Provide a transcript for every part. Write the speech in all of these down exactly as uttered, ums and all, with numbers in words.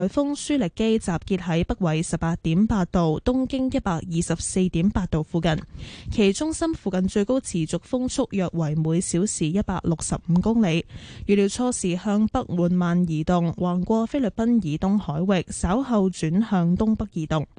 颱風舒力基集結喺北緯十八點八度、東經一百二十四點八度附近，其中心附近最高持續風速約為每小時一百六十五公里。預料初時向北緩慢移動，橫過菲律賓以東海域，稍後轉向東北移動。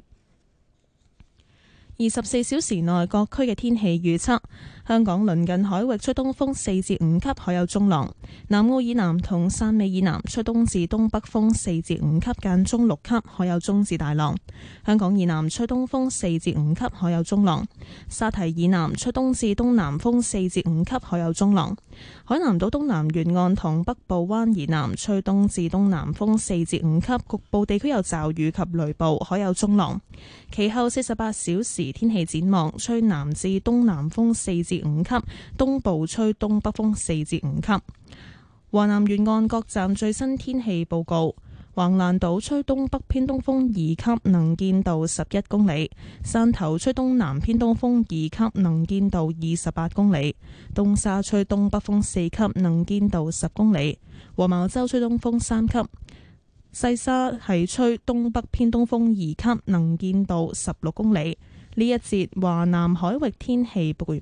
二十四小時內各區嘅天氣預測：香港鄰近海域吹東風四至五級，海有中浪；南澳以南同汕尾以南吹東至東北風四至五級，間中六級，海有中至大浪；香港以南吹東風四至五級，海有中浪；沙堤以南吹東至東南風四至五級，海有中浪；海南島東南沿岸同北部灣以南吹東至東南風四至五級，局部地區有驟雨及雷暴，海有中浪。其後四十八小時天氣展望，吹南至東南風四至五級，東部吹東北風四至五級。華南沿岸各站最新天氣報告：橫瀾島吹東北偏東風二級，能見度十一公里；汕頭吹東南偏東風二級，能見度二十八公里；東沙吹東北風四級，能見度十公里；黃茅洲吹東風三級。西沙係吹東北偏東風二級，能見度十六公里。呢一節華南海域天氣報告完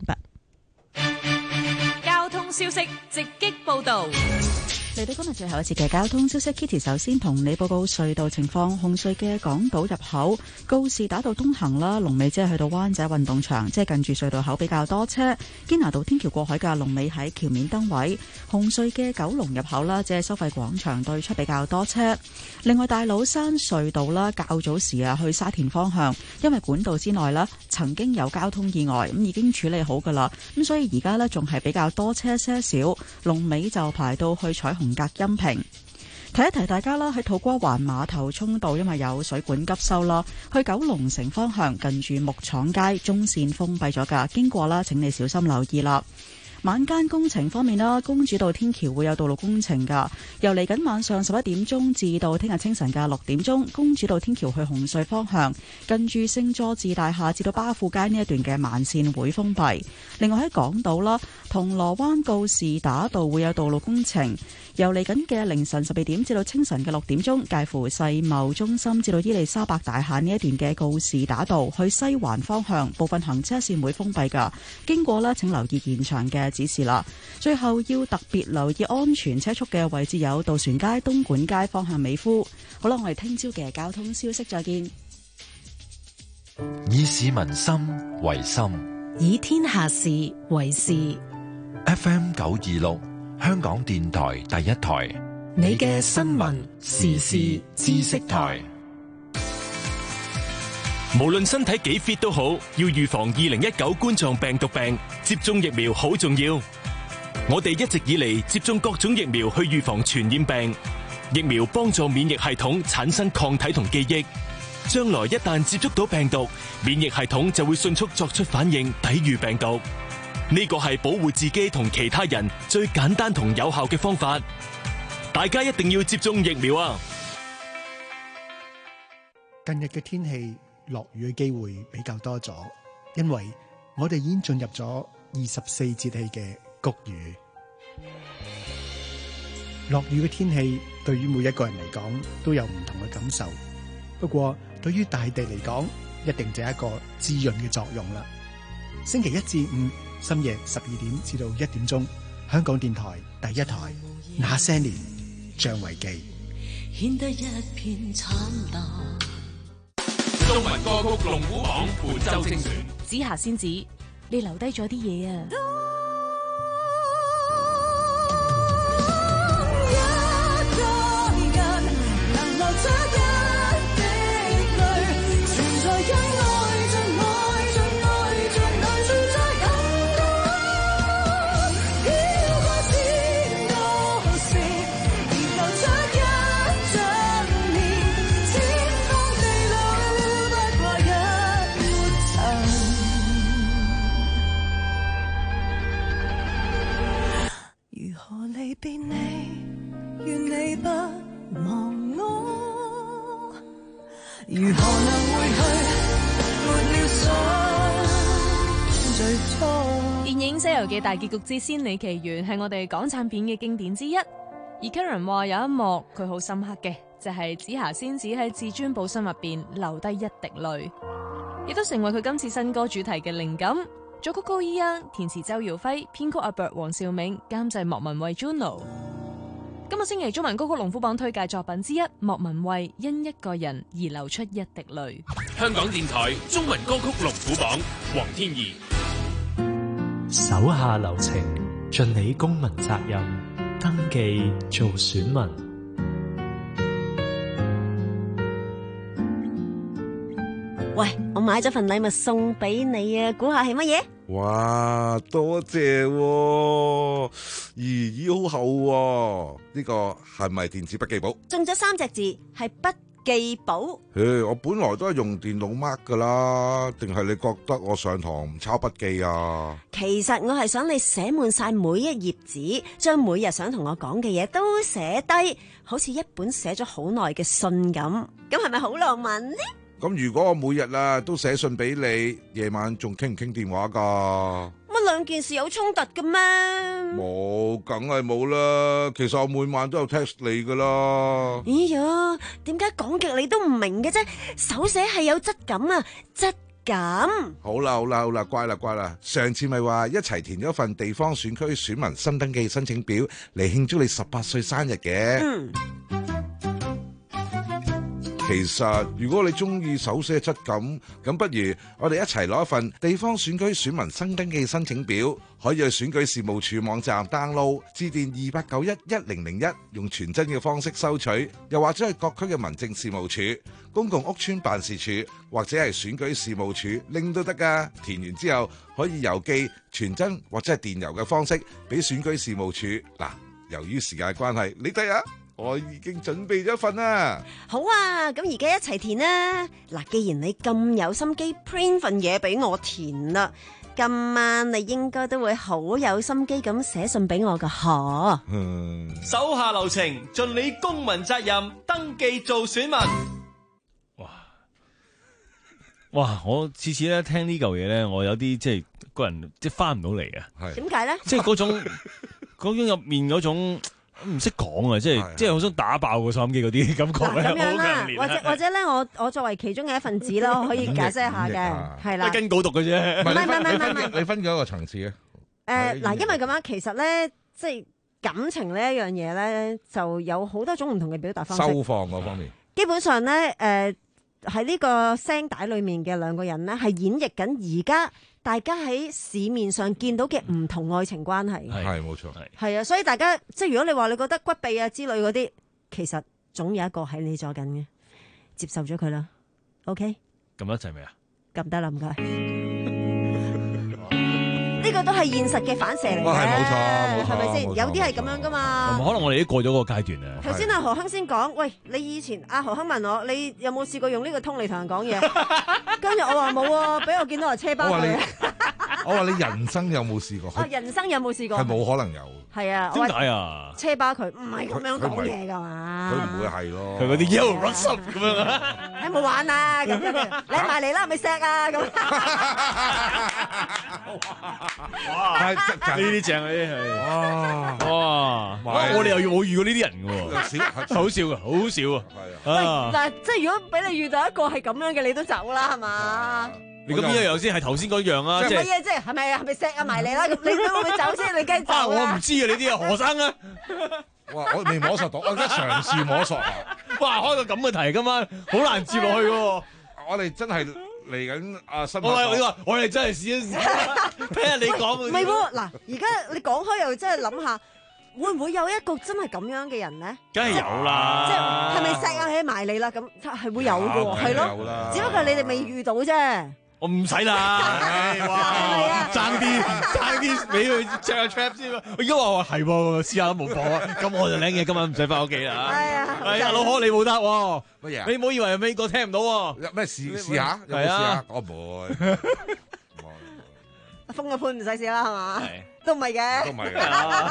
畢。 交通消息直擊報道。 嚟到今日最後一節嘅交通消息 ，Kitty 首先同你報告隧道情況。紅隧嘅港島入口告士打道東行啦，龍尾即係去到灣仔運動場，即係近住隧道口比較多車。堅拿道天橋過海嘅龍尾喺橋面燈位。紅隧嘅九龍入口啦，即係收費廣場對出比較多車。另外大老山隧道啦，較早時啊去沙田方向，因為管道之內啦曾經有交通意外，咁已經處理好噶啦，咁所以而家呢仲係比較多車些少，龍尾就排到去彩虹隔音屏。提一提大家啦，喺土瓜灣碼頭涌道因為有水管急修啦，去九龍城方向近住木廠街中線封閉咗噶，經過啦請你小心留意啦。晚間工程方面啦，公主道天橋會有道路工程噶，由嚟緊晚上十一點鐘至到聽日清晨嘅六點鐘，公主道天橋去紅隧方向近住聖佐治大廈至到巴富街呢一段嘅慢線會封閉。另外喺港島啦，銅鑼灣告士打道會有道路工程，由嚟緊嘅凌晨十二點至到清晨嘅六點鐘，介乎世貿中心至到伊利沙伯大廈呢一段嘅告士打道去西環方向部分行車線會封閉噶，經過啦請留意現場嘅指示啦。最後要特別留意安全車速嘅位置有渡船街、東莞街方向美孚。好啦，我哋聽朝嘅交通消息再見。 以市民心為心， 以天下事為事。 F M 九二六香港電台第一台， 你嘅新聞時事知識台。 無論身體幾 fit 都好，要預防二零一九冠狀病毒病，接種疫苗好重要。我哋一直以嚟接種各種疫苗去預防傳染病，疫苗幫助免疫系統產生抗體同記憶，將來一旦接觸到病毒，免疫系統就會迅速作出反應，抵禦病毒。呢個係保護自己同其他人最簡單同有效嘅方法。大家一定要接種疫苗啊！ 近日嘅天氣落雨嘅機會比較多咗，因為我哋已經進入咗二十四節氣嘅穀雨。落雨嘅天氣對於每一個人嚟講都有唔同嘅感受，不過對於大地嚟講，一定就係一個滋潤嘅作用啦。星期一至五深夜十二點至到一點鐘，香港電台第一台那些年張維記， 顯得一片慘淡。 中文歌曲龍虎榜本周精選， 紫霞仙子，你留低咗啲嘢啊！ 如何能回去，沒了想最初。 電影《西遊記》大結局之仙履奇緣係我哋港產片嘅經典之一，而 Karen 話有一幕佢好深刻嘅， 就係紫霞仙子喺至尊寶箱入邊留低一滴淚，亦都成為佢今次新歌主題嘅靈感。作曲高伊恩，填詞周耀輝，編曲阿伯黃兆銘，監製莫文蔚 Juno。今個星期中文歌曲龍虎榜推介作品之一，莫文蔚因一個人而流出一滴淚。 香港電台中文歌曲龍虎榜，黃天怡。 手下留情，盡你公民責任，登記做選民。 喂，我買咗份禮物送俾你啊，估下係乜嘢？ 哇，多謝喎！咦，咦好厚喎！呢個係咪電子筆記簿？ 中咗三隻字，係筆記簿。 誒，我本來都係用電腦 mark 噶啦，定係你覺得我上堂唔抄筆記啊？ 其實我係想你寫滿晒每一頁紙，將每日想同我講嘅嘢都寫低，好似一本寫咗好耐嘅信咁。咁係咪好浪漫呢？ 咁如果我每日啊都寫信俾你，夜晚仲傾唔傾電話噶？ 乜兩件事有衝突嘅咩？ 冇，梗係冇啦。其實我每晚都有 text 你噶啦。 哎呀，點解講極你都唔明嘅啫？手寫係有質感啊，質感。 好啦好啦好啦，乖啦乖啦。上次咪話一齊填咗份地方選區選民新登記申請表嚟慶祝你十八歲生日嘅。 嗯。 其實如果你中意手寫質感，咁不如我哋一齊攞一份地方選區選民新登記申請表，可以去選舉事務處網站 download， 致電二八九一一零零一，用傳真嘅方式收取，又或者係各區嘅民政事務處、公共屋邨辦事處或者係選舉事務處拎都得㗎。填完之後可以郵寄、傳真或者係電郵嘅方式俾選舉事務處。嗱，由於時間關係，你睇下。我已經準備咗一份啦。 好啊，咁而家一齊填啦。嗱，既然你咁有心機 print 份嘢俾我填啦，今晚你應該都會好有心機咁寫信俾我噶嗬。 嗯， 手下留情，盡你公民責任，登記做選民。 哇哇！我次次咧聽呢嚿嘢咧，我有啲即係個人即係翻唔到嚟啊。 係點解咧？ 即係嗰種嗰種入面嗰種。唔識講啊！即係即係好想打爆個收音機嗰啲感覺咧，好強烈。 或者或者咧，我我作為其中嘅一份子啦，我可以解釋一下嘅，係啦。 跟稿讀嘅啫。 唔係唔係唔係唔係， 你分咗一個層次嘅。 誒嗱，因為咁樣，其實咧，即係感情呢一樣嘢咧，就有好多種唔同嘅表達方式。 收放嗰方面， 基本上咧，誒喺呢個聲帶裏面嘅兩個人咧，係演繹緊而家大家喺市面上見到嘅唔同愛情關係。 係冇錯， 係啊，所以大家即係如果你話你覺得骨痹啊之類嗰啲，其實總有一個喺你左近嘅，接受咗佢啦。OK， 撳得滯未啊？ 撳得啦，唔該。呢個都係現實嘅反射嚟嘅， 係冇錯， 係咪先？有啲係咁樣噶嘛。 可能我哋已經過咗嗰個階段啊。 頭先阿何亨先講，喂，你以前阿何亨問我，你有冇試過用呢個通嚟同人講嘢？跟住我話冇喎，俾我見到係車巴佢。 我話你人生有冇試過？ 哦，人生有冇試過？ 係冇可能有。 係啊。 點解啊？ 車巴佢唔係咁樣講嘢㗎嘛。 佢唔會係咯。 佢嗰啲 Yo what's up 咁樣啊？ 你冇玩啊？咁跟住你埋嚟啦，咪錫啊咁。 哇！呢啲正啊，呢啲係。哇哇！我哋又要冇遇過呢啲人㗎喎。少，好少㗎，好少啊。 係啊。嗱，即係如果俾你遇到一個係咁樣嘅，你都走啦，係嘛？ 你咁邊一樣先係頭先嗰樣啊？ 即係乜嘢？即係係咪係咪錫啊埋嚟啦？咁你會唔會走先？你梗係走啦。 我唔知啊，呢啲啊何生啊。 哇！我未摸索到，我而家嘗試摸索啊。 哇！開個咁嘅題今晚好難接落去喎。 我哋真係嚟緊啊新。 我話你話，我哋真係試一試，睇下你講。 唔係喎，嗱，而家你講開又真係諗下，會唔會有一個真係咁樣嘅人咧？ 梗係有啦。 即係係咪錫啊起埋你啦？咁係會有嘅喎，係咯。只不過係你哋未遇到啫。 我唔使啦，哇！爭啲爭啲俾佢 check 下 trap 先。我而家話係喎，試下都冇錯啊。咁我就領嘢，今晚唔使翻屋企啦。係啊，係啊，老可你冇得喎。 乜嘢？ 你唔好以為美國聽唔到喎。 咩試試下？ 係啊， 我唔會。 封個判唔使試啦，係嘛？都唔係嘅， 都唔係嘅。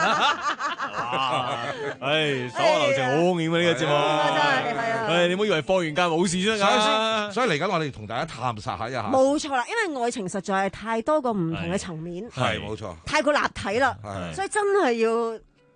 唉，手下留情好兇險啊！呢個節目真係係啊！唉，你唔好以為放完假冇事先得㗎。 所以嚟緊我哋同大家探索下一下。 冇錯啦，因為愛情實在係太多個唔同嘅層面， 係冇錯， 太過立體啦，所以真係要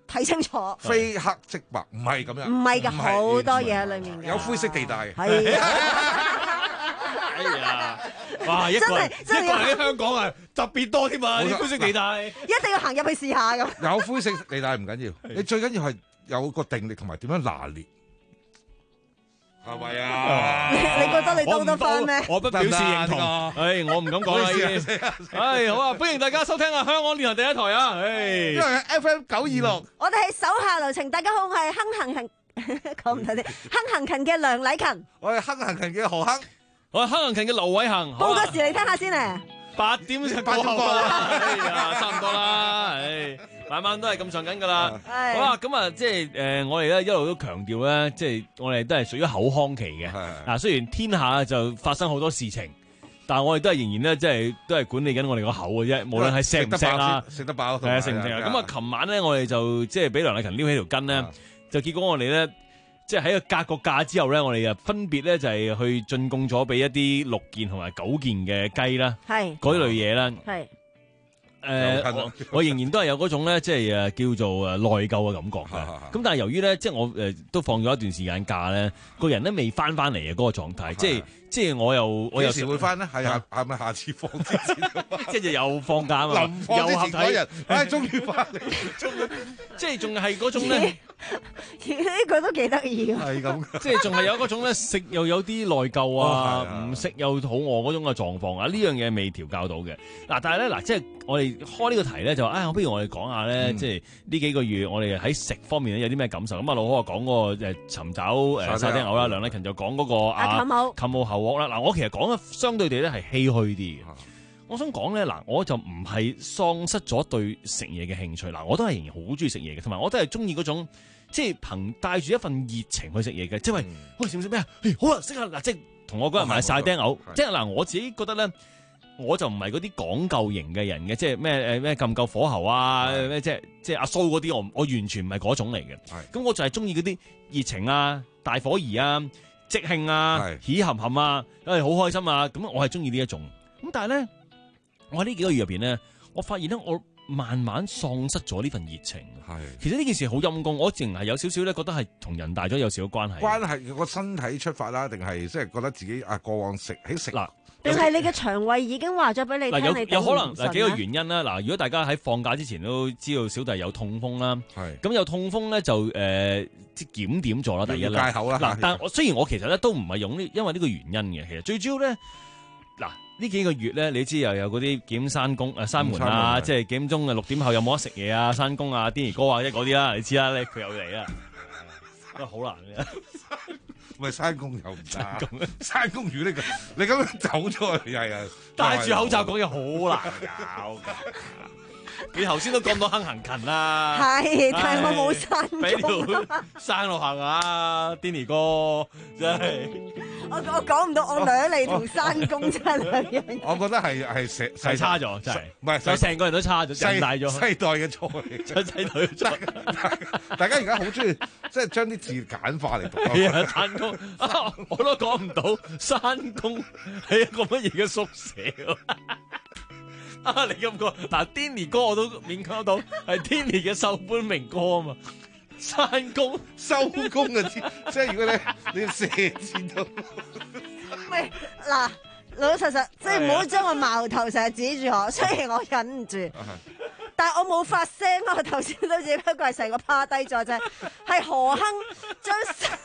睇清楚， 非黑即白，唔係咁樣， 唔係㗎，好多嘢喺裡面嘅， 有灰色地帶。 係啊， 哎呀，哇！一個人一個人喺香港啊，特別多添啊，啲灰色地帶， 一定要行入去試下咁。 有灰色地帶唔緊要，你最緊要係有個定力同埋點樣拿捏。係咪啊？ 你你覺得你兜得翻咩？ 我不表示認同。唉，我唔敢講啦。唉，好啊，歡迎大家收聽啊，香港電台第一台啊。唉， 因為 F M 九二六， 我哋係手下留情。大家好，我係亨行勤，講唔到啲亨行勤嘅梁禮勤。 我係亨行勤嘅何亨， 我係亨行勤嘅劉偉恒。 報個時嚟聽下先咧。 八點就過後啦，哎呀，差唔多啦，唉，晚晚都係咁上緊噶啦。好啦，咁啊，即係誒，我哋咧一路都強調咧，即係我哋都係屬於口腔期嘅。嗱，雖然天下就發生好多事情，但係我哋都係仍然咧，即係都係管理緊我哋個口嘅啫。無論係食唔食啊， 食得飽， 係啊，食唔食啊。咁啊，琴晚咧，我哋就即係俾梁禮勤撩起條筋咧，就結果我哋咧。即係喺個格個價之後咧，我哋啊分別咧就係去進貢咗俾一啲六件同埋九件嘅雞啦，係嗰類嘢啦，係誒，我我仍然都係有嗰種咧，即係誒叫做誒內疚嘅感覺嘅。咁但係由於咧，即係我誒都放咗一段時間假咧，個人咧未翻翻嚟嘅嗰個狀態，即係即係我又我有時會翻咧，係啊，係咪下次放之前？ 即係又放假啊嘛， 臨放之前嗰日，唉，終於翻嚟， 即係仲係嗰種咧。 呢個都幾得意㗎， 係咁， 即係仲係有嗰種咧食又有啲內疚啊，唔食又肚餓嗰種嘅狀況啊，呢樣嘢未調教到嘅。嗱，但係咧嗱，即係我哋開呢個題咧就話，唉，不如我哋講下咧，即係呢幾個月我哋喺食方面咧有啲咩感受。咁啊，老好啊講嗰個誒尋找誒沙丁牛啦，梁禮勤就講嗰個啊冚冇冚冇後鑊啦。嗱，我其實講得相對地咧係唏噓啲嘅。我想講咧，嗱，我就唔係喪失咗對食嘢嘅興趣。嗱，我都係仍然好中意食嘢嘅，同埋我都係中意嗰種。即係憑帶住一份熱情去食嘢嘅，即係喂，喂食唔食咩啊？好啊，食啊！嗱，即係同我嗰日買晒釘牛，即係嗱，我自己覺得咧，我就唔係嗰啲講究型嘅人嘅，即係咩誒咩撳夠火候啊，咩即係即係阿蘇嗰啲，我我完全唔係嗰種嚟嘅。咁我就係中意嗰啲熱情啊、大火兒啊、即興啊、喜含含啊，誒好開心啊！咁我係中意呢一種。咁但係咧，我喺呢幾個月入邊咧，我發現咧我。慢慢喪失咗呢份熱情，係其實呢件事好陰功，我淨係有少少咧覺得係同人大咗有少少關係。關係個身體出發啦，定係即係覺得自己啊過往食喺食嗱， 定係你嘅腸胃已經話咗俾你聽？ 有有可能嗱幾個原因啦。嗱，如果大家喺放假之前都知道小弟有痛風啦，係咁有痛風咧就誒即係檢點咗啦，第一啦。戒口啦。嗱，但係我雖然我其實咧都唔係用呢，因為呢個原因嘅，其實最主要咧嗱。呢幾個月咧，你知又有嗰啲檢山工誒山門啊，即係幾點鐘啊六點後有冇得食嘢啊？山工啊，Denny 哥啊，即係嗰啲啦，你知啦，佢又嚟啦，都好難嘅。 喂，山工又唔得，山工如果呢個你咁樣走咗去，係啊， 戴住口罩講嘢好難搞㗎。你頭先都講到亨行勤啦， 係，但係我冇山工。 俾條山路行啊 ，Denny 哥真係。 我我講唔到，我兩嚟同山工真係兩樣。 我覺得係係世係差咗，真係唔係， 就成個人都差咗，長大咗。 世代嘅錯嚟， 世代嘅錯。 大家而家好中意，即係將啲字簡化嚟讀。 係啊，山工啊，我都講唔到，山工係一個乜嘢嘅縮寫啊！你咁講嗱 ，Denny 哥我都勉強到，係 Denny 嘅秀般明哥啊嘛。山工收工嘅字，即係如果你你射箭到， 喂嗱，老老實實，即係唔好將個矛頭成日指住我，雖然我忍唔住，但係我冇發聲啊！我頭先都只不過係成個趴低咗啫，係何亨將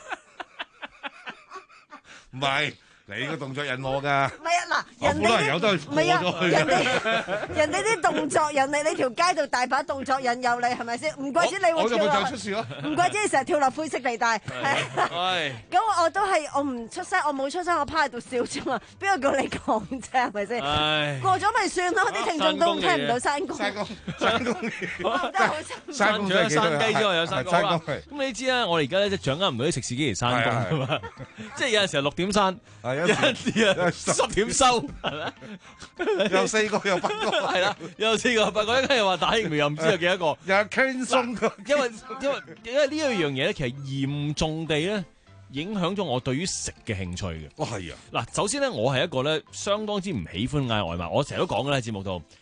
唔係。你個動作引我㗎， 唔係啊嗱，人哋啲唔係啊，人哋人哋啲動作，人哋你條街度大把動作引誘你係咪先？唔怪之你會跳落，唔怪之你成日跳落灰色地帶。係，咁我都係我唔出聲，我冇出聲，我趴喺度笑啫嘛。邊個叫你講啫？係咪先？過咗咪算咯，啲聽眾都聽唔到山工。山工，山工， 山工除咗山雞之外有山工啦。咁你知啦，我哋而家咧即係掌握唔到啲食肆幾時山工㗎嘛？即係有陣時候六點山。有啲啊，十點收，係咪？ 有四個又八個， 係啦，有四個八個，一間又話打疫苗，又唔知有幾多個， 又輕鬆個。 因為因為因為呢一樣嘢咧，其實嚴重地咧影響咗我對於食嘅興趣嘅。 哦，係啊。 嗱，首先咧，我係一個咧相當之唔喜歡嗌外賣，我成日都講㗎啦喺節目度。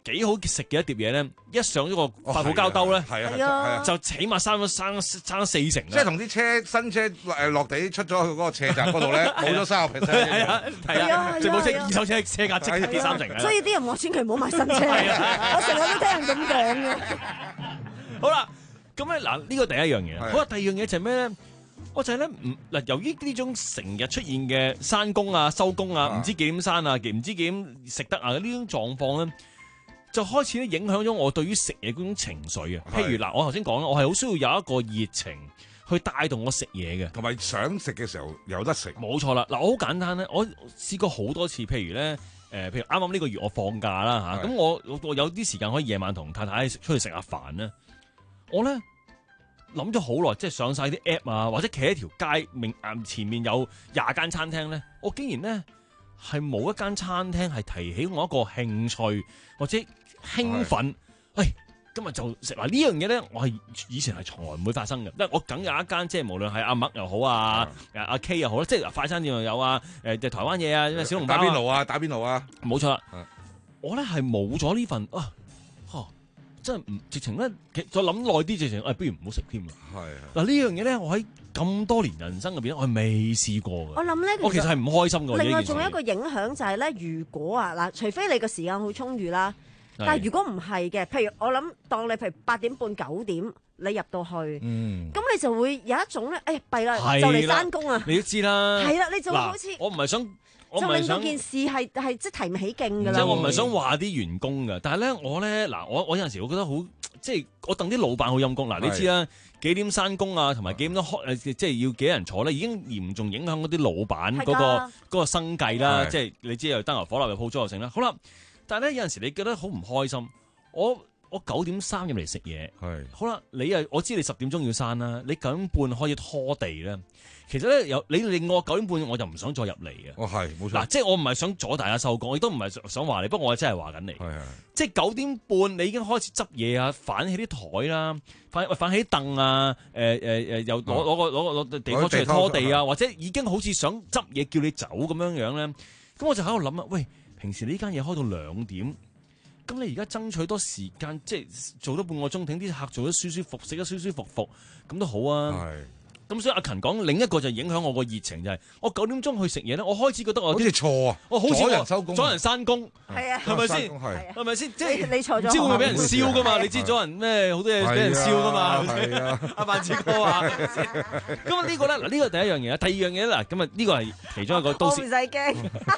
幾好食嘅一碟嘢咧，一上咗個發泡膠兜咧， 係啊係啊， 就起碼生咗生生四成。 即係同啲車新車誒落地出咗去嗰個斜閘嗰度咧，冇咗三十 percent。 係啊係啊，最冇車二手車車價即刻跌三成。 所以啲人話千祈唔好買新車，我成日都聽人咁講嘅。 好啦，咁咧嗱呢個第一樣嘢，好啦，第二樣嘢就係咩咧？我就係咧唔嗱，由於呢種成日出現嘅閂工啊、收工啊、唔知幾點閂啊、唔知幾點食得啊呢種狀況咧，就開始咧影響咗我對於食嘢嗰種情緒啊。譬如嗱，我頭先講啦，我係好需要有一個熱情去帶動我食嘢嘅， 同埋想食嘅時候有得食。 冇錯啦，嗱，我好簡單咧，我試過好多次，譬如咧，誒、呃，譬如啱啱呢個月我放假啦嚇，咁我我有啲時間可以夜晚同太太出去食下飯咧，我咧。諗咗好耐，即係上晒啲 app 啊，或者企喺條街明誒前面有廿間餐廳咧，我竟然咧係冇一間餐廳係提起我一個興趣或者興奮，喂、哎，今日就食嗱呢樣嘢咧，我係以前係從來唔會發生嘅，因為我梗有一間即係無論係阿麥又好啊，阿 K 又好啦，即係快餐店又有啊，誒台灣嘢啊，咩小籠包打邊爐啊，打邊爐啊， 冇錯啦，我咧係冇咗呢份啊。真係唔直情咧，再諗耐啲，直情誒，不如唔好食添啦。係嗱呢樣嘢咧，我喺咁多年人生入邊，我係未試過嘅。 我諗咧， 我其實係唔開心嘅。 另外仲有一個影響就係咧，如果啊嗱，除非你個時間好充裕啦，但係如果唔係嘅，譬如我諗當你譬如八點半九點你入到去，咁、嗯、你就會有一種咧，誒弊啦，就嚟閂工啊！ 你都知啦， 係啦，你就會好似我唔係想。 就令到件事係係即係提唔起勁㗎啦。 即係我唔係想話啲員工㗎，但係咧我咧嗱，我我有陣時我覺得好，即係我戥啲老闆好陰功嗱。你知啦，幾點閂工啊，同埋幾點都開，即係要幾人坐咧，已經嚴重影響嗰啲老闆嗰、嗰個嗰、嗰個生計啦。即係你知又燈油火蠟又鋪租又剩啦。好啦，但係咧有陣時你覺得好唔開心，我我九點三入嚟食嘢，係好啦，你又我知你十點鐘要閂啦，你九點半可以拖地咧。其實咧，有你令我九點半我就唔想再入嚟嘅。 哦，係冇錯。嗱， 即係我唔係想阻大家收工，我亦都唔係想話你，不過我真係話緊你。係即係九點半你已經開始執嘢啊，反起啲台啦，反反起啲凳啊，誒誒誒，又攞攞個攞個攞地拖出嚟拖地啊，或者已經好似想執嘢叫你走咁樣樣咧。咁我就喺度諗啊，喂，平時呢間嘢開到兩點，咁你而家爭取多時間，即係做多半個鐘，等啲客做得舒舒服，食得舒舒服服，咁都好啊。係。咁所以阿勤講另一個就影響我個熱情就係、是、我九點鐘去食嘢咧，我開始覺得我好似錯啊， 我好似阻人收工， 阻人閂工， 係啊， 係咪先？係咪先？即係你錯咗，唔知會唔會俾人燒噶嘛？你知阻人咩？好多嘢俾人燒噶嘛？係啊，阿萬子哥啊，咁啊呢個咧嗱，呢個第一樣嘢，第二樣嘢嗱，咁啊呢個係其中一個都市。 我唔使驚。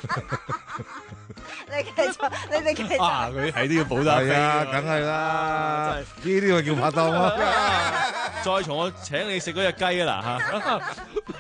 你繼續，你哋繼續。 啊，佢係都要補得。 係啊，梗係啦。呢啲咪叫拍檔咯。 再從我請你食嗰隻雞啊嗱嚇。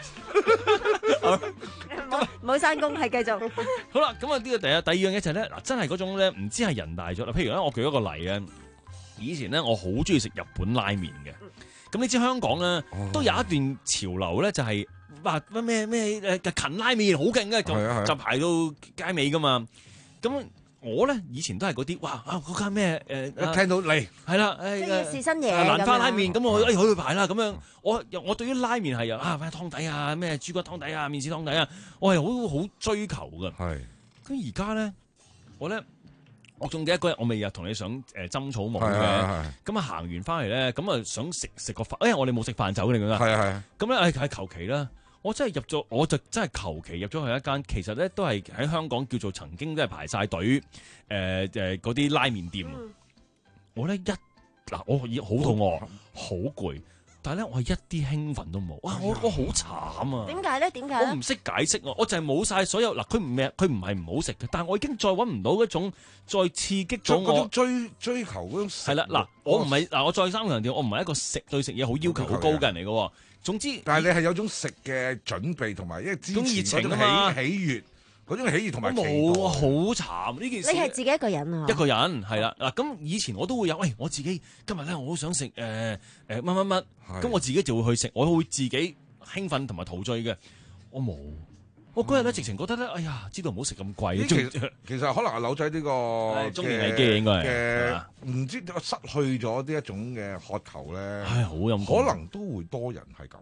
唔好閂工，係繼續。 好啦，咁啊呢個第一第二樣嘢就係咧嗱，真係嗰種咧唔知係人大咗啦。譬如咧，我舉一個例啊，以前咧我好中意食日本拉麵嘅。咁你知香港咧都有一段潮流咧，就係話咩咩誒勤拉麵好勁嘅，就就排到街尾噶嘛。咁我咧以前都係嗰啲，哇啊嗰間咩誒， 一聽到嚟係啦， 即係試新嘢蘭花拉麵，咁我誒去去排啦咁樣。我我對於拉麵係啊咩湯底啊，咩豬骨湯底啊，麵豉湯底啊，我係好好追求㗎。係。咁而家咧，我咧。我仲記得嗰日我未日同你想誒針草帽嘅，咁啊行完翻嚟咧，咁啊想食食個飯，哎呀我哋冇食飯酒嚟㗎，係啊係，咁咧係係求其啦，我真係入咗，我就真係求其入咗去一間，其實咧都係喺香港叫做曾經都係排晒隊誒誒嗰啲拉麵店，嗯、我咧一嗱我已好肚餓，好攰。但係咧，我係一啲興奮都冇，哇！我我好慘啊！ 點解咧？點解我唔識解釋我，我就係冇晒所有嗱，佢唔係佢唔係唔好食嘅，但係我已經再揾唔到一種再刺激咗我追追求嗰種係啦嗱，我唔係嗱，我再三強調，我唔係一個食對食嘢好要求好高嘅人嚟嘅。總之， 但係你係有種食嘅準備同埋因為之前嗰種喜喜悅。嗰種喜悅同埋冇啊，好慘呢件事。 你係自己一個人啊？ 一個人係啦嗱，咁以前我都會有，喂，我自己今日咧，我好想食誒誒乜乜乜，咁我自己就會去食，我會自己興奮同埋陶醉嘅。我冇，我嗰日咧直情覺得咧，哎呀，知道唔好食咁貴。 其實其實可能係扭仔呢個中年危機應該係唔知失去咗呢一種嘅渴求咧， 係好有可能都會多人係咁喎。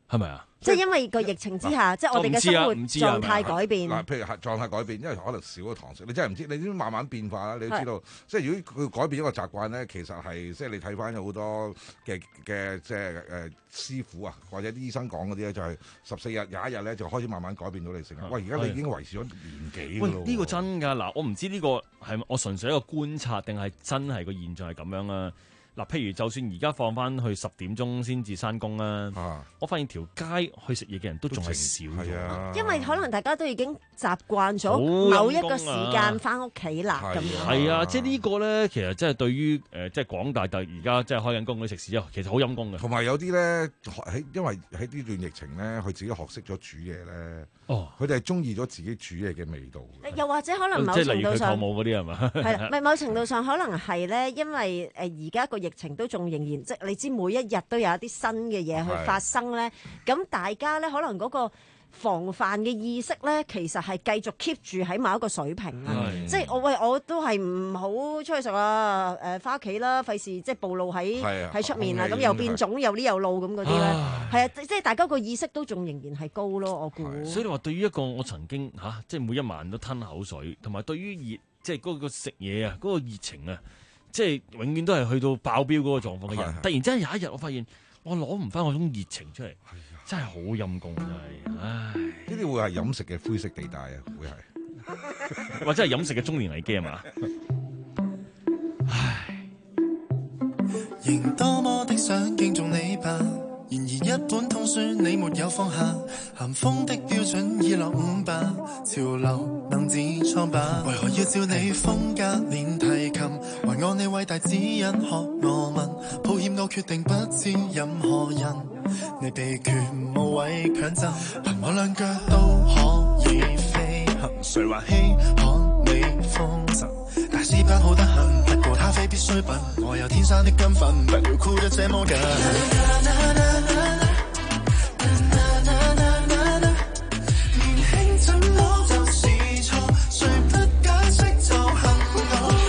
係咪啊？ 即係因為個疫情之下，即係我哋嘅生活狀態改變。 嗱，譬如狀態改變，因為可能少咗堂食，你真係唔知，你都慢慢變化啦。你都知道，即係如果佢改變一個習慣咧，其實係即係你睇翻有好多嘅嘅即係誒師傅啊，或者啲醫生講嗰啲咧，就係十四日廿一日咧就開始慢慢改變到你食。喂，而家你已經維持咗年幾㗎咯？ 喂，呢個真㗎嗱，我唔知呢個係我純粹一個觀察定係真係個現象係咁樣啊？嗱，譬如就算而家放翻去十點鐘先至閂工啦，啊、我發現條街去食嘢嘅人都仲係少咗， 啊、因為可能大家都已經習慣咗某一個時間翻屋企啦，咁樣。 係啊，即係呢個咧，其實真係對於誒、呃、即係廣大特而家即係開緊工嗰啲食肆啊，其實好陰功嘅。 同埋有啲咧喺因為喺呢段疫情咧，佢自己學識咗煮嘢咧，哦，佢哋係中意咗自己煮嘢嘅味道。 又或者可能某程度上， 即係例如佢舅母嗰啲係嘛？ 係啦，咪某程度上可能係咧，因為誒而家個疫情都仲仍然，即係你知每一日都有一啲新嘅嘢去發生咧，咁大家咧可能嗰個防範嘅意識咧，其實係繼續 keep 住喺某一個水平啊！即係我喂我都係唔好出去食啊！誒翻屋企啦，費事即係暴露喺喺出面啊！咁又變種又呢又路咁嗰啲咧，係啊！即係大家個意識都仲仍然係高咯，我估。 所以你話對於一個我曾經嚇、啊，即係每一晚都吞口水，同埋對於熱即係嗰個食嘢啊，嗰、嗰個熱情啊，即係永遠都係去到爆標嗰個狀況嘅人，突然之間有一日我發現我攞唔翻嗰種熱情出嚟。真係好陰功，真係，唉！ 呢啲會係飲食嘅灰色地帶啊，會係， 或者係飲食嘅中年危機係嘛？唉， 仍多麼的想敬重你吧，然而一本通書你沒有放下，咸豐的標準已落伍吧，潮流能自創吧，為何要照你風格練提琴，還按你偉大指引學我問，抱歉我決定不知任何人。你被權無謂強爭，憑我兩腳都可以飛行，誰還稀罕你風神？大師班好得很，不過他非必須笨，我有天生的根分，不要酷得這麼緊。年輕怎麼就是錯，誰不解釋就恨我。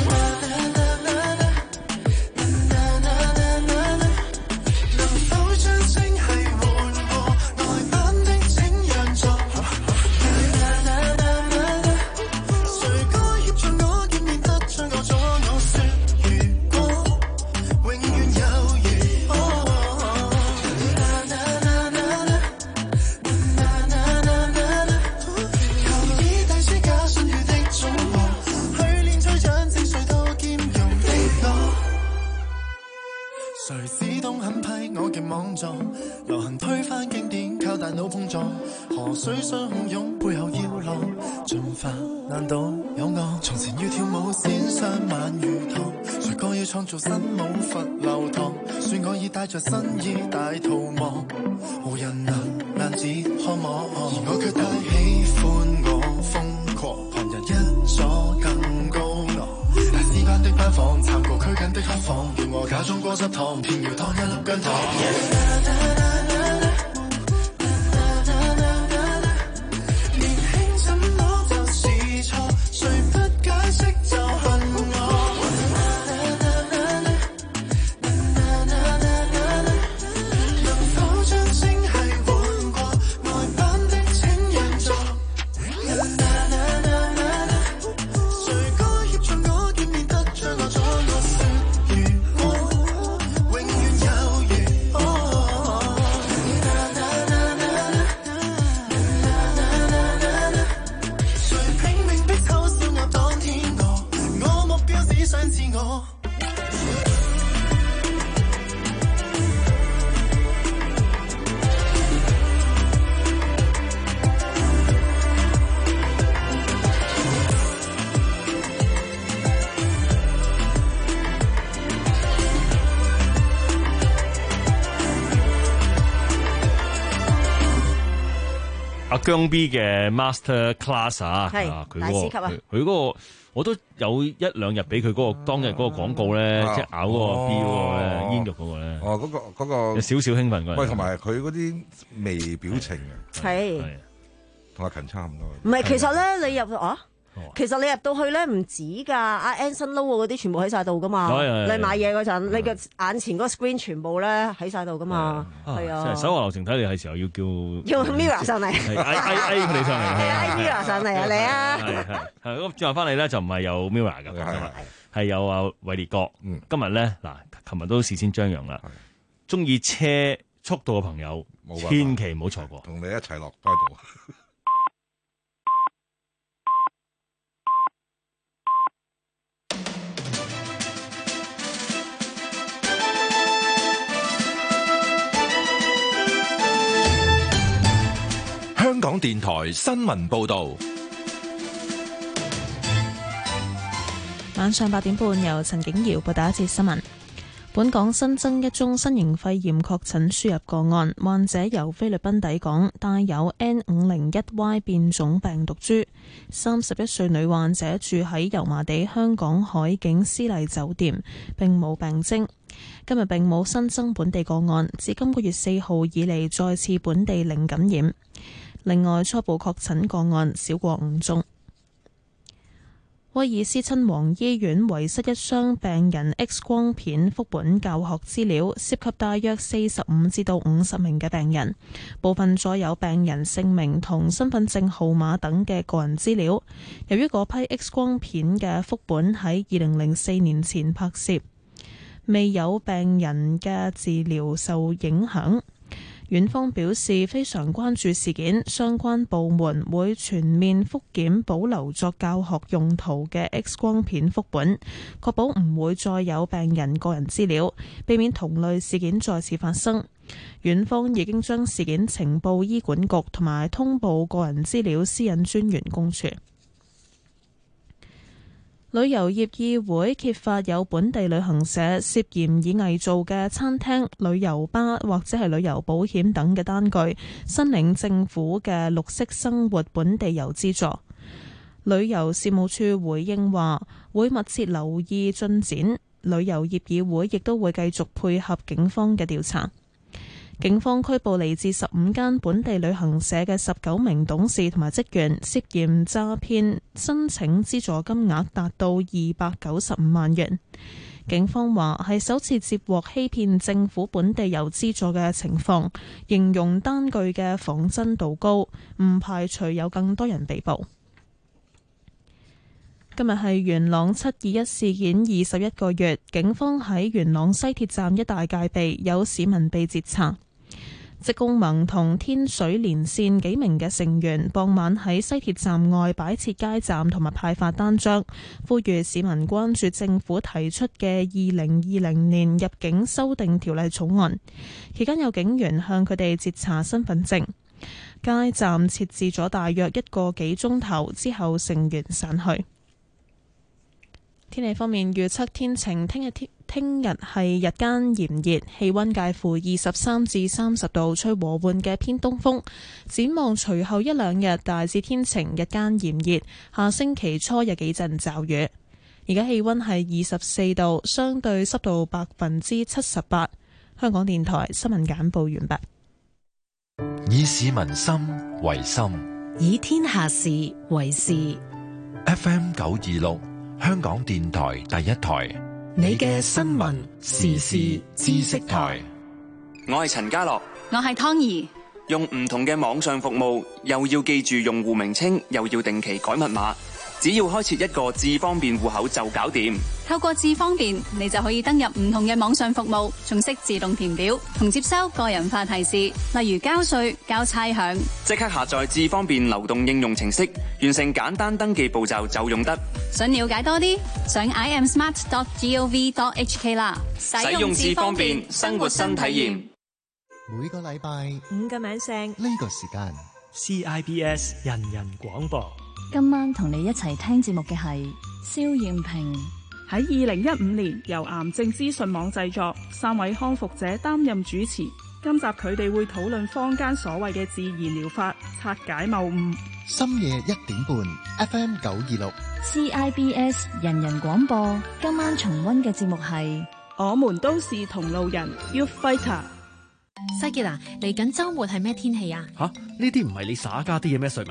流行推翻經典，靠大腦碰撞，河水相洶湧，背後要浪，進化難道有我？從前要跳舞先上萬魚堂，誰講要創造新舞佛流堂？算我已帶着新意大逃亡，無人能難自看我，而我卻太喜歡我瘋狂，旁人一左更高昂。大師班的班房，參過拘謹的黑房，叫我假裝過濕糖，偏要當一粒薑糖。Yeah. 阿姜 B 嘅 Master Class 啊， 係佢大師級啊！ 佢嗰個我都有一兩日俾佢嗰個當日嗰個廣告咧，即係咬嗰個 B 嗰個咧，煙肉嗰個咧。 哦，嗰個嗰個有少少興奮嗰陣。 喂，同埋佢嗰啲微表情啊， 係同阿勤差唔多。 唔係，其實咧，你入啊， 其實你入到去咧唔止㗎，阿 Anson Lo 嗰啲全部喺晒度㗎嘛。你買嘢嗰陣，你嘅眼前嗰個 screen 全部咧喺晒度㗎嘛。係啊。 手下留情睇你係時候要叫叫 Mirror 上嚟， 係 A A A 佢哋上嚟， 係啊 Mirror 上嚟啊你啊。 係係係咁轉頭翻嚟咧就唔係有 Mirror 㗎，係有阿偉烈哥。今日咧嗱，琴日都事先張揚啦，中意車速度嘅朋友千祈唔好錯過， 同你一齊落街度。 香港電台新聞報道， 晚上八點半由陳景瑤報道一節新聞。本港新增一宗新型肺炎確診輸入個案，患者由菲律賓抵港，帶有 N 五零一 Y 變種病毒株。三十一歲女患者住喺油麻地香港海景絲麗酒店，並冇病徵。今日並冇新增本地個案，自今個月四號以嚟再次本地零感染。另外，初步確診個案少過五宗。威爾斯親王醫院遺失一箱病人 X 光片副本教學資料，涉及大約四十五至到五十名嘅病人，部分載有病人姓名同身份證號碼等嘅個人資料。由於嗰批 X 光片嘅副本喺二零零四年前拍攝，未有病人嘅治療受影響。院方表示非常關注事件，相關部門會全面復檢保留作教學用途嘅 X 光片副本，確保唔會再有病人個人資料，避免同類事件再次發生。院方已經將事件呈報醫管局同埋通報個人資料私隱專員公署。旅遊業議會揭發有本地旅行社涉嫌以偽造嘅餐廳、旅遊巴或者係旅遊保險等嘅單據，申領政府嘅綠色生活本地遊資助。旅遊事務處回應話，會密切留意進展，旅遊業議會亦都會繼續配合警方嘅調查。警方拘捕嚟自十五間本地旅行社嘅十九名董事同埋職員，涉嫌詐騙，申請資助金額達到二百九十五萬元。警方話係首次接獲欺騙政府本地遊資助嘅情況，形容單據嘅仿真度高，唔排除有更多人被捕。今日係元朗七二一事件二十一個月，警方喺元朗西鐵站一帶戒備，有市民被截查。職工盟同天水連線幾名嘅成員傍晚喺西鐵站外擺設街站同埋派發單張，呼籲市民關注政府提出嘅二零二零年入境修訂條例草案。期間有警員向佢哋截查身份證。街站設置咗大約一個幾鐘頭之後，成員散去。天氣方面預測天晴，聽日天聽日係日間炎熱，氣溫介乎二十三至三十度，吹和緩嘅偏東風。展望隨後一兩日大致天晴，日間炎熱，下星期初有幾陣驟雨。而家氣溫係二十四度，相對濕度百分之七十八。香港電台新聞簡報完畢。 以市民心為心， 以天下事為事。 F M 九二六。香港電台第一台， 你嘅新聞時事知識台。 我係陳家樂， 我係湯兒。 用唔同嘅網上服務，又要記住用戶名稱，又要定期改密碼，只要開設一個智方便戶口就搞掂。 透過智方便，你就可以登入唔同嘅網上服務，仲識自動填表同接收個人化提示，例如交稅、交差響。 即刻下載智方便流動應用程式，完成簡單登記步驟就用得。 想了解多啲，上 i am smart dot gov dot h k 啦。 使用智方便，生活新體驗。 每個禮拜五個晚上呢個時間 C I B S 人人廣播。 今晚同你一齊聽節目嘅係蕭艷平。 喺二零一五年由癌症資訊網製作，三位康復者擔任主持。今集佢哋會討論坊間所謂嘅自然療法，拆解謬誤。 深夜一點半 F M 九二六 C I B S 人人廣播。今晚重溫嘅節目係我們都是同路人 Youth Fighter。 西杰啊，嚟緊周末係咩天氣啊？ 吓，呢啲唔係你耍家啲嘢咩？瑞文，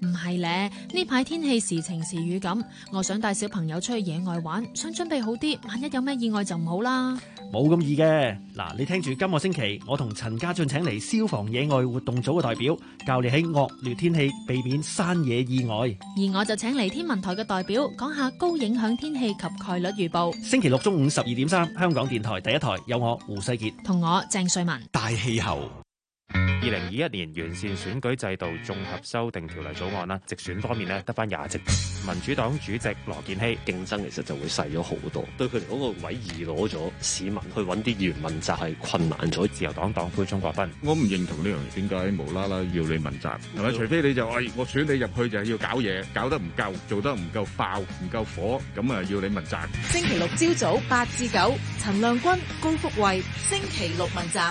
唔係咧，呢排天氣時晴時雨咁，我想帶小朋友出去野外玩，想準備好啲，萬一有咩意外就唔好啦。 冇咁易嘅，嗱，你聽住今個星期，我同陳家俊請嚟消防野外活動組嘅代表，教你喺惡劣天氣避免山野意外。 而我就請嚟天文台嘅代表，講下高影響天氣及概率預報。 星期六中午十二點三，香港電台第一台有我胡世傑同我鄭瑞文。 大氣候。 二零二一年完善選舉制度綜合修訂條例草案啦，直選方面咧得翻廿席。民主黨主席羅健熙競爭其實就會細咗好多，對佢哋嗰個位易攞咗，市民去揾啲議員問責係困難咗。 自由黨黨魁鍾國斌， 我唔認同呢樣，點解無啦啦要你問責？係咪？除非你就誒，我選你入去就係要搞嘢，搞得唔夠，做得唔夠爆，唔夠火，咁啊要你問責。 星期六朝早八至九，陳亮君、高福慧，星期六問責。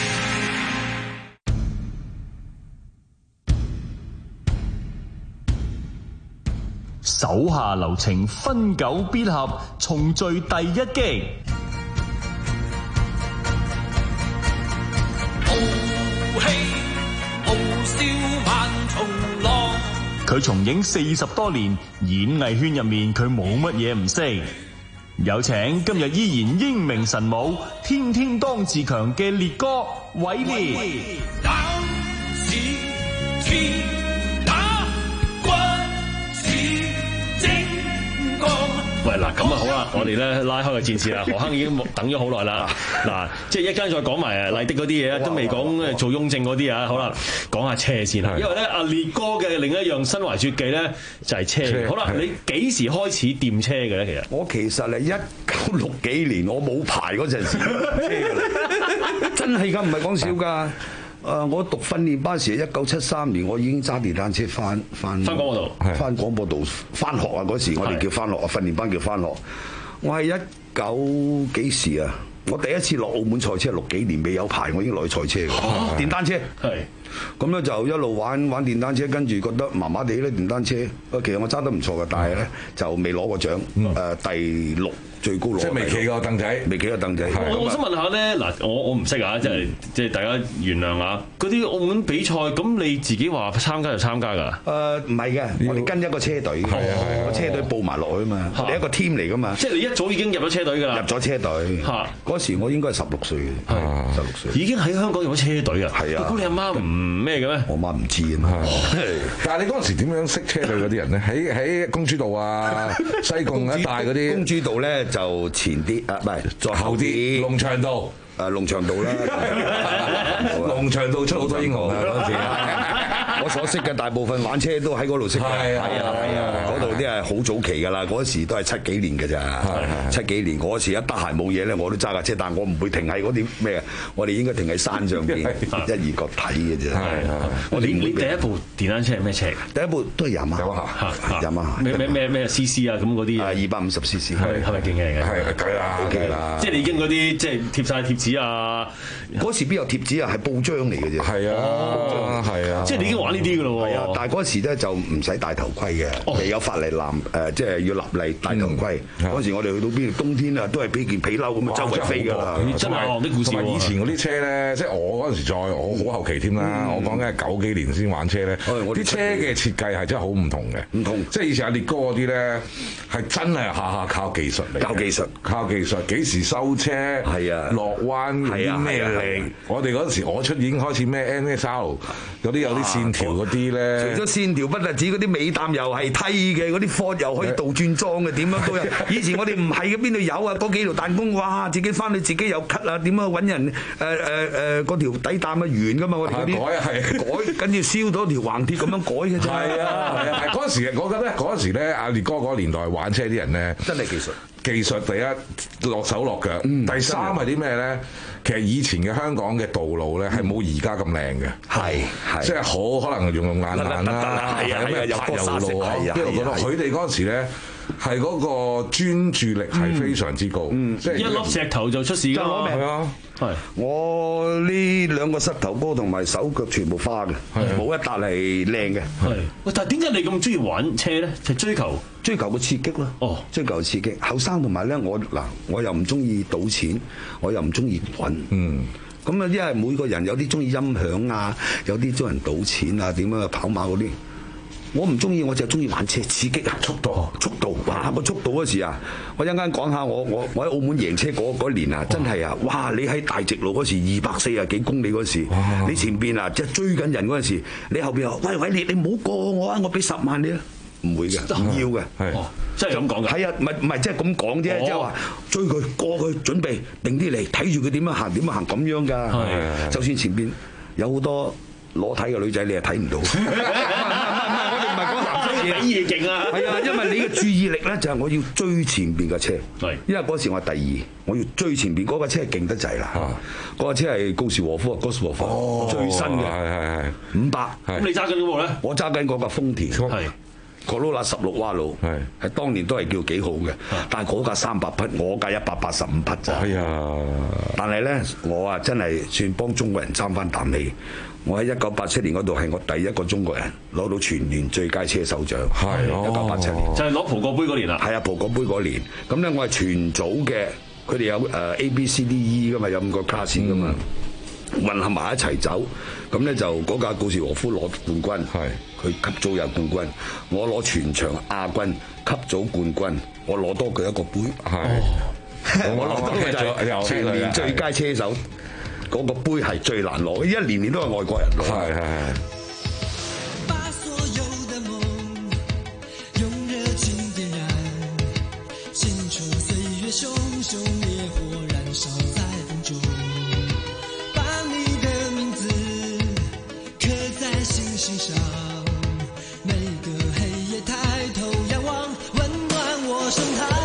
手下留情，分久必合，重聚第一擊。 傲氣傲笑萬重浪。 佢從影四十多年，演藝圈入面佢冇乜嘢唔識。有請今日依然英明神武、天天當自強嘅烈哥偉烈。 喂，嗱咁啊好啦，我哋咧拉開個戰事啦，何坑已經等咗好耐啦。嗱，即係一間再講埋麗的嗰啲嘢，都未講做雍正嗰啲啊。好啦，講下車先啦。因為咧阿烈哥嘅另一樣身懷絕技咧就係車。車好啦，你幾時開始掂車嘅咧？其實我其實係一九六幾年我冇牌嗰陣時車㗎啦，真係㗎，唔係講笑㗎。誒，我讀訓練班時，一九七三年，我已經揸電單車翻翻翻廣播道， 翻廣播道翻學啊！嗰時我哋叫翻學啊，訓練班叫翻學。我係一九幾時啊？我第一次落澳門賽車，六幾年未有牌，我已經落去賽車嘅、啊、電單車。係咁咧，就一路玩玩電單車，跟住覺得麻麻地咧電單車。其實我揸得唔錯嘅，但係咧就未攞過獎。誒、嗯呃，第六。最高攞， 即係未企過凳仔， 未企過凳仔。 我我想問下咧，嗱，我我唔識啊，即係即係大家原諒下。嗰啲澳門比賽，咁你自己話參加就參加㗎？ 誒唔係嘅，我哋跟一個車隊，係啊係啊，個車隊報埋落去啊嘛，我哋一個 team 嚟㗎嘛。 即係你一早已經入咗車隊㗎啦。入咗車隊。嚇！嗰時我應該係十六歲嘅，係十六歲。 已經喺香港入咗車隊啊？ 係啊。 咁你阿媽唔咩嘅咩？ 我媽唔知啊。 但係你嗰陣時點樣識車隊嗰啲人咧？喺喺公主道啊、西貢一帶嗰啲。 公主道咧就前啲啊，唔係再後啲， 龍翔道。 誒龍翔道啦， 龍翔道出好多英雄啊嗰陣時。 我所識嘅大部分玩車都喺嗰度識嘅，係啊係啊，嗰度啲係好早期㗎啦，嗰時都係七幾年嘅咋，七幾年嗰時一得閒冇嘢咧，我都揸架車，但係我唔會停喺嗰啲咩，我哋應該停喺山上邊，一二角睇嘅啫。 我哋你第一部電單車係咩車？ 第一部都係雅馬哈，雅馬哈。 咩咩咩咩 C C 啊咁嗰啲？ 二百五十 C C。 係係咪勁嘅嚟嘅？ 係梗啦，OK 啦。 即係你已經嗰啲即係貼晒貼紙啊！ 嗰時邊有貼紙啊？係報章嚟嘅啫。係啊，係啊。 即係你已經玩呢啲㗎咯喎。係啊， 但係嗰時咧就唔使戴頭盔嘅，未有法例攬誒，即係要立例戴頭盔。嗰時我哋去到邊度，冬天啊都係俾件皮褸咁啊，周圍飛㗎啦。 真係啲故事。 同埋以前嗰啲車咧，即係我嗰陣時再我好後期添啦。我講緊係九幾年先玩車咧。啲車嘅設計係真係好唔同嘅。唔同，即係以前阿烈哥嗰啲咧係真係下下靠技術嚟。 靠技術， 靠技術，幾時收車？係啊，落彎啲咩力？我哋嗰陣時我出已經開始咩 N S R 嗰啲有啲線條嗰啲咧。 除咗線條不特止，嗰啲尾擔又係梯嘅，嗰啲貨又可以倒轉裝嘅，點樣都有。以前我哋唔係嘅，邊度有啊？嗰幾條彈弓，哇！自己翻去自己又 cut 啊，點樣揾人誒誒誒嗰條底擔啊圓噶嘛？我哋嗰啲改啊係改，跟住燒到條橫鐵咁樣改嘅啫。 係啊係啊！嗰陣時我覺得嗰陣時咧，阿烈哥嗰個年代玩車啲人咧， 真係技術。 技術第一落手落腳，嗯、第三係啲咩咧？其實以前嘅香港嘅道路咧係冇而家咁靚嘅，係係即係好可能溶溶爛爛啦，係啊，咩柏油路啊，因為我覺得佢哋嗰陣時咧係嗰個專注力係非常之高， 嗯嗯、即係一粒石頭就出事㗎嘛， 係啊，係我呢兩個膝頭哥同埋手腳全部花嘅，冇一笪係靚嘅。 係，喂，但係點解你咁中意玩車咧？就追求追求個刺激咯。哦，追求刺激。後生同埋咧，我嗱我又唔中意賭錢，我又唔中意滾。嗯。咁啊，因為每個人有啲中意音響啊，有啲中意人賭錢啊，點樣跑馬嗰啲。 我唔中意，我就係中意玩車，刺激啊，速度，速度，哇！個速度嗰時啊，我一陣間講下我我我喺澳門贏車嗰嗰年啊，真係啊，哇！你喺大直路嗰時二百四十幾公里嗰時，你前邊啊即係追緊人嗰陣時，你後邊話喂喂你你唔好過我啊，我俾十萬你啊，唔會嘅，唔要嘅， 係，即係咁講嘅。 係啊，唔係唔係即係咁講啫，即係話追佢過佢，準備定啲嚟，睇住佢點樣行點樣行咁樣㗎。就算前邊有好多裸體嘅女仔，你係睇唔到。唔係講鹹濕嘢， 嘢勁啊！ 係啊，因為你嘅注意力咧就係我要追前邊嘅車， 係， 因為嗰時我係第二，我要追前邊嗰架車係勁得滯啦。嗰架車係高士和夫啊，高士和夫最新嘅，係係係五百。 咁你揸緊嗰部咧？ 我揸緊嗰架豐田，係 Corolla 十六瓦路，係係當年都係叫幾好嘅，但係嗰架三百匹，我架一百八十五匹咋。哎呀！但係咧，我啊真係算幫中國人爭翻啖氣。我喺一九八七年嗰度係我第一個中國人攞到全年最佳車手獎，係一九八七年， 就係攞葡國杯嗰年啦。 係啊，葡國杯嗰年，咁咧我係全組嘅，佢哋有誒 A B C D E 噶嘛，有五個卡士噶嘛，混合埋一齊走，咁咧就嗰架高士和夫攞冠軍，係佢級組有冠軍，我攞全場亞軍，級組冠軍，我攞多佢一個杯，係，我攞多嘅就係全年最佳車手。嗰個杯係最難攞，一年年都係外國人攞。係係係。把所有的夢用熱情點燃，青春歲月熊熊烈火燃燒在風中，把你的名字刻在星星上，每個黑夜抬頭仰望，溫暖我胸膛。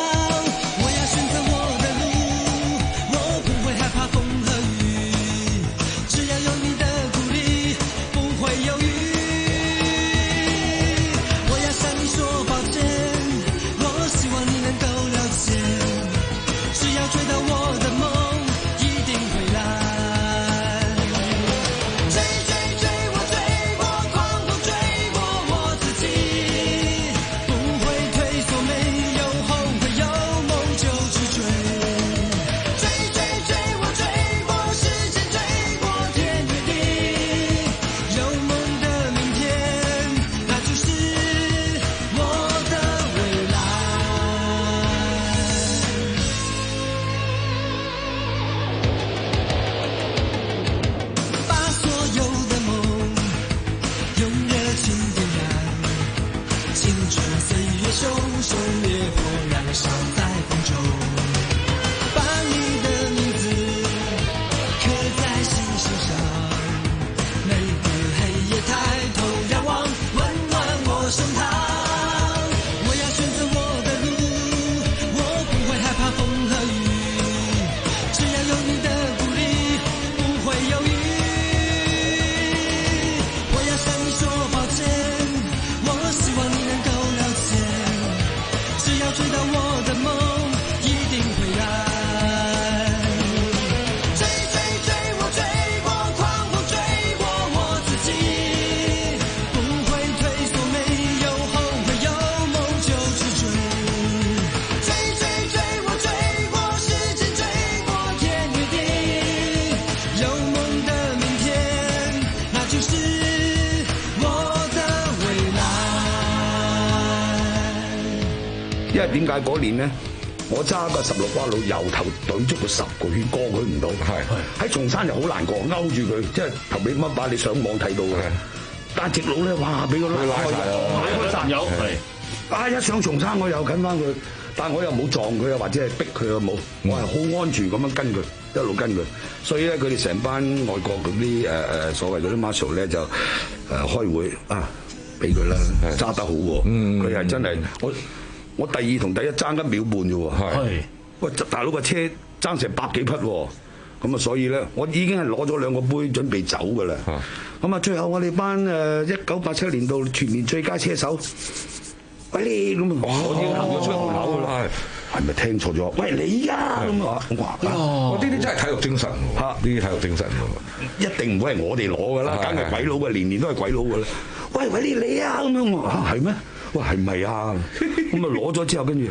點解嗰年咧，我揸個十六瓜路由頭懟足佢十個圈，過佢唔到。係喺松山又好難過，勾住佢，即係頭尾乜把你上網睇到嘅。但係直路咧，哇！俾佢拉開，拉開站友。係啊！一上松山我又近翻佢，但係我又冇撞佢啊，或者係逼佢啊冇。我係好安全咁樣跟佢，一路跟佢。所以咧，佢哋成班外國嗰啲誒誒所謂嗰啲 marshal 咧就誒開會啊，俾佢啦，揸得好喎。佢係真係我。我第二同第一爭一秒半啫喎，係，喂大佬個車爭成百幾匹喎，咁啊所以咧，我已經係攞咗兩個杯準備走㗎啦，咁啊最後我哋班誒一九八七年度全年最佳車手，喂你咁啊，我已經行咗出門口㗎啦，係咪聽錯咗？喂你啊咁啊，我話我呢啲真係體育精神喎，呢啲體育精神喎，一定唔會係我哋攞㗎啦，梗係鬼佬嘅，年年都係鬼佬㗎啦，喂喂你你啊咁樣我話係咩？哇，係咪啊？咁啊攞咗之後，跟住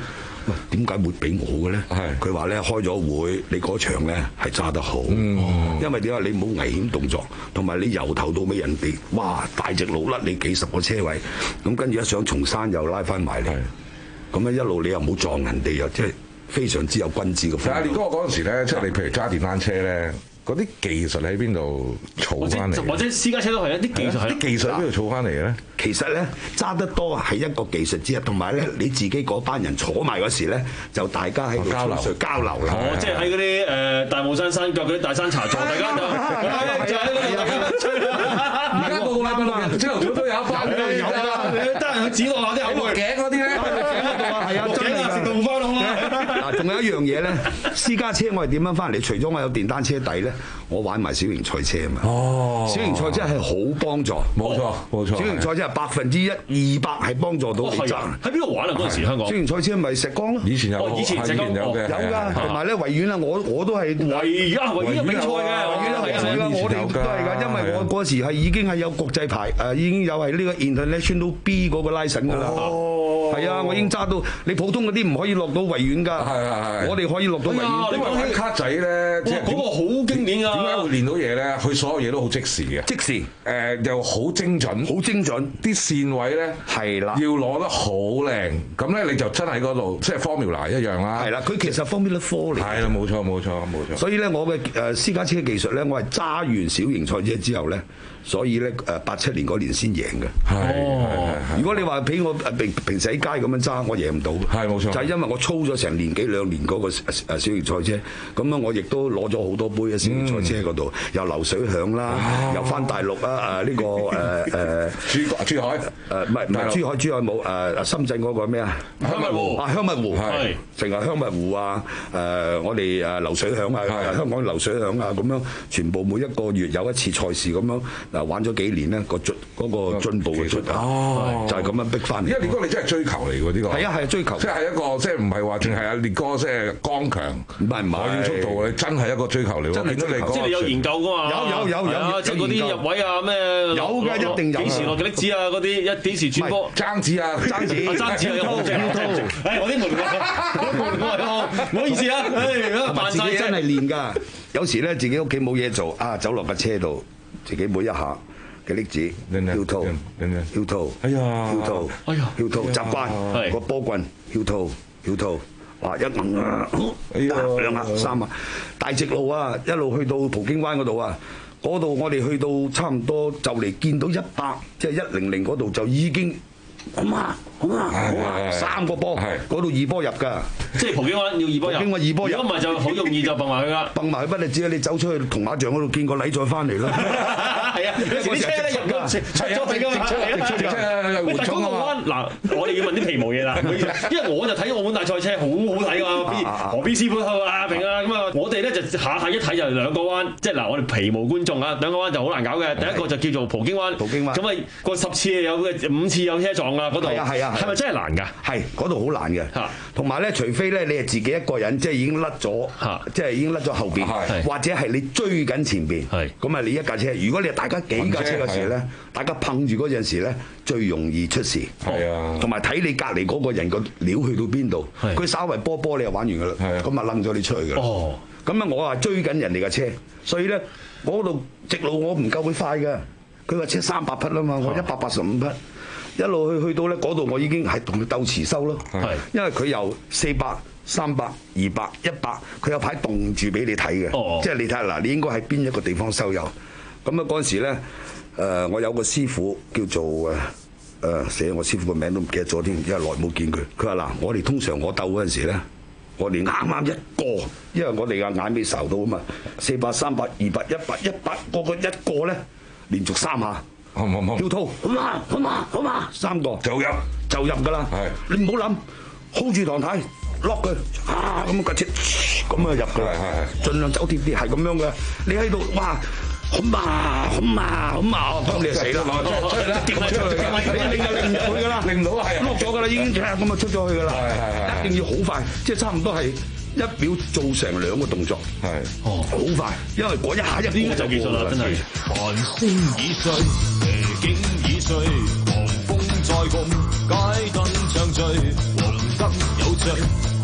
喂，點解會俾我嘅咧？佢話咧開咗會，你嗰場咧係揸得好，嗯、因為點解你冇危險動作，同埋你由頭到尾人哋哇大直路甩你幾十個車位，咁跟住一上松山又拉翻埋嚟，咁樣一路你又冇撞人哋，又即係非常之有君子嘅風度。 但係烈哥嗰陣時咧，即係你譬如揸電單車咧。嗰啲技術喺邊度儲翻嚟？ 或者私家車都係一啲技術係啲技術喺邊度儲翻嚟嘅咧？ 其實咧揸得多係一個技術之一，同埋咧你自己嗰班人坐埋嗰時咧，就大家喺度交流交流啦。 哦，即係喺嗰啲誒大帽山山腳嗰啲大山茶座，大家就就喺嗰度吹啦。 而家個個禮拜六日朝頭早都有一班嘅，有啦。 你得閒去指落下啲口落頸嗰啲咧， 係啊，真係食豆腐花咯。嗱，仲有一樣嘢咧，私家車我係點樣翻嚟？除咗我有電單車底咧。我玩埋小型賽車啊嘛，哦，小型賽車係好幫助， 冇錯冇錯。 小型賽車係百分之一二百係幫助到你賺。 喺邊度玩啊？嗰陣時香港。小型賽車咪石崗咯。 以前有， 以前石崗有嘅，有㗎。同埋咧維園啊，我我都係維園啊，維園有比賽嘅，維園有比賽㗎， 我哋都係㗎，因為我嗰時係已經係有國際牌，誒已經有係呢個 International B 嗰個 license 㗎啦。係啊，我已經揸到你普通嗰啲唔可以落到維園㗎。係係係。我哋可以落到維園。 你講起卡仔咧，即係嗰個好經典㗎。 點解會練到嘢咧？佢所有嘢都好即時嘅， 即時誒又好精準， 好精準。 啲線位咧係啦， 要攞得好靚。咁咧你就真係嗰度，即係 Formula 一樣啦。 係啦，佢其實 Formula Four 嚟。 係啦，冇錯冇錯冇錯。 所以咧，我嘅誒私家車技術咧，我係揸完小型賽車之後咧。所以咧，誒八七年嗰年先贏嘅。 係， 如果你話俾我平平時喺街咁樣揸，我贏唔到。 係冇錯。 就係因為我操咗成年幾兩年嗰個誒小型賽車，咁啊我亦都攞咗好多杯喺小型賽車嗰度，又流水響啦，又翻大陸啊誒呢個誒誒珠珠海誒唔係唔係珠海珠海冇誒深圳嗰個咩啊？ 香蜜湖啊香蜜湖係，成日香蜜湖啊誒我哋誒流水響啊，香港流水響啊咁樣，全部每一個月有一次賽事咁樣。嗱玩咗幾年咧，個進嗰個進步嘅出啊，就係咁樣逼翻嚟。 因為烈哥你真係追求嚟喎呢個。 係啊係啊，追求。 即係一個即係唔係話淨係阿烈哥即係剛強， 唔係唔係。 我要速度，你真係一個追求嚟喎。 真係追求。 即係你有研究㗎嘛？ 有有有有。 即係嗰啲入位啊咩？ 有㗎，一定有。 幾時落嘅力子啊？嗰啲一幾時轉波？ 爭子啊！ 爭子。 爭子啊！好正好正。誒我啲門我唔好意思啊！誒扮晒真係練㗎。有時咧自己屋企冇嘢做啊，走落架車度，自己每一下。嘅粒子，跳套，跳套， 哎呀， 跳套， 哎呀， 跳套，習慣個波棍，跳套，跳套，哇！一硬啊，兩下三下，大直路啊，一路去到葡京灣嗰度啊，嗰度我哋去到差唔多就嚟見到一百，即係一零零嗰度就已經。好嘛，好嘛，好嘛，三個波，嗰度二波入㗎， 即係葡京灣要二波入， 葡京灣二波入， 如果唔係就好容易就蹦埋去啦， 蹦埋去不你知啊！你走出去銅馬像嗰度見個禮再翻嚟啦， 係啊，有時啲車咧入咗出咗去㗎嘛，出嚟出嚟，喂，但係嗰個灣嗱，我哋要問啲皮毛嘢啦，因為我就睇澳門大賽車好好睇㗎，何必師傅啊平啊咁啊，我哋咧就下下一睇就兩個灣，即係嗱我哋皮毛觀眾啊，兩個灣就好難搞嘅，第一個就叫做葡京灣， 葡京灣， 咁啊個十次有五次有車撞。嗰度係啊係啊，係咪真係難㗎？ 係嗰度好難嘅，同埋咧，除非咧你係自己一個人，即係已經甩咗，即係已經甩咗後邊，或者係你追緊前邊，咁啊你一架車，如果你係大家幾架車嘅時咧，大家碰住嗰陣時咧，最容易出事。係啊，同埋睇你隔離嗰個人個料去到邊度，佢稍為波波你就玩完㗎啦，咁啊掹咗你出去㗎啦。哦，咁啊我話追緊人哋嘅車，所以咧嗰度直路我唔夠佢快㗎，佢話車三百匹啊嘛，我一百八十五匹。一路去去到咧嗰度，我已經係同佢鬥遲收咯。係，因為佢由四百、三百、二百、一百，佢有牌棟住俾你睇嘅。哦，即係你睇下嗱，你應該喺邊一個地方收油。咁啊嗰陣時咧，誒我有個師傅叫做誒誒寫我師傅個名都唔記得咗添，因為耐冇見佢。佢話嗱，我哋通常我鬥嗰陣時咧，我哋啱啱一個，因為我哋嘅眼尾睄到啊嘛，四百、三百、二百、一百、一百個個一個咧，連續三下。 好唔好？ 跳套，好嘛，好嘛，好嘛，三個就入就入㗎啦。係，你唔好諗 ，hold 住唐太 lock 佢，啊咁架車咁啊入㗎啦。係係，盡量走貼啲，係咁樣嘅。你喺度哇，好嘛，好嘛，好嘛，咁你就死啦！出嚟啦，跌埋出去，你就擰唔入去㗎啦，擰唔到係 lock 咗㗎啦，已經咁啊出咗去㗎啦。係係係，一定要好快，即係差唔多係。一秒做成兩個動作，係哦，好快，因為嗰一下一個就技術啦，真係。繁星已碎，夜景已碎，狂風再共，街燈唱醉，黃燈有醉。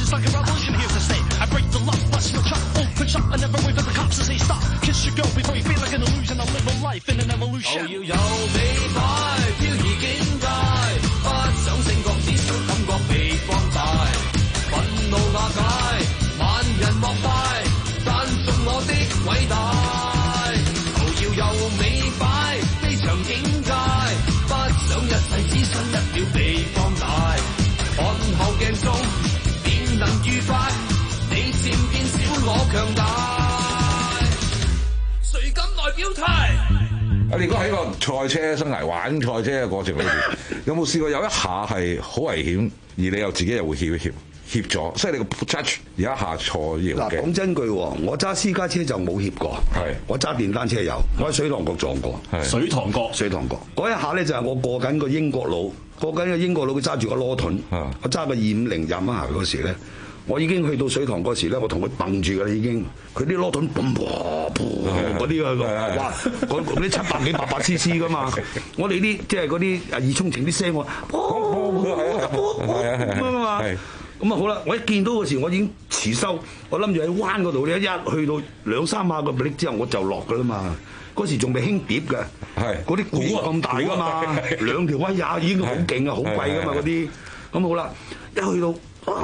It's like a revolution here to stay. I break the love, bust your chop, open shop, I never wait for the cops to say stop. Kiss your girl before you feel like an illusion. I live a life in an evolution. 我要有美態，飄移境界，不想醒覺，只想感覺被放大。憤怒瓦解，萬人膜拜，讚頌我的偉大。頭要有美擺，飛翔境界，不想一世只想一秒被放大。看後鏡中點能愉快？你漸變小，我強大。誰敢來表態？ 啊！你如果喺個賽車生涯玩賽車嘅過程裏邊，有冇試過有一下係好危險，而你又自己又會協一協協咗，即係你個 judge 有一下錯搖嗱， 嘅。 講真句，我揸私家車就冇協過， 係我揸電單車有，我喺水塘角撞過， 水塘角， 水塘角嗰一下咧就係我過緊個英國佬，過緊個英國佬佢揸住個羅盾，我揸個二五零廿蚊行嗰時咧。我已經去到水塘嗰時咧，我同佢蹦住㗎啦已經，佢啲羅盾嘣嘣嗰啲啊，哇！嗰嗰啲七百幾八百 C C 㗎嘛，我哋啲即係嗰啲二衝程啲聲我，咁啊嘛，咁啊好啦，我一見到嗰時我已經遲收，我諗住喺彎嗰度咧，一去到兩三下個 break 之後我就落㗎啦嘛，嗰時仲未興碟㗎，嗰啲鼓咁大㗎嘛，兩條威也已經好勁啊，好貴㗎嘛嗰啲，咁好啦，一去到。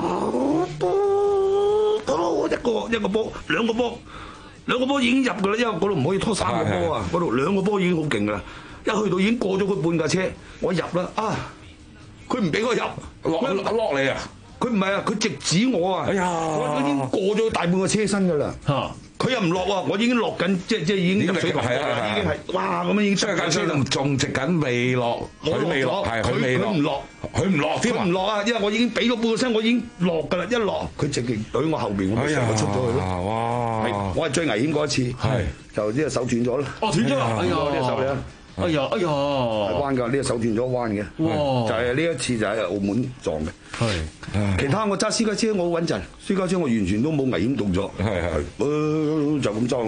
一個一個波，兩個波，兩個波已經入㗎啦，因為嗰度唔可以拖三個波啊，嗰度兩個波已經好勁㗎啦，一去到已經過咗佢半架車，我入啦啊！佢唔俾我入， 落落你啊！ 佢唔係啊，佢直指我啊！哎呀，我已經過咗大半個車身㗎啦。嚇！佢又唔落喎，我已經落緊，即即已經入水塘，已經係哇咁樣已經出架車仲仲直緊未落，佢未落，係佢未落， 佢唔落， 佢唔落添， 佢唔落啊！因為我已經俾咗半個身，我已經落㗎啦，一落佢直情懟我後邊，我咪成個出咗去咯。哇！我係最危險嗰一次，係就呢隻手斷咗啦。 哦，斷咗啊！哎呀， 呢隻手咧。 哎呀，哎呀， 係彎㗎，呢隻手斷咗彎嘅，就係呢一次就喺澳門撞嘅。係，其他我揸私家車我好穩陣，私家車我完全都冇危險動作。係係，就咁裝。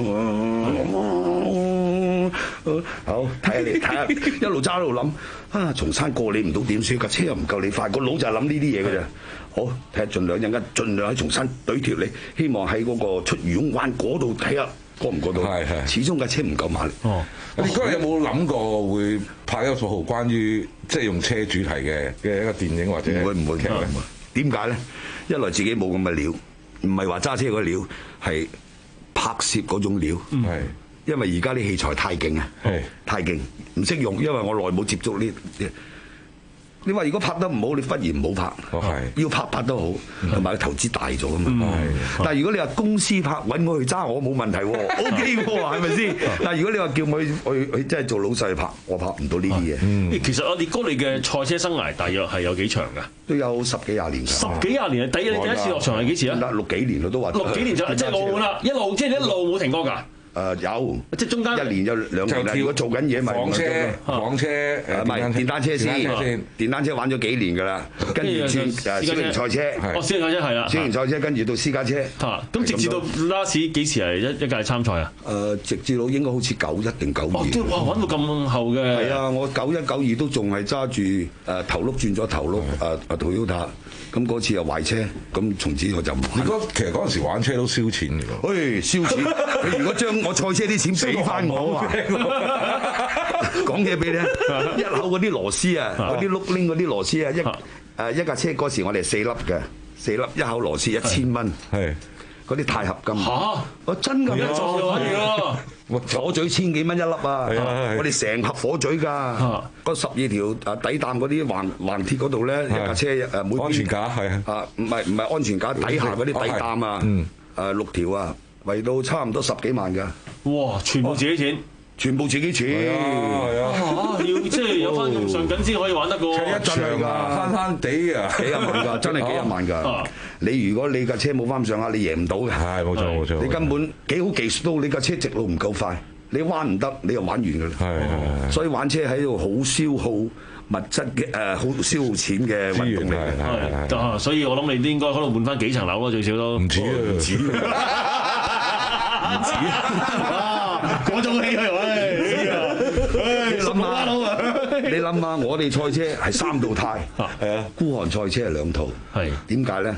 好，睇下你睇下，一路揸一路諗，啊，松山過你唔到點算？架車又唔夠你快，個腦就係諗呢啲嘢㗎咋。好，睇下盡量陣間，盡量喺松山懟條你，希望喺嗰個出漁翁灣嗰度睇下。過唔過到？係係，始終架車唔夠馬力。哦， 你嗰日有冇諗過會拍一套關於即係用車主題嘅嘅一個電影或者？ 唔會唔會劇？點解咧？一來自己冇咁嘅料，唔係話揸車嗰料，係拍攝嗰種料。係，因為而家啲器材太勁啊，太勁，唔識用，因為我耐冇接觸呢啲。你話如果拍得唔好，你忽然唔好拍，要拍拍得好，同埋個投資大咗啊嘛。但係如果你話公司拍揾我去揸，我冇問題喎 ，O K 喎，係咪先？但係如果你話叫我去去去真係做老細去拍，我拍唔到呢啲嘢。 其實阿烈哥你嘅賽車生涯大約係有幾長㗎？ 都有十幾廿年。十幾廿年啊！第一你第一次落場係幾時啊？ 六幾年我都話。 六幾年就即係澳門啦，一路即係一路冇停過㗎。 誒有， 即係中間一年有兩年啦。如果做緊嘢咪房車、房車誒， 唔係電單車先，電單車玩咗幾年㗎啦，跟住轉誒小型賽車， 哦小型賽車係啦， 小型賽車跟住到私家車。 嚇，咁直至到 last 幾時係一一屆參賽啊？ 誒，直至到應該好似九一定九二。 哦，都哇玩到咁後嘅。 係啊，我九一九二都仲係揸住誒頭轆轉咗頭轆誒誒 Toyota。咁嗰次又壞車，咁從此我就唔玩。 你嗰其實嗰陣時玩車都燒錢㗎喎。 誒燒錢！你如果將我賽車啲錢俾翻我啊！講嘢俾你聽，一口嗰啲螺絲啊，嗰啲碌拎嗰啲螺絲啊，一誒一架車嗰時我哋四粒嘅，四粒一口螺絲一千蚊。係。嗰啲鈦合金嚇，我真㗎，一撞就可以啦。火嘴千幾蚊一粒啊！我哋成盒火嘴㗎，嗰十二條誒底擔嗰啲橫橫鐵嗰度咧，一架車誒每邊安全架係啊， 唔係唔係安全架底下嗰啲底擔啊，誒六條啊，圍到差唔多十幾萬㗎。 哇！全部自己錢。 全部自己錢，係啊！要即係有翻咁上緊先可以玩得過。 一場㗎， 慳慳地啊， 幾廿萬㗎，真係幾廿萬㗎。你如果你架車冇翻上下，你贏唔到嘅。 係冇錯冇錯。你根本幾好技術都，你架車直路唔夠快，你彎唔得，你又玩完㗎啦。係所以玩車喺度好消耗物質嘅誒，好消耗錢嘅運動嚟嘅。 係，所以我諗你都應該可能換翻幾層樓咯，最少都唔止啊，唔止，唔止。 嗰種氣係咪？ 你諗下，你諗下，我哋賽車係三套胎，係啊，孤寒賽車係兩套，係點解咧？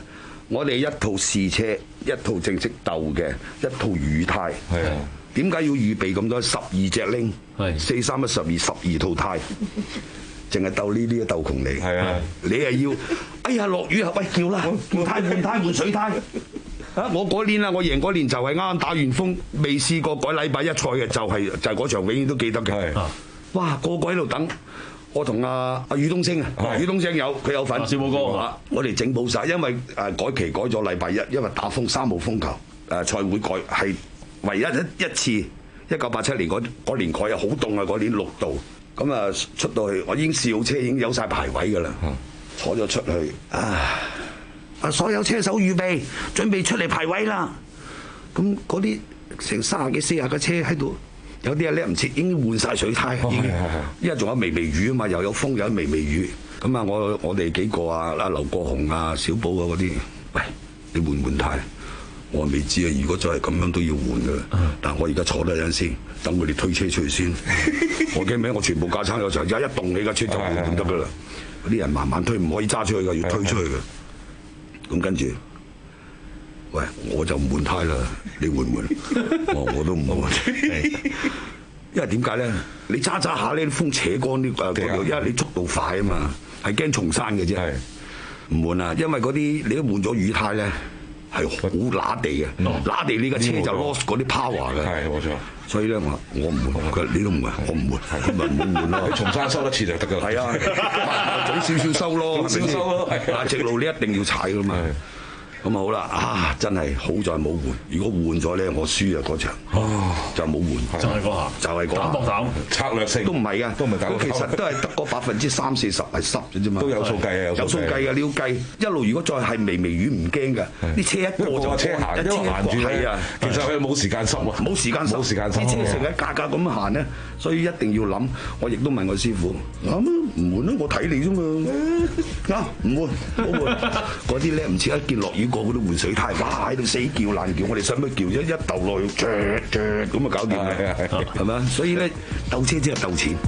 我哋一套試車，一套正式鬥嘅，一套雨胎。係啊。點解要預備咁多？十二隻拎，四三一十二，十二套胎，淨係鬥呢啲鬥窮你。係啊，你係要，哎呀落雨啊，喂叫啦，換胎換胎換水胎。啊！我嗰年啊，我贏嗰年就係啱啱打完風，未試過改禮拜一賽嘅，就係、是、就係、是、嗰場，永遠都記得嘅。哇！個個喺度等，我同阿阿宇東升啊，宇東升有佢有份。小寶哥啊，我哋整補晒，因為誒改期改咗禮拜一，因為打風三號風球，誒賽會改係。唯一一一次，一九八七年嗰嗰年改啊，好凍啊！嗰年六度，咁啊出到去，我已經試好車，已經有晒排位㗎啦，坐咗出去啊！啊，所有車手預備，準備出嚟排位啦！咁嗰啲成三十幾四十架車喺度，有啲啊叻唔切，已經換晒水胎，已經，因為仲有微微雨啊嘛，又有風又有微微雨，咁啊我我哋幾個啊，阿劉國雄啊、小寶啊嗰啲，喂，你換唔換胎？我未知啊！如果再係咁樣都要換噶啦，但係我而家坐得陣先，等佢哋推車出去先。我驚咩？我全部架撐有時候，而家一動起架車就換得噶啦。嗰啲人慢慢推，唔可以揸出去噶，要推出去嘅。咁跟住，喂，我就唔換胎啦，你換唔換？我我都唔換。因為點解咧？你揸揸下呢啲風扯乾啲誒嗰度，因為你速度快啊嘛，係驚重山嘅啫。唔換啊！因為嗰啲你都換咗雨胎咧。係好揦地嘅，揦地呢架車就 lost 嗰啲 power 嘅，係冇錯。所以咧，我我唔換，佢你都唔換，我唔換，咁咪唔好換咯。你重山收一次就得㗎啦。係啊，早少少收咯，少收咯。但係直路你一定要踩㗎嘛。咁啊好啦，啊真係好在冇換。如果換咗咧，我輸啊嗰場。哦，就冇換。就係嗰下，就係嗰下。膽搏膽，策略性都唔係㗎，都唔係膽。其實都係得嗰百分之三四十係濕嘅啫嘛。都有數計啊，有數計㗎，你要計一路。如果再係微微雨唔驚㗎，啲車一過就車行，一車行住係啊。其實佢冇時間濕啊，冇時間濕，冇時間濕。啲車成日格格咁行咧，所以一定要諗。我亦都問我師傅，啱啊，唔換啦，我睇你啫嘛。啱，唔換，唔換。嗰啲咧唔似一見落雨。個個都換水胎，哇喺度死叫爛叫，我哋使乜叫啫？一鬥落去，啜啜咁啊搞掂啦，係咪啊？所以咧鬥車即係鬥錢。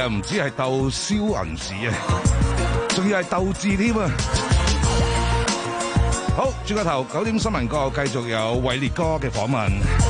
啊，唔止係鬥燒銀紙啊，仲要係鬥智添啊！好，轉個頭，九點新聞過後繼續有偉烈哥嘅訪問。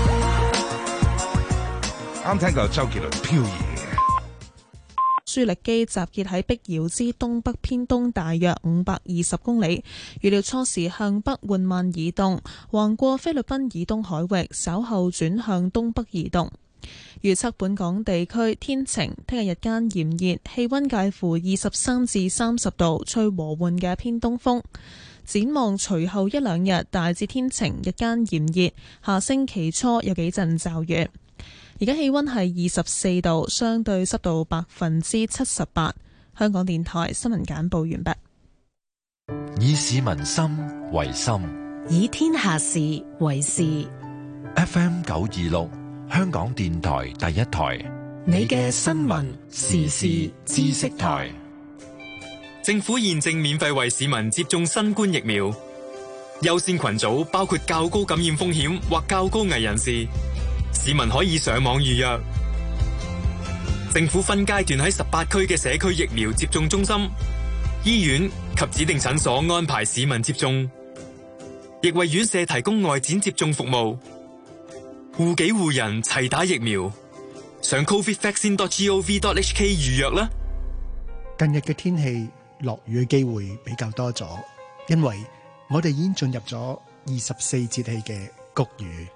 啱聽過周杰倫飄移。 舒力基集結喺碧瑤之東北偏東大約五百二十公里，預料初時向北緩慢移動，橫過菲律賓以東海域，稍後轉向東北移動。預測本港地區天晴，聽日日間炎熱，氣溫介乎二十三至三十度，吹和緩嘅偏東風。展望隨後一兩日大致天晴，日間炎熱，下星期初有幾陣驟雨。而家氣溫係二十四度，相對濕度百分之七十八。香港電台新聞簡報完畢。 以市民心為心， 以天下事為事。 F M 九二六，香港電台第一台， 你嘅新聞時事知識台。 政府現正免費為市民接種新冠疫苗，優先群組包括較高感染風險或較高危人士，市民可以上網預約。政府分階段喺十八區嘅社區疫苗接種中心、醫院及指定診所安排市民接種，亦為院舍提供外展接種服務。護己護人齊打疫苗，上 covid vaccine dot gov dot h k 預約啦。 近日嘅天氣落雨嘅機會比較多咗，因為我哋已經進入咗二十四節氣嘅穀雨。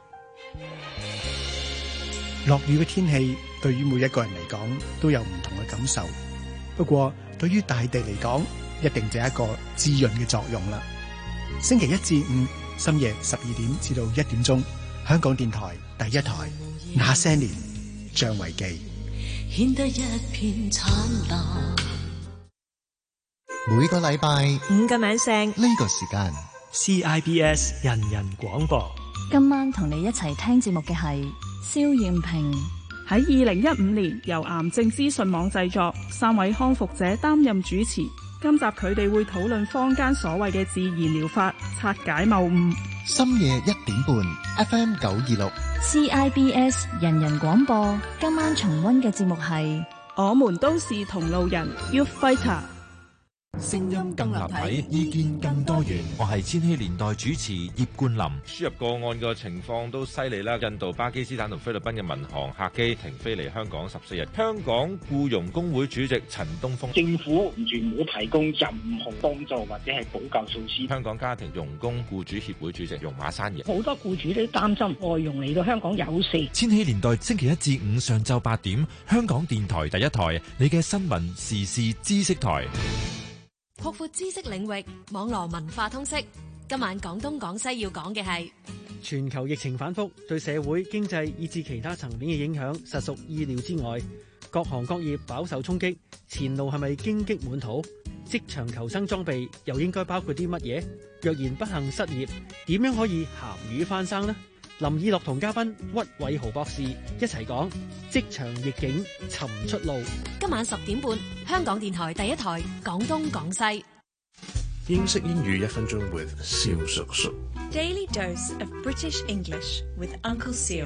落雨嘅天氣對於每一個人嚟講都有唔同嘅感受，不過對於大地嚟講，一定就係一個滋潤嘅作用啦。星期一至五深夜十二點至到一點鐘，香港電台第一台那些年，張維記。 顯得一片燦爛。 每個禮拜五個晚上呢個時間 C I B S 人人廣播。 今晚同你一齊聽節目嘅係蕭艷平。 喺二零一五年由癌症資訊網製作，三位康復者擔任主持。今集佢哋會討論坊間所謂嘅自然療法，拆解謬誤。 深夜一點半 F M 九二六 C I B S 人人廣播。今晚重溫嘅節目係我們都是同路人 Youth Fighter。 聲音更立體，意見更多元。我係千禧年代主持葉冠霖。 輸入個案嘅情況都犀利啦，印度、巴基斯坦同菲律賓嘅民航客機停飛嚟香港十四日。香港僱傭工會主席陳東峰： 政府完全冇提供任何幫助或者係補救措施。 香港家庭傭工僱主協會主席容馬山爺： 好多僱主都擔心外傭嚟到香港有事。 千禧年代星期一至五上晝八點，香港電台第一台，你嘅新聞時事知識台。 擴闊知識領域，網絡文化通識。今晚廣東廣西要講嘅係全球疫情反覆，對社會經濟以至其他層面嘅影響，實屬意料之外。各行各業飽受衝擊，前路係咪荊棘滿途？職場求生裝備又應該包括啲乜嘢？若然不幸失業，點樣可以鹹魚翻生呢？林以樂同嘉賓屈偉豪博士一齊講職場逆境尋出路。 今晚十點半，香港電台第一台廣東廣西。 英式英語一分鐘 with 蕭叔叔。 Daily dose of British English with Uncle Seal。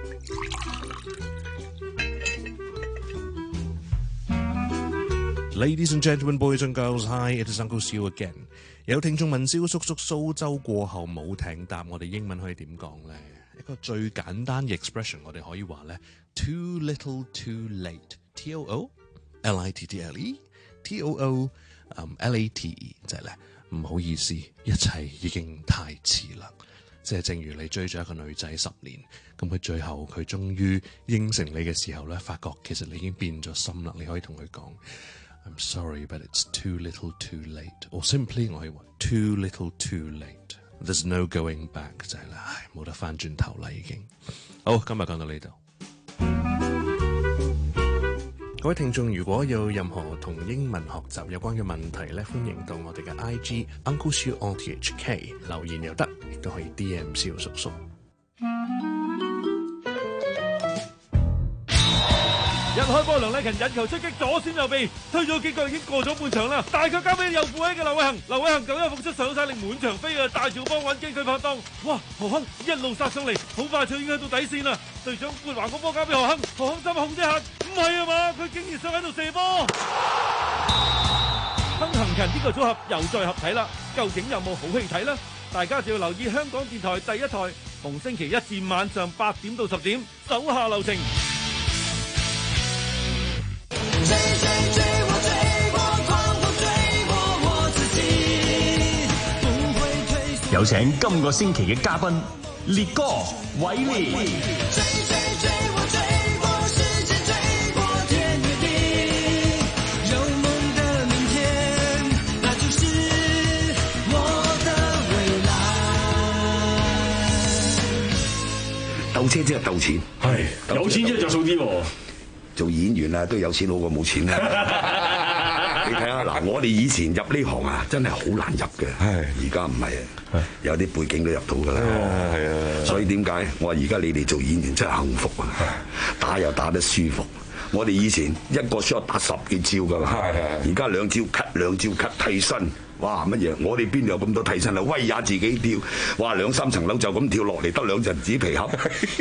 Ladies and gentlemen, boys and girls, hi, it is Uncle Seal again。有聽眾問蕭叔叔，蘇州過後冇艇搭，我哋英文可以點講咧？一個最簡單嘅 expression， 我哋可以話咧 ，too little too late，T O O L I T T L E，T O O L A T E， 就係咧唔好意思，一切已經太遲啦。即係正如你追咗一個女仔十年，咁佢最後佢終於應承你嘅時候咧，發覺其實你已經變咗心啦。你可以同佢講 I'm sorry, but it's too little too late， or simply 我可以話 too little too late。There's no going back， 就係啦，唉，冇得翻轉頭啦，已經。好，今日講到呢度。各位聽眾，如果有任何同英文學習有關嘅問題咧，歡迎到我哋嘅 I G Uncle Siu O T H K 留言又得，亦都可以 D M 蕭叔叔。 一開波，梁禮勤引球出擊，左閃右避，推咗幾腳已經過咗半場啦。大腳交俾右副位嘅劉偉恒，劉偉恒九一復出上晒力滿場飛啊！大趙邦揾機佢拍檔，哇！何亨一路殺上嚟，好快就已經去到底線啦。隊長撥橫個波交俾何亨，何亨心控一下。 唔係啊嘛，佢竟然想喺度射波。亨行勤呢個組合又再合體啦，究竟有冇好戲睇呢？大家就要留意香港電台第一台，逢星期一至晚上八點到十點，手下留情。 追追追我追過狂風追過我自己，不會退縮。 有請今個星期嘅嘉賓烈哥偉烈。 追追追我追過時間追過天與地，有夢的明天，那就是我的未來。 鬥車即係鬥錢， 係有錢即係着數啲喎。 做演員啊，都有錢好過冇錢啦。你睇下嗱，我哋以前入呢行啊，真係好難入嘅。而家唔係啊，有啲背景都入到㗎啦。係啊，所以點解我話而家你哋做演員真係幸福啊？打又打得舒服。我哋以前一個 shot 打十幾招㗎嘛，而家兩招 cut 兩招 cut 替身。哇乜嘢？我哋邊度有咁多替身啊？威也自己跳，哇兩三層樓就咁跳落嚟，得兩陣紙皮盒，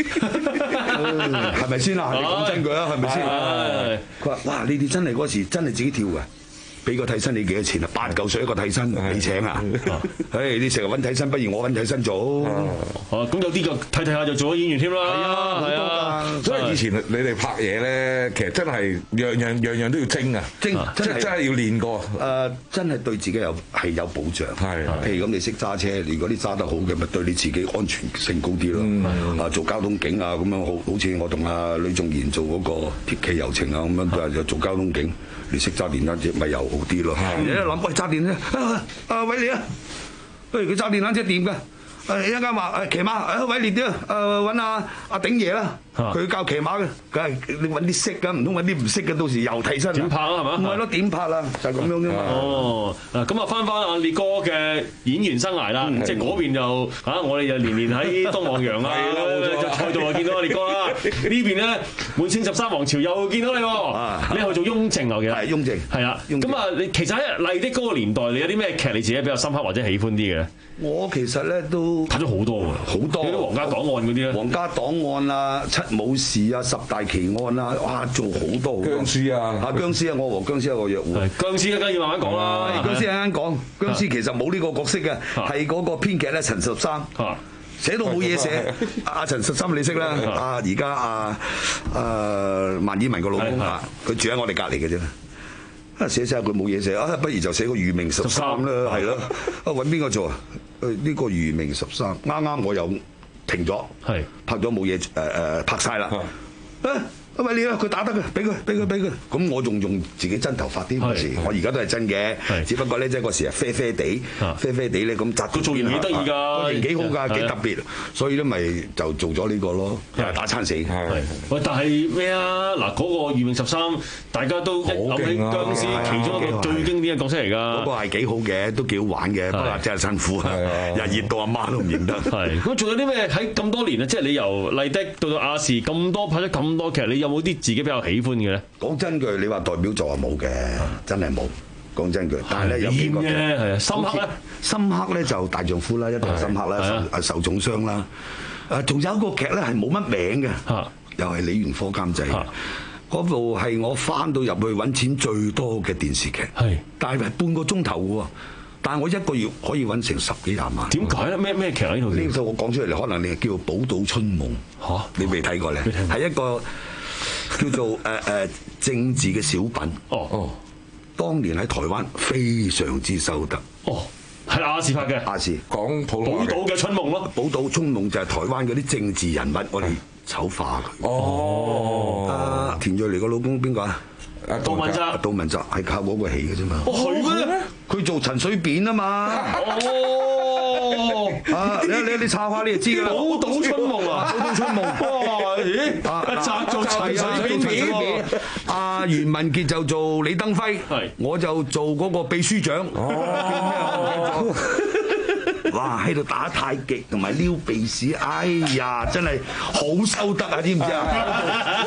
係咪先啊？你講真句啊，係咪先？佢話：哇！你哋真係嗰時真係自己跳㗎。俾個替身你幾多錢啊？八嚿水一個替身，你請啊？誒，你成日揾替身，不如我揾替身做。 哦，咁有啲個睇睇下就做咗演員添啦。 係啊，係啊。所以以前你哋拍嘢咧，其實真係樣樣樣樣都要精啊，精真係真係要練過。 誒，真係對自己有係有保障。係，譬如咁你識揸車，如果你揸得好嘅，咪對你自己安全性高啲咯。啊，做交通警啊，咁樣好好似我同阿呂仲賢做嗰個鐵騎遊程啊，咁樣都係做交通警。你識揸電單車咪又好啲咯？你一諗喂揸電車啊啊偉烈啊，不如佢揸電單車掂㗎？誒一間話誒騎馬誒偉烈啲啊，誒揾阿阿鼎爺啦，佢教騎馬嘅，梗係你揾啲識㗎，唔通揾啲唔識嘅，到時又替身點拍啊係嘛？ 唔係咯，點拍啦？就係咁樣啫嘛。 哦，嗱咁啊翻翻阿烈哥嘅演員生涯啦，即係嗰邊就嚇我哋就年年喺東望洋啊，就賽道啊見到阿烈哥啦，呢邊咧滿清十三王朝又見到你喎，你係做雍正我記得。 係雍正。係啊，咁啊你其實喺麗的嗰個年代，你有啲咩劇你自己比較深刻或者喜歡啲嘅？ 我其實咧都拍咗好多喎， 好多啲皇家檔案嗰啲咧， 皇家檔案啊、七武士啊、十大奇案啊，哇，做好多僵屍啊， 啊僵屍啊，我和僵屍一個約會， 僵屍一間要慢慢講啦， 僵屍一間講，僵屍其實冇呢個角色嘅，係嗰個編劇咧陳十三。寫到冇嘢寫，阿陳十三你識啦，阿而家阿阿萬綺雯個老公啊，佢住喺我哋隔離嘅啫。啊寫寫下佢冇嘢寫，啊不如就寫個餘命十三啦，係咯，啊揾邊個做啊？誒呢個餘命十三，啱啱我又停咗，係拍咗冇嘢誒誒拍曬啦。啊喂你啊，佢打得嘅，俾佢俾佢俾佢，咁我仲用自己真頭髮啲嗰時，我而家都係真嘅，只不過咧即係嗰時係啡啡地，啡啡地咧咁紮。 佢做完幾得意㗎， 個型幾好㗎，幾特別，所以咧咪就做咗呢個咯，打餐死。 喂，但係咩啊？嗱，嗰個餘命十三，大家都一諗起僵屍，其中一個最經典嘅角色嚟㗎。 嗰個係幾好嘅，都幾好玩嘅，不過真係辛苦啊，日熱到阿媽都唔認得。 係。咁仲有啲咩喺咁多年啊？即係你由麗的到到亞視咁多拍咗咁多劇，你有冇啲自己比較喜歡嘅咧？ 講真句，你話代表作啊冇嘅，真係冇。講真句，但係咧有幾個嘅係啊，深刻咧，深刻咧就大丈夫啦，一定係深刻啦，受受重傷啦。誒，仲有一個劇咧係冇乜名嘅，又係李元科監製。嗰部係我翻到入去揾錢最多嘅電視劇，係，但係係半個鐘頭嘅喎。但係我一個月可以揾成十幾廿萬。 點解咧？咩咩劇呢套？ 呢套我講出嚟，可能你叫做《寶島春夢》嚇，你未睇過咧？係一個叫做誒誒政治嘅小品。哦哦，當年喺台灣非常之收得。 哦，係亞視拍嘅。 亞視講普通話。 寶島嘅春夢咯， 寶島春夢就係台灣嗰啲政治人物，我哋醜化佢。哦。啊，田蕊妮個老公邊個啊？ 杜汶澤， 杜汶澤係靠嗰個戲嘅啫嘛。 哦，係咩？ 佢做陳水扁啊嘛。哦。啊，你你你查下你就知啦。 寶島春夢啊， 寶島春夢。哇，咦？一集做陳水扁。阿袁文傑就做李登輝，我就做嗰個秘書長。哦。哇！喺度打太極同埋撩鼻屎，哎呀，真係好收得啊！知唔知啊？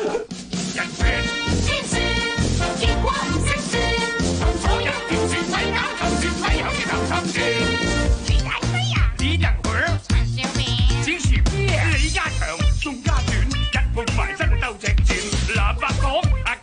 結果唔識算，所有點算咪搞錯算咪好似頭心算。李大輝啊，李仁和，陳小扁，小薯片，李家強，宋家短，一鋪埋身鬥直傳，嗱白講啊。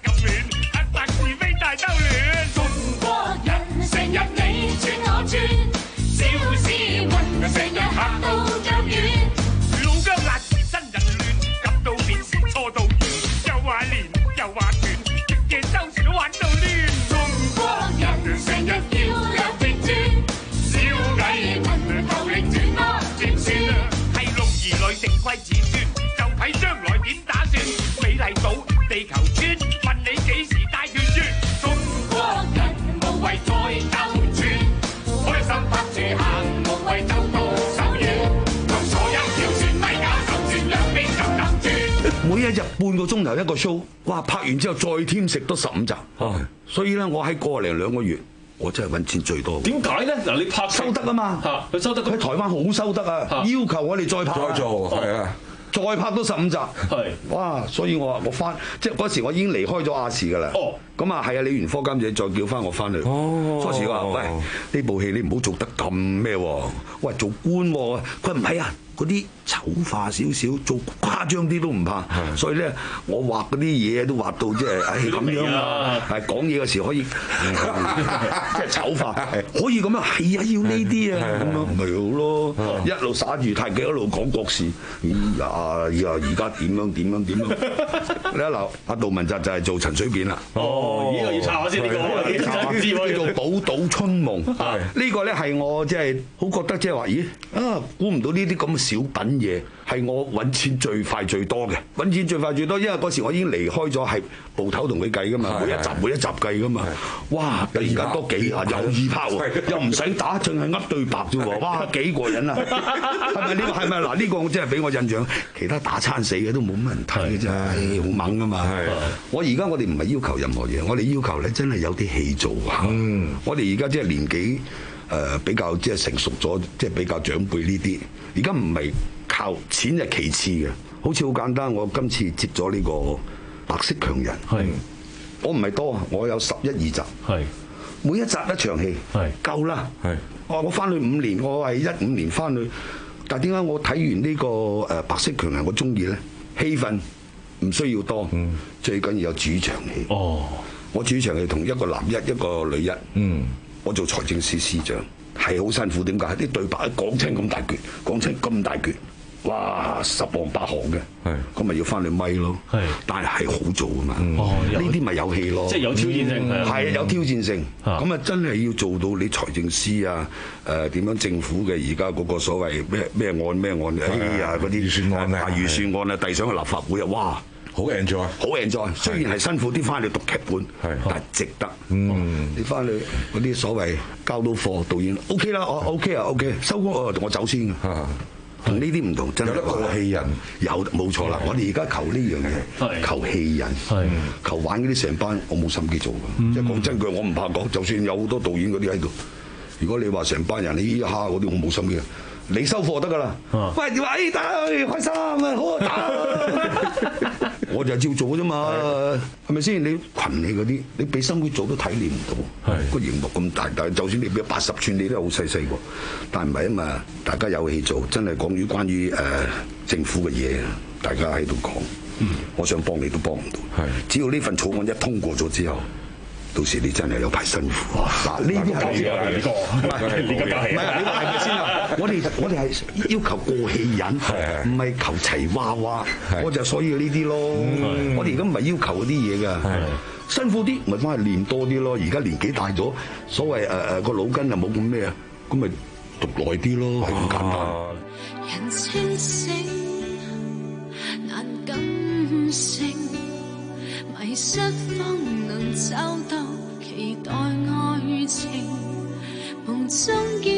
一日半個鐘頭一個 show， 哇！拍完之後再添食多十五集，所以咧我喺個零兩個月，我真係揾錢最多。 點解咧？嗱，你拍收得啊嘛， 佢收得， 佢喺台灣好收得啊，要求我哋再拍， 再做係啊。 再拍多十五集， 係哇！所以我話我翻，即係嗰時我已經離開咗亞視㗎啦。哦，咁啊係啊，李元科監製再叫翻我翻去。哦，初時話喂，呢部戲你唔好做得咁咩喎？喂，做官喎，佢唔係啊。嗰啲醜化少少，做誇張啲都唔怕，所以咧我畫嗰啲嘢都畫到即係，唉咁樣啊，係講嘢嘅時候可以即係醜化，可以咁樣，係啊要呢啲啊咁樣，咪好咯，一路耍住太極一路講國事，咦呀呀而家點樣點樣點樣？你一嗱阿杜汶澤就係做陳水扁啦。 哦，呢個要查下先呢個， 叫做《寶島春夢》。呢個咧係我即係好覺得即係話，咦啊估唔到呢啲咁嘅小品嘢係我揾錢最快最多嘅，揾錢最快最多，因為嗰時我已經離開咗係部頭同佢計噶嘛，每一集每一集計噶嘛，哇！突然間多幾下又易拍喎，又唔使打，淨係噏對白啫喎，哇幾過癮啊！係咪呢個係咪嗱呢個我真係俾我印象，其他打餐死嘅都冇乜人睇嘅啫，好猛噶嘛！我而家我哋唔係要求任何嘢，我哋要求咧真係有啲戲做啊！嗯、我哋而家即係年紀。誒、呃、比較即係成熟咗，即係比較長輩呢啲。而家唔係靠錢係其次嘅，好似好簡單。我今次接咗呢個白色強人，係我唔係多，我有十一二集，係每一集一場戲，係夠啦。係我我翻去五年，我係一五年翻去，但係點解我睇完呢個誒白色強人我中意咧？戲份唔需要多，嗯、最緊要有主場戲。哦，我主場戲同一個男一，一個女一。嗯。我做財政司司長係好辛苦，點解？啲對白講清咁大橛，講清咁大橛，哇十行八行嘅，咁咪要翻嚟咪咯。係，但係係好做啊嘛。哦，呢啲咪有戲咯，即係有挑戰性，係有挑戰性。咁啊，真係要做到你財政司啊，誒點樣政府嘅而家嗰個所謂咩咩案咩案，哎呀嗰啲預算案啊，預算案啊，遞上去立法會啊，哇！好 enjoy，好 enjoy。雖然係辛苦啲，翻去讀劇本，但係值得。嗯，你翻去嗰啲所謂交到貨，導演 OK 啦，我 OK 啊 OK， 收工我我走先嘅。同呢啲唔同，真係有得過氣人，有冇錯啦。我哋而家求呢樣嘢，求氣人，求玩嗰啲成班，我冇心機做嘅。即係講真句，我唔怕講，就算有好多導演嗰啲喺度，如果你話成班人你依下嗰啲，我冇心機。你收貨得㗎啦，喂點話？哎打，開心啊，好啊打，我就照做啫嘛，係咪先？你群戲嗰啲，你俾心機做都體驗唔到，個熒幕咁大，但係就算你俾八十寸，你都係好細細個，但係唔係啊嘛？大家有戲做，真係講於關於誒、呃、政府嘅嘢，大家喺度講，嗯、我想幫你都幫唔到，只要呢份草案一通過咗之後。到時你真係有排辛苦。嗱，呢啲係呢個，唔係呢個唔係啊！你話係咪先啊？我哋我哋係要求過氣癮，唔係求齊娃娃。我就所以呢啲咯。我哋而家唔係要求嗰啲嘢㗎。辛苦啲，咪翻去練多啲咯。而家年紀大咗，所謂誒誒個腦筋又冇咁咩啊，咁咪讀耐啲咯，係咁簡單。人清醒，難感性，迷失方能找到期待愛情，夢中見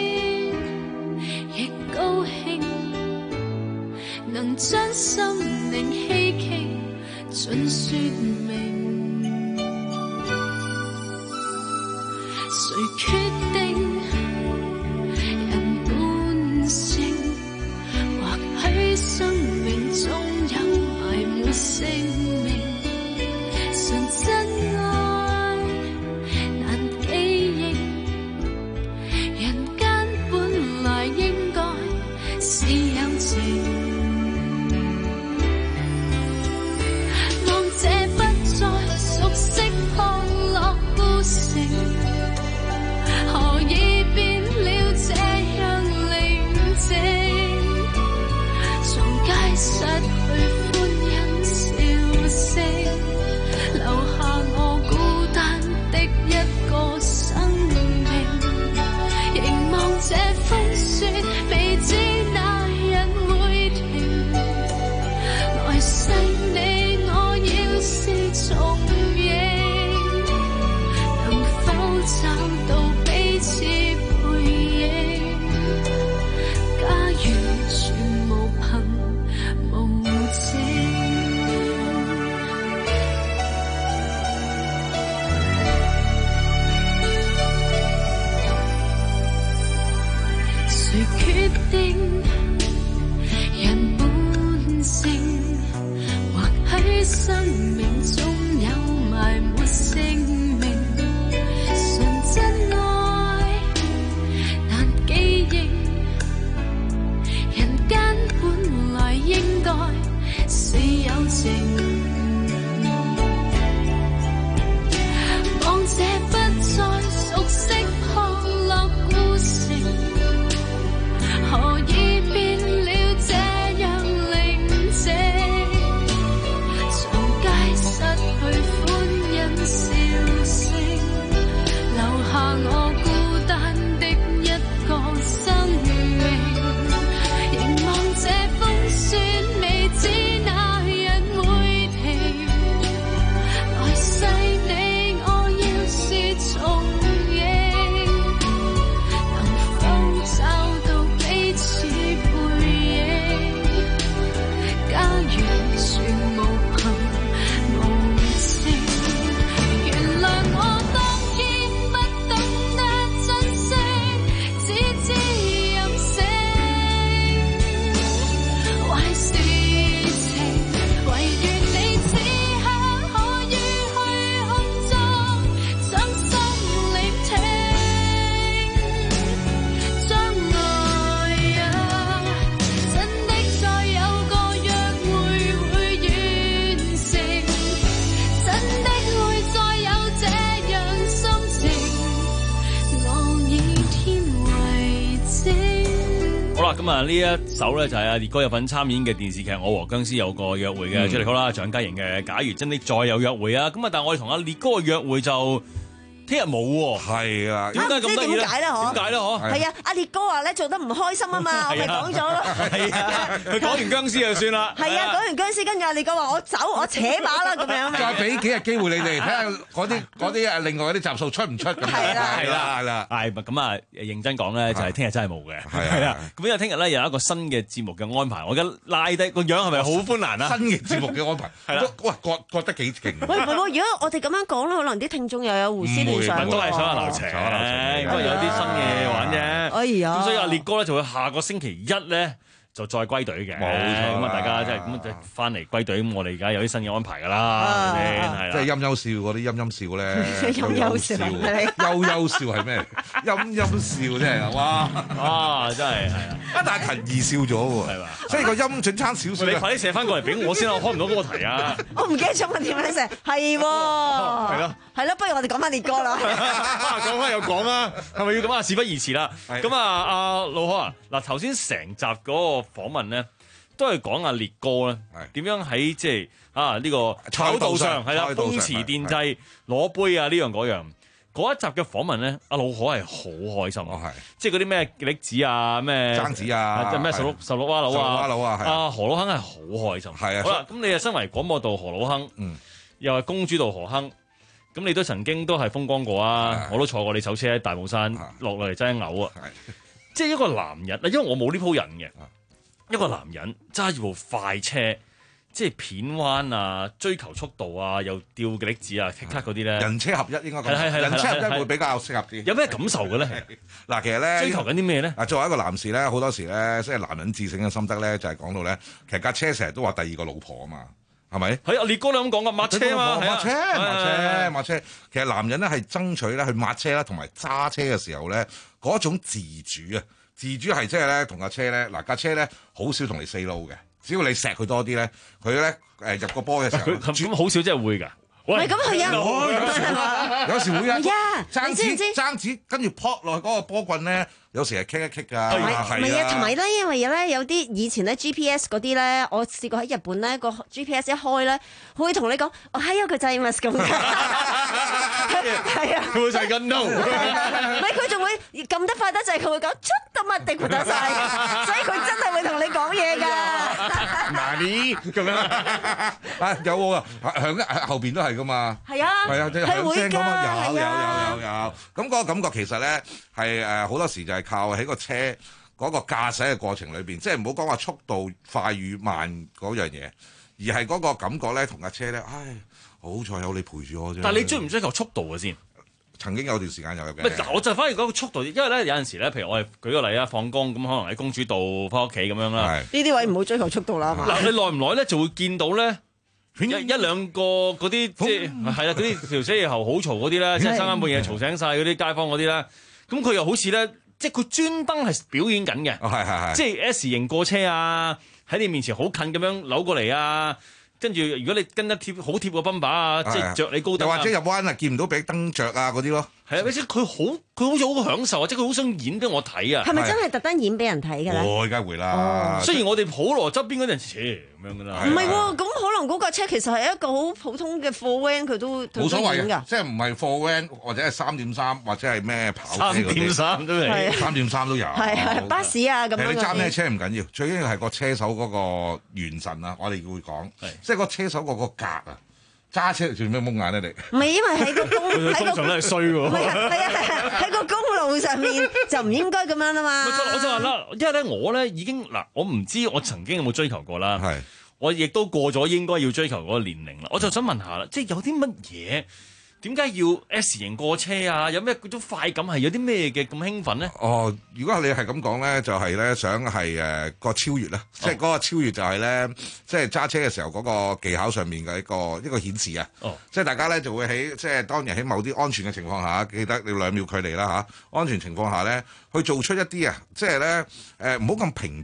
亦高興，能將心靈希冀盡說明。誰決定人本性？或許生命中有埋沒性命。純真愛難記憶，人間本來應該是有情。望這不再熟悉破落孤城， 啦，咁啊呢一首咧就係阿烈哥有份參演嘅電視劇《我和僵屍有個約會》嘅主題曲啦，蔣嘉瑩嘅《假如真的再有約會》啊，咁啊但係我哋同阿烈哥嘅約會就聽日冇喎。 係啊， 點解咁得意咧？ 點解咧？嗬？ 點解咧？嗬？ 係啊，阿烈哥話咧做得唔開心啊嘛，我咪講咗咯。 係啊，佢講完僵屍就算啦。 係啊，講完僵屍，跟住阿烈哥話我走，我扯把啦咁樣。 再俾幾日機會你哋睇下嗰啲嗰啲誒另外嗰啲集數出唔出咁樣？ 係啦， 係啦，係啦。係咁啊，認真講咧，就係聽日真係冇嘅。係啊，咁因為聽日咧有一個新嘅節目嘅安排，我而家拉低個樣係咪好寬難啊？ 新嘅節目嘅安排係啦，哇，覺覺得幾勁。 喂，唔係喎，如果我哋咁樣講咧，可能啲聽眾又有胡思亂想喎。 都係想下流程，應該有啲新嘅嘢玩啫。 哎呀， 咁所以阿烈哥咧就會下個星期一咧就再歸隊嘅。 冇錯， 咁啊大家即係咁就翻嚟歸隊，咁我哋而家有啲新嘅安排㗎啦，係啦。 即係陰陰笑嗰啲陰陰笑咧， 陰陰笑幽幽笑係咩？陰陰笑真係哇哇真係係啊！ 啊但係陳怡笑咗喎，係嘛？所以個音準差少少。 你快啲射翻過嚟俾我先啦，我開唔到嗰個題啊！ 我唔記得咗問點樣射，係喎，係咯， 係咯，不如我哋講翻烈哥啦。 講翻又講啦，係咪要咁啊？事不宜遲啦。咁啊，阿老可啊，嗱頭先成集嗰個訪問咧，都係講阿烈哥咧點樣喺即係啊呢個跑道上係啦，風馳電掣攞杯啊呢樣嗰樣。嗰一集嘅訪問咧，阿老可係好開心， 哦、 即係嗰啲咩力子啊、咩爭子啊、 即係咩十六十六蛙佬啊、 佬啊， 阿何老亨係好開心。係啊，好啦，咁你又身為廣播道何老亨，嗯，又係公主道何亨，咁你都曾經都係風光過啊！我都坐過你手車喺大帽山落落嚟真係嘔啊！即係一個男人嗱，因為我冇呢鋪人嘅，一個男人揸住部快車。即係片彎啊，追求速度啊，又吊嘅力子啊，棘卡嗰啲咧， 人車合一應該咁， 係係係人車合一會比較適合啲。 有咩感受嘅咧？ 嗱，其實咧， 追求緊啲咩咧？ 啊，作為一個男士咧，好多時咧，即係男人自省嘅心得咧，就係講到咧，其實架車成日都話第二個老婆啊嘛，係咪？係阿烈哥你咁講噶，抹車嘛， 抹車，抹車，抹車。其實男人咧係爭取咧去抹車啦，同埋揸車嘅時候咧，嗰種自主啊，自主係即係咧同架車咧，嗱架車咧好少同你 say no 嘅。只要你錫佢多啲咧，佢咧誒入個波嘅時候， 咁好少真係會㗎。 唔係咁佢啊， 有時會啊，爭子爭子，跟住撲落去嗰個波棍咧，有時係棘一棘㗎。 唔係啊，同埋咧，因為咧有啲以前咧 G P S 嗰啲咧，我試過喺日本咧個 G P S 一開咧，佢會同你講，我係有個掣 mas 咁㗎。係啊， 佢會成根刀。 唔係佢仲會撳得快得滯，佢會講出得乜地豁得晒，所以佢真係會同你講嘢㗎。 嗱你咁樣啊有喎啊，響後邊都係㗎嘛。 係啊， 係啊，即係響聲咁啊，有有啊有有有。咁嗰個感覺其實咧係誒好多時就係靠喺個車嗰個駕駛嘅過程裏邊，即係唔好講話速度快與慢嗰樣嘢，而係嗰個感覺咧同架車咧，唉，好彩有你陪住我啫。 但係你追唔追求速度嘅先？ 曾經有段時間有嘅。 唔係嗱，我就反而講個速度，因為咧有陣時咧，譬如我係舉個例啊，放工咁可能喺公主道翻屋企咁樣啦。 呢啲位唔好追求速度啦。 嗱，你耐唔耐咧就會見到咧一一兩個嗰啲即係係啦，嗰啲條車喉好嘈嗰啲咧，即係三更半夜嘈醒晒嗰啲街坊嗰啲咧，咁佢又好似咧，即係佢專登係表演緊嘅， 係係係， 即係 S 型過車啊，喺你面前好近咁樣扭過嚟啊。跟住，如果你跟得貼好貼個奔把啊，即係着你高燈又或者入彎啊，見唔到俾燈着啊嗰啲咯。 係啊，而且佢好，佢好似好享受啊，即係佢好想演俾我睇啊。 係咪真係特登演俾人睇㗎咧？ 會，梗係會啦。 雖然我哋普羅側邊嗰陣時咁樣㗎啦。 唔係喎，咁可能嗰架車其實係一個好普通嘅貨 van，佢都冇所謂㗎。 即係唔係貨 van 或者係三點三或者係咩跑車嗰啲。 三點三都嚟， 三點三都有。 係係巴士啊咁樣。 你揸咩車唔緊要，最緊要係個車手嗰個元神啊！我哋會講，即係個車手嗰個格啊。揸車做咩蒙眼咧？你唔係因為喺個公喺個通常都係衰喎。 係啊係啊係啊！喺個公路上面就唔應該咁樣啦嘛。 我就話啦，因為咧我咧已經嗱，我唔知我曾經有冇追求過啦。係，我亦都過咗應該要追求嗰個年齡啦。我就想問下啦，即係有啲乜嘢？點解要 S 型過車啊？有咩嗰種快感係有啲咩嘅咁興奮咧？ 哦，如果你係咁講咧，就係、是、咧想係誒個超越啦，哦、即係嗰個超越就係咧，即係揸車嘅時候嗰個技巧上面嘅一個一個顯示啊。哦，即係大家咧就會喺即係當然喺某啲安全嘅情況下，記得你兩秒距離啦嚇、啊，安全情況下咧去做出一啲啊，即係咧誒唔好咁平淡。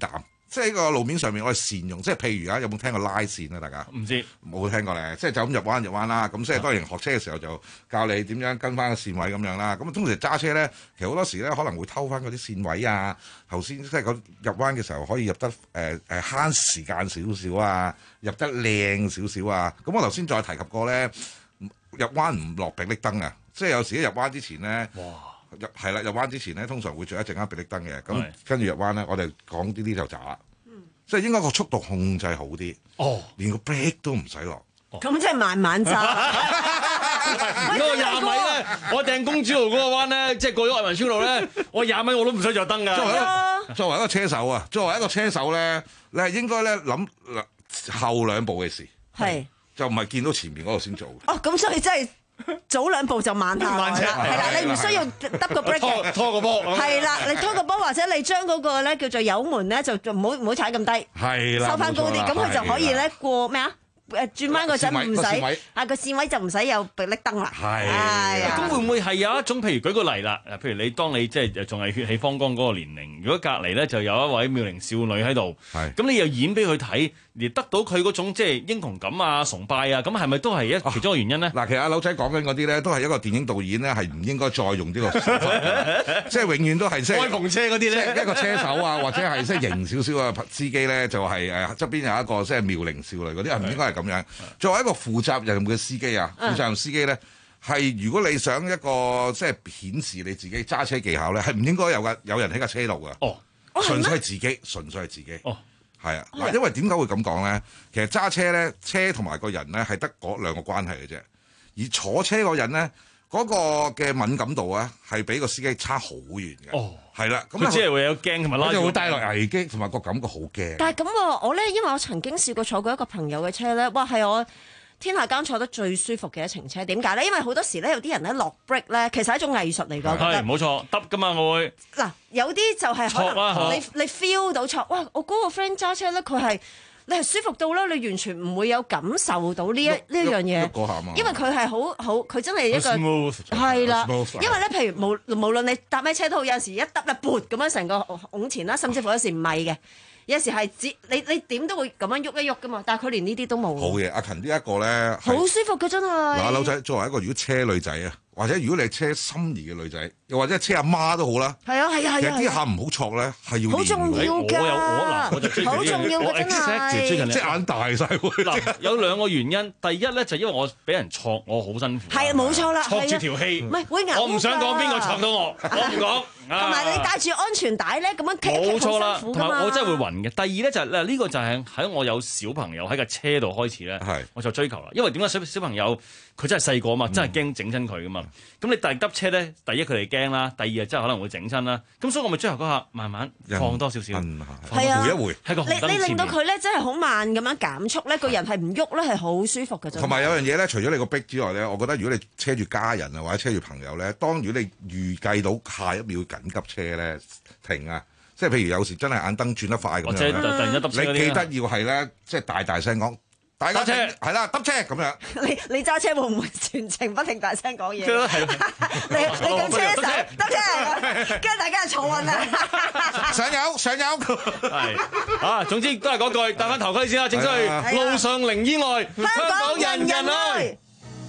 即係喺個路面上面，我哋善用，即係譬如啊，有冇聽過拉線啊？大家唔知冇聽過咧，即係就咁入彎入彎啦。咁即係當然學車嘅時候就教你點樣跟翻個線位咁樣啦。咁通常揸車咧，其實好多時咧可能會偷翻嗰啲線位啊。頭先即係個入彎嘅時候可以入得誒誒慳時間少少啊，入得靚少少啊。咁我頭先再提及過咧，入彎唔落迫力燈啊，即係有時一入彎之前咧。入係啦，入彎之前咧，通常會着一陣間迫力燈嘅，咁跟住入彎咧，我哋講呢啲就渣啦，嗯、即係應該個速度控制好啲，哦，連個 brake 都唔使落， 咁即係慢慢揸。 如果我廿米咧，我訂公主路嗰個彎咧，即係過咗愛民村路咧，我廿米我都唔使着燈㗎。 作為一個作為一個車手啊，作為一個車手咧，你係應該咧諗後兩步嘅事， 係就唔係見到前面嗰度先做。 哦，咁所以真係。早兩步就慢下啦，係啦，你唔需要揼個 brake 拖拖個波， 係啦，你拖個波或者你將嗰個咧叫做油門咧就唔好唔好踩咁低， 係啦， 收翻高啲，咁佢就可以咧過咩啊？誒轉彎嗰陣唔使啊個線位就唔使有迫力燈啦。 係啊，咁會唔會係有一種譬如舉個例啦？譬如你當你即係仲係血氣方剛嗰個年齡，如果隔離咧就有一位妙齡少女喺度，咁你又演俾佢睇，而得到佢嗰種即係英雄感啊、崇拜啊，咁係咪都係一其中一個原因咧？ 嗱，其實阿柳仔講緊嗰啲咧，都係一個電影導演咧，係唔應該再用呢個手法，即係永遠都係即係開篷車嗰啲咧， 一個車手啊，或者係即係型少少嘅司機咧，就係誒側邊有一個即係妙齡少女嗰啲，係唔應該係咁樣。作為一個負責任嘅司機啊，負責任司機咧，係如果你想一個即係顯示你自己揸車技巧咧，係唔應該有嘅有人喺架車度嘅。 哦， 純粹係自己，純粹係自己。 哦， 係啊，嗱，因為點解會咁講咧？其實揸車咧，車同埋個人咧係得嗰兩個關係嘅啫。而坐車個人咧，嗰個嘅敏感度啊，係比個司機差好遠嘅。 哦， 係啦，咁佢只係會有驚同埋拉， 就會帶來危機同埋個感覺好驚。 但係咁喎，我咧因為我曾經試過坐過一個朋友嘅車咧，哇係我天下間坐得最舒服嘅一程車。點解咧？因為好多時咧有啲人咧落 brake 咧，其實係一種藝術嚟㗎。 係冇錯，得㗎嘛我會。嗱， 有啲就係可能你你 feel 到錯，哇！我嗰個 friend 揸車咧，佢係。你係舒服到啦，你完全唔會有感受到呢一呢一樣嘢，因為佢係好好，佢真係一個係啦。因為咧，譬如無無論你搭咩車都好，有陣時一揼一撥咁樣成個拱前啦，甚至乎有時唔係嘅，有時係只你你點都會咁樣喐一喐噶嘛。但係佢連呢啲都冇。 好嘅，阿勤呢一個咧， 好舒服嘅真係。 嗱，阿柳仔作為一個如果車女仔啊，或者如果你係車心儀嘅女仔，又或者車阿媽都好啦。係啊係啊係啊！其實啲下唔好錯咧，係要好重要㗎。 我有我嗱，我就追好重要嘅真係。 隻眼大晒會。 嗱，有兩個原因。第一咧就因為我俾人錯，我好辛苦。 係啊，冇錯啦。 錯住條氣。 唔係會嘔。 我唔想講邊個錯到我，我唔講。 同埋你帶住安全帶咧，咁樣騎騎好辛苦㗎嘛。 我真係會暈嘅。第二咧就係嗱，呢個就係喺我有小朋友喺架車度開始咧，我就追求啦。因為點解小小朋友佢真係細個啊嘛，真係驚整親佢㗎嘛。咁你第揼車咧，第一佢哋驚啦，第二啊真係可能會整親啦。咁所以我咪追求嗰下慢慢放多少少， 係啊， 回一回喺個紅燈前面。 你你令到佢咧真係好慢咁樣減速咧，個人係唔喐咧係好舒服嘅啫。 同埋有樣嘢咧，除咗你個逼之外咧，我覺得如果你車住家人啊或者車住朋友咧，當如果你預計到下一秒緊急車咧停啊，即係譬如有時真係眼燈轉得快咁樣咧， 突然間揼車嗰啲， 你記得要係咧，即係大大聲講。大家車係啦，揼車咁樣。 你你揸車會唔會全程不停大聲講嘢？ 係你你咁車手揼車，跟住大家就嘈暈啦。 上油上油。 係啊，總之都係嗰句，戴翻頭盔先啦。正所謂路上零意外，香港人人愛。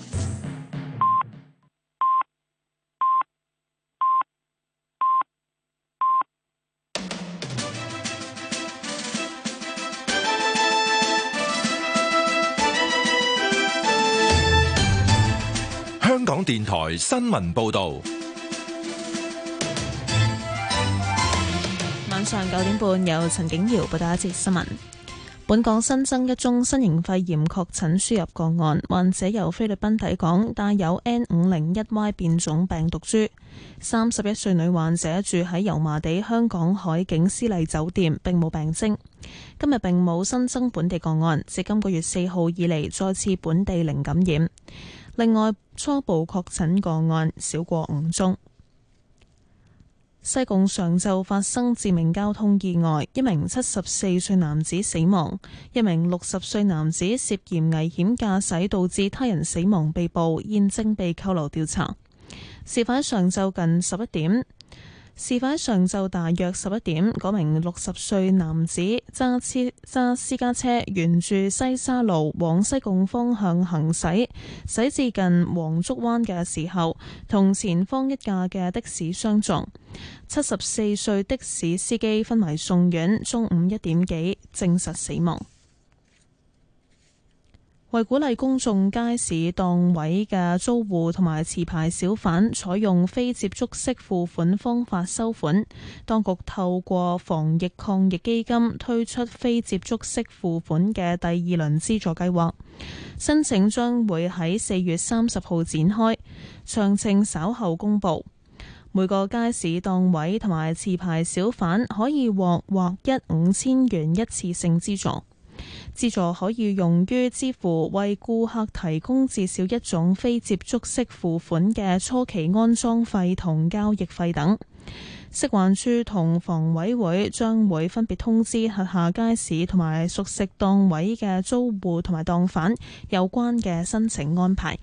香港電台新聞報道， 晚上九點半由陳景瑤報道一節新聞。本港新增一宗新型肺炎確診輸入個案，患者由菲律賓抵港，帶有 N 五零一 Y 變種病毒株。三十一歲女患者住喺油麻地香港海景絲麗酒店，並冇病徵。今日並冇新增本地個案，自今個月四號以嚟再次本地零感染。另外，初步確診個案少過五宗。西貢上晝發生致命交通意外，一名七十四歲男子死亡，一名六十歲男子涉嫌危險駕駛導致他人死亡被捕，現正被扣留調查。事發喺上晝近十一點， 事發喺上晝大約十一點，嗰名六十歲男子揸車揸私家車沿住西沙路往西貢方向行駛，駛至近黃竹灣嘅時候，同前方一架嘅的士相撞。七十四歲的士司機昏迷送院，中午一點幾證實死亡。為鼓勵公眾街市檔位嘅租戶同埋持牌小販採用非接觸式付款方法收款，當局透過防疫抗疫基金推出非接觸式付款嘅第二輪資助計劃，申請將會喺四月三十號展開，詳情稍後公佈。每個街市檔位同埋持牌小販可以獲劃一五千元一次性資助。資助可以用於支付為顧客提供至少一種非接觸式付款嘅初期安裝費同交易費等。食環署同房委會將會分別通知轄下街市同埋熟食檔位嘅租戶同埋檔販有關嘅申請安排。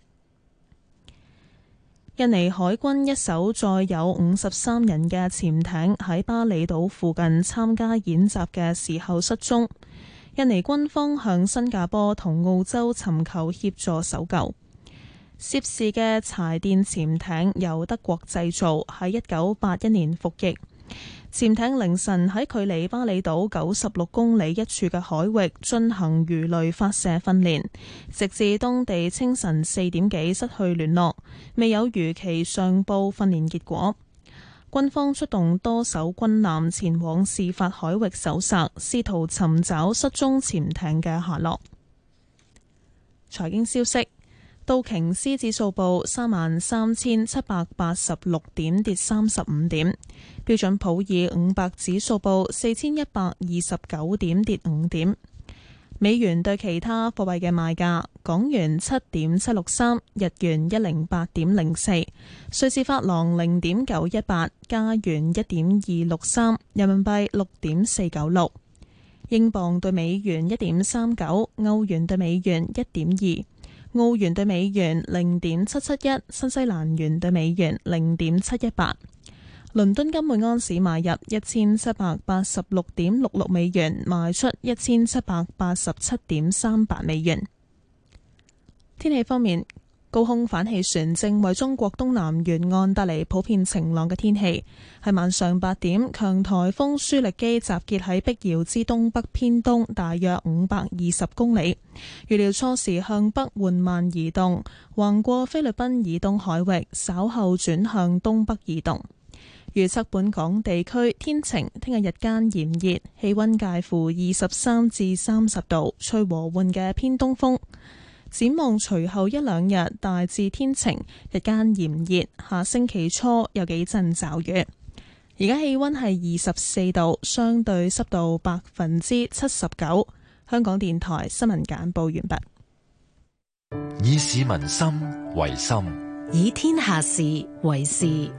印尼海軍一艘載有五十三人嘅潛艇喺巴厘島附近參加演習嘅時候失蹤。印尼軍方向新加坡同澳洲尋求協助搜救。涉事嘅柴電潛艇由德國製造，喺一九八一年服役。潛艇凌晨喺距離巴厘島九十六公里一處嘅海域進行魚雷發射訓練，直至當地清晨四點幾失去聯絡，未有如期上報訓練結果。軍方出動多艘軍艦前往事發海域搜索，試圖尋找失蹤潛艇嘅下落。財經消息：道瓊斯指數報三萬三千七百八十六點，跌三十五點；標準普爾五百指數報四千一百二十九點，跌五點。美元對其他貨幣嘅賣價：港元七點七六三，日元一零八點零四，瑞士法郎零點九一八，加元一點二六三，人民幣六點四九六，英鎊對美元一點三九，歐元對美元一點二，澳元對美元零點七七一，新西蘭元對美元零點七一八。倫敦金每安士買入一千七百八十六點六六美元，賣出一千七百八十七點三八美元。天氣方面，高空反氣旋正為中國東南沿岸帶嚟普遍晴朗嘅天氣。喺晚上八點，強颱風舒力基集結喺碧瑤之東北偏東大約五百二十公里，預料初時向北緩慢移動，橫過菲律賓以東海域，稍後轉向東北移動。預測本港地區天晴，聽日日間炎熱，氣溫介乎二十三至三十度，吹和緩嘅偏東風。展望隨後一兩日大致天晴，日間炎熱，下星期初有幾陣驟雨。而家氣溫係二十四度，相對濕度百分之七十九。香港電台新聞簡報完畢。 以市民心為心， 以天下事為事。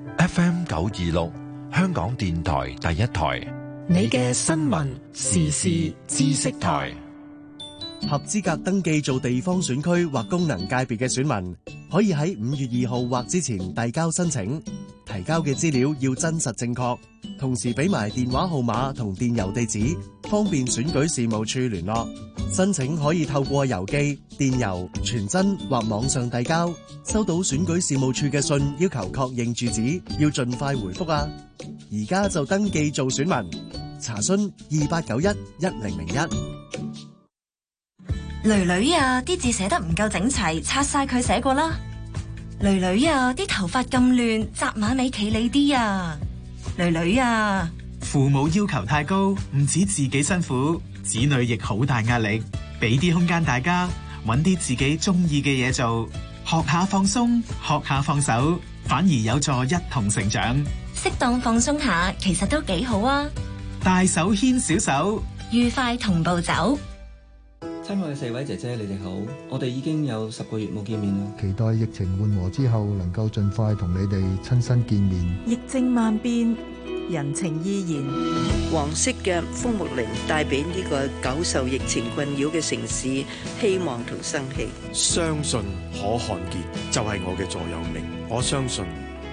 F M 九二六，香港電台第一台， 你嘅新聞時事知識台。 合資格登記做地方選區或功能界別嘅選民，可以喺五月二號或之前遞交申請，提交嘅資料要真實正確，同時俾埋電話號碼同電郵地址，方便選舉事務處聯絡。申請可以透過郵寄、電郵、傳真或網上遞交。收到選舉事務處嘅信要求確認住址，要盡快回覆啊！而家就登記做選民，查詢二八九一一零零一。 囡囡啊，啲字寫得唔夠整齊，拆晒佢寫過啦。囡囡啊，啲頭髮咁亂，紮馬尾企理啲啊。囡囡啊， 父母要求太高，唔止自己辛苦，子女亦好大壓力。俾啲空間大家，搵啲自己中意嘅嘢做，學下放鬆，學下放手，反而有助一同成長。 適當放鬆下，其實都幾好啊。 大手牽小手， 愉快同步走。 親愛嘅四位姐姐，你哋好！我哋已經有十個月冇見面啦， 期待疫情緩和之後，能夠盡快同你哋親身見面。 疫症萬變，人情依然。黃色嘅楓木林帶俾呢個久受疫情困擾嘅城市希望同生氣。 相信可看見就係我嘅座右銘。我相信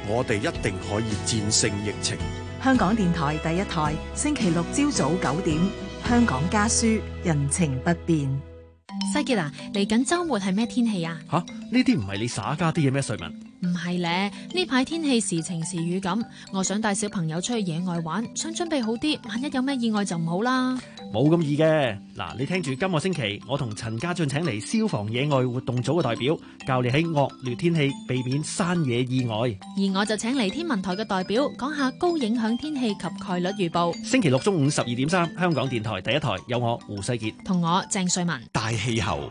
我哋一定可以戰勝疫情。 香港電台第一台，星期六朝早九點，香港家書，人情不變。 西傑啊，嚟緊週末係咩天氣啊？ 吓，呢啲唔係你耍家啲嘅咩？瑞文， 唔係咧，呢排天氣時晴時雨咁，我想帶小朋友出去野外玩，想準備好啲，萬一有咩意外就唔好啦。 冇咁易嘅，嗱，你聽住今個星期，我同陳家俊請嚟消防野外活動組嘅代表，教你喺惡劣天氣避免山野意外。 而我就請嚟天文台嘅代表，講下高影響天氣及概率預報。 星期六中午十二點三，香港電台第一台有我胡世傑同我鄭瑞文。 大氣候。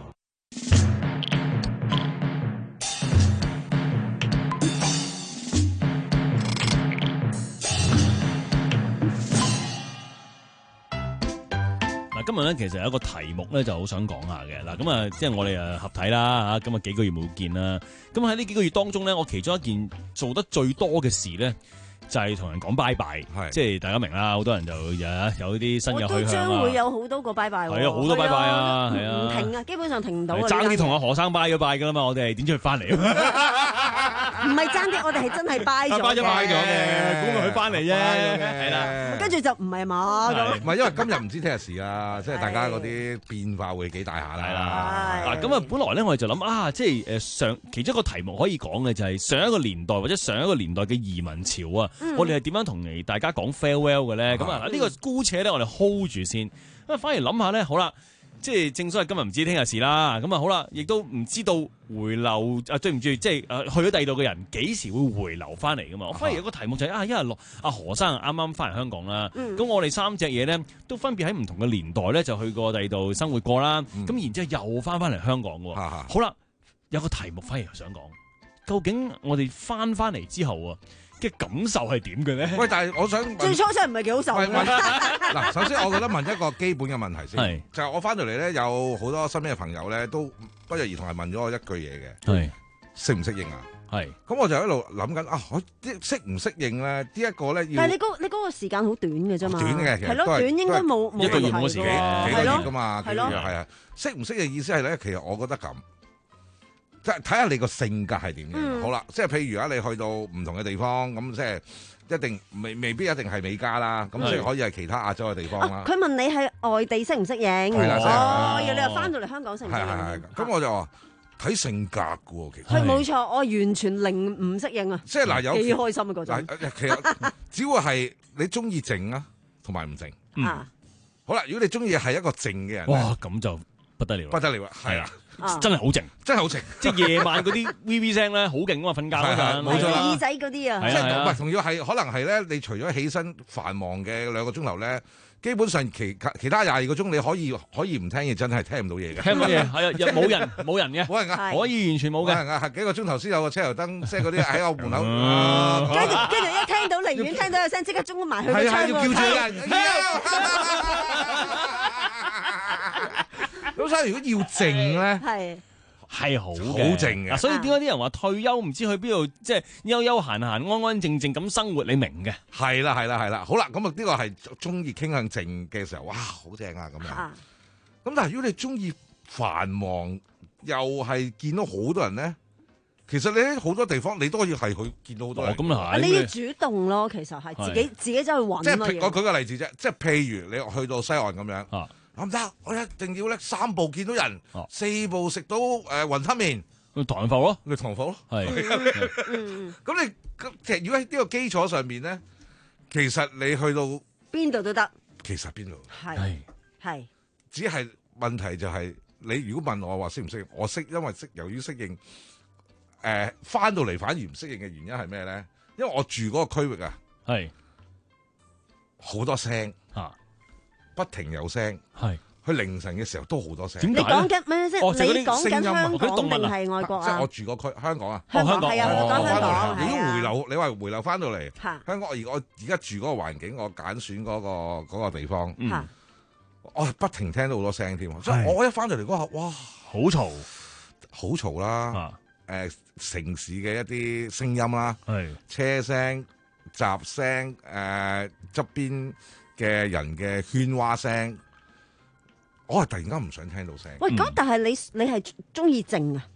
今日咧其實有一個題目咧就好想講下嘅嗱，咁啊即係我哋誒合體啦嚇，咁啊幾個月冇見啦，咁喺呢幾個月當中咧，我其中一件做得最多嘅事咧，就係同人講拜拜，即係大家明啦，好多人就有有啲新嘅去向啊。 我都將會有好多個拜拜喎。 係啊，好多拜拜啊，係啊， 唔停啊，基本上停唔到啊。 爭啲同阿何生拜咗拜噶啦嘛，我哋係點出去翻嚟？ 唔係爭啲，我哋係真係拜咗嘅。 拜咗拜咗嘅，估佢翻嚟啫，係啦。 跟住就唔係嘛咁。 唔係因為今日唔知聽日事啊，即係大家嗰啲變化會幾大下啦。 嗱咁啊，本來咧我哋就諗啊，即係誒上其中一個題目可以講嘅就係上一個年代或者上一個年代嘅移民潮啊，嗯、我哋係點樣同嚟大家講 farewell 嘅咧？咁啊呢個姑且咧我哋 hold 住先，咁啊反而諗下咧，好啦。即係正所謂今日唔知聽日事啦，咁啊好啦，亦都唔知道回流啊，對唔住，即係誒去咗第二度嘅人幾時會回流翻嚟噶嘛？我反而有個題目就係、是、啊，一日落阿何生啱啱翻嚟香港啦，咁、嗯、我哋三隻嘢咧都分別喺唔同嘅年代咧就去過第二度生活過啦，咁、嗯、然之後又翻翻嚟香港喎。嗯、好啦，有個題目反而想講，究竟我哋翻翻嚟之後啊嘅感受係點嘅咧？ 喂，但係我想最初真係唔係幾好受。 嗱，首先我覺得問一個基本嘅問題先，就係我翻到嚟咧，有好多身邊嘅朋友咧，都不約而同係問咗我一句嘢嘅，係適唔適應啊？係。咁我就喺度諗緊啊，我啲適唔適應咧？呢一個咧要。 但係你嗰你嗰個時間好短嘅啫嘛。短嘅，其實係咯，短應該冇冇一個月冇時間， 幾個月㗎嘛，幾個月係啊。適唔適應意思係咧，其實我覺得咁。即係睇下你個性格係點樣，嗯、好啦，即係譬如啊，你去到唔同嘅地方，咁即係一定未未必一定係美加啦，咁即係可以係其他亞洲嘅地方啦。 佢、啊、問你係外地適唔適應？係啦，哦，你又翻到嚟香港適唔適應？係係係。咁我就話睇性格嘅喎，其實係冇錯，我完全零唔適應啊！ 即係嗱，有幾開心啊嗰陣。 其實只會係你中意靜啊，同埋唔靜。嗯。好啦，如果你中意係一個靜嘅人， 哇，咁就不得了， 不得了啊！係啊。 啊、真係好靜， 真係好靜， 即係夜晚嗰啲 V V 聲咧，好勁啊嘛！瞓覺嗰陣， 冇錯啦， 耳仔嗰啲啊， 即係唔係仲要係可能係咧？你除咗起身繁忙嘅兩個鐘頭咧，基本上其其他廿二個鐘你可以可以唔聽嘢，真係聽唔到嘢嘅。 聽乜嘢？係啊，冇人冇人嘅， 冇人啊， 可以完全冇嘅。 係啊，係幾個鐘頭先有個車頭燈，即係嗰啲喺我門口。 跟住跟住一聽到離遠聽到有聲，即刻衝埋去個窗度。係要叫住人。咁所以如果要靜咧， 係。 係好好靜嘅， 所以點解啲人話退休唔知去邊度，即係悠悠閒閒、安安靜靜咁生活，你明嘅？ 係啦，係啦，係啦。好啦，咁啊呢個係中意傾向靜嘅時候，哇，好正啊咁樣。咁但係如果你中意繁忙，又係見到好多人咧，其實你喺好多地方你都可以係去見到好多人。 咁啊係，你要主動咯，其實係自己自己走去揾。 即係我舉個例子啫，即係譬如你去到西岸咁樣。啊唔得，我一定要咧三步見到人，啊、四步食到誒雲吞麵， 去唐人埠咯， 去唐人埠咯。係， 咁你其實如果喺呢個基礎上面咧，其實你去到邊度都得。 其實邊度係係， 只係問題就係、是、你如果問我話適唔適應，我適，因為適由於適應，誒翻到嚟反而唔適應嘅原因係咩咧？因為我住嗰個區域啊，係好多聲啊。不停有聲，係佢凌晨嘅時候都好多聲。 點解？你講緊咩先？你講緊香港定係外國啊？ 即係我住個區香港啊。 香港係啊，我講香港。 如果回流，你話回流翻到嚟香港，而我而家住嗰個環境，我揀選嗰個嗰個地方，我不停聽到好多聲添。所以我一翻到嚟嗰下，哇， 好嘈， 好嘈啦！誒，城市嘅一啲聲音啦，係車聲、雜聲，誒側邊嘅人嘅喧嘩聲，我係突然間唔想聽到聲。 喂，咁但係你你係中意靜啊？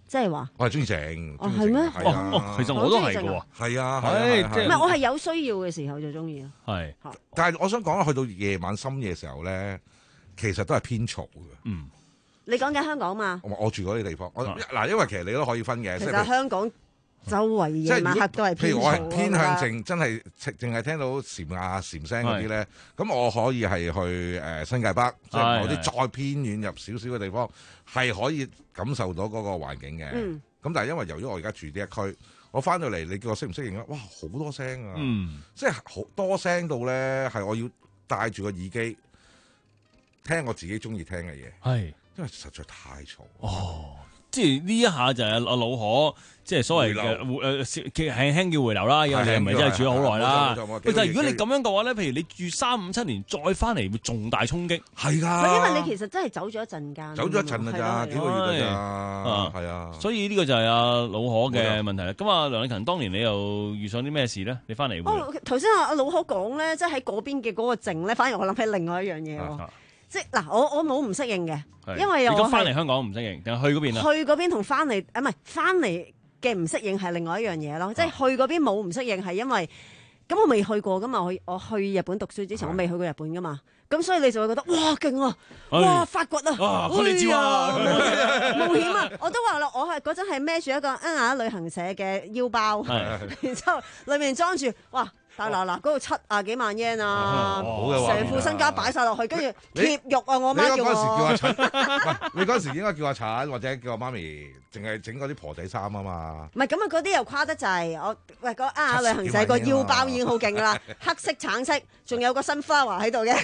即係話我係中意整。 哦，係咩？ 哦哦，其實我都係嘅喎。 係啊， 係唔係我係有需要嘅時候就中意咯。 係， 但係我想講去到夜晚深夜嘅時候咧，其實都係偏嘈嘅。 嗯。 你講緊香港嘛？ 我我住嗰啲地方，我嗱，因為其實你都可以分嘅。 其實香港周圍夜晚黑都係偏嘈。 譬如我係偏向靜，真係淨係聽到蟬啊蟬聲嗰啲咧，咁我可以係去誒新界北，即係某啲再偏遠入少少嘅地方，係可以感受到嗰個環境嘅。咁但係因為由於我而家住呢一區，我翻到嚟，你叫我適唔適應啊？哇，好多聲啊！即係好多聲到咧，係我要戴住個耳機聽我自己中意聽嘅嘢。 係。 因為實在太嘈哦，即係呢一下就係阿老可，即係所謂嘅誒輕輕叫回流啦，因為你唔係真係住咗好耐啦。但係如果你咁樣嘅話咧，譬如你住三五七年再翻嚟，會重大衝擊。 係㗎， 因為你其實真係走咗一陣間， 走咗一陣㗎咋，幾個月㗎咋，係啊。 所以呢個就係阿老可嘅問題啦。咁啊，梁禮勤當年你又遇上啲咩事咧？你翻嚟哦，頭先阿阿老可講咧，即係喺嗰邊嘅嗰個靜咧，反而我諗起另外一樣嘢喎。即係嗱，我我冇唔適應嘅，因為我翻嚟香港唔適應，定係去嗰邊啊？ 去嗰邊同翻嚟啊，唔係翻嚟嘅唔適應係另外一樣嘢咯。即係去嗰邊冇唔適應係因為咁我未去過噶嘛，我我去日本讀書之前我未去過日本噶嘛，咁所以你就會覺得哇勁啊，哇發掘啊， 你知啊， 冒險啊！我都話啦，我係嗰陣係孭住一個恩雅旅行社嘅腰包，然之後裏面裝住哇。大嗱嗱嗰度七啊幾萬 yen 啊，成副身家擺晒落去，跟住貼肉啊！我媽叫我。你嗰時叫阿陳， 你嗰時應該叫阿陳或者叫阿媽咪，淨係整嗰啲婆仔衫啊嘛。 唔係咁啊，嗰啲又誇得滯。我喂嗰啱啱旅行社個腰包已經好勁㗎啦，黑色、橙色，仲有個 sunflower 喺度嘅。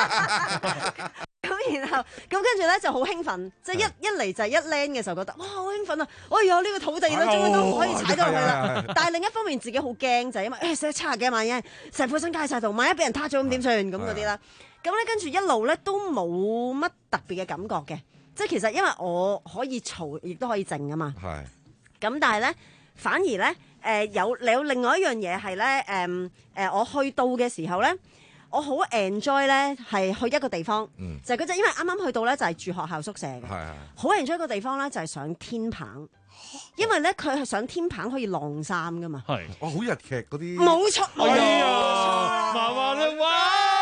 咁然後咁跟住咧就好興奮，即係一一嚟就係一 land 嘅時候覺得哇好興奮啊！哎呀呢個土地咧終於都可以踩到落去啦。但係另一方面自己好驚就係因為誒寫七十幾萬嘢，成副身家晒度，萬一俾人撻咗咁點算咁嗰啲啦。咁咧跟住一路咧都冇乜特別嘅感覺嘅，即係其實因為我可以嘈，亦都可以靜啊嘛。係。咁但係咧反而咧誒有有另外一樣嘢係咧誒誒我去到嘅時候咧。我好 enjoy 咧，係去一個地方，嗯、就係嗰陣，因為啱啱去到咧就係住學校宿舍嘅，好 enjoy 一個地方咧就係上天棚，因為咧佢係上天棚可以晾衫噶嘛， 係，哦好日劇嗰啲， 冇錯，冇錯，麻麻你哇，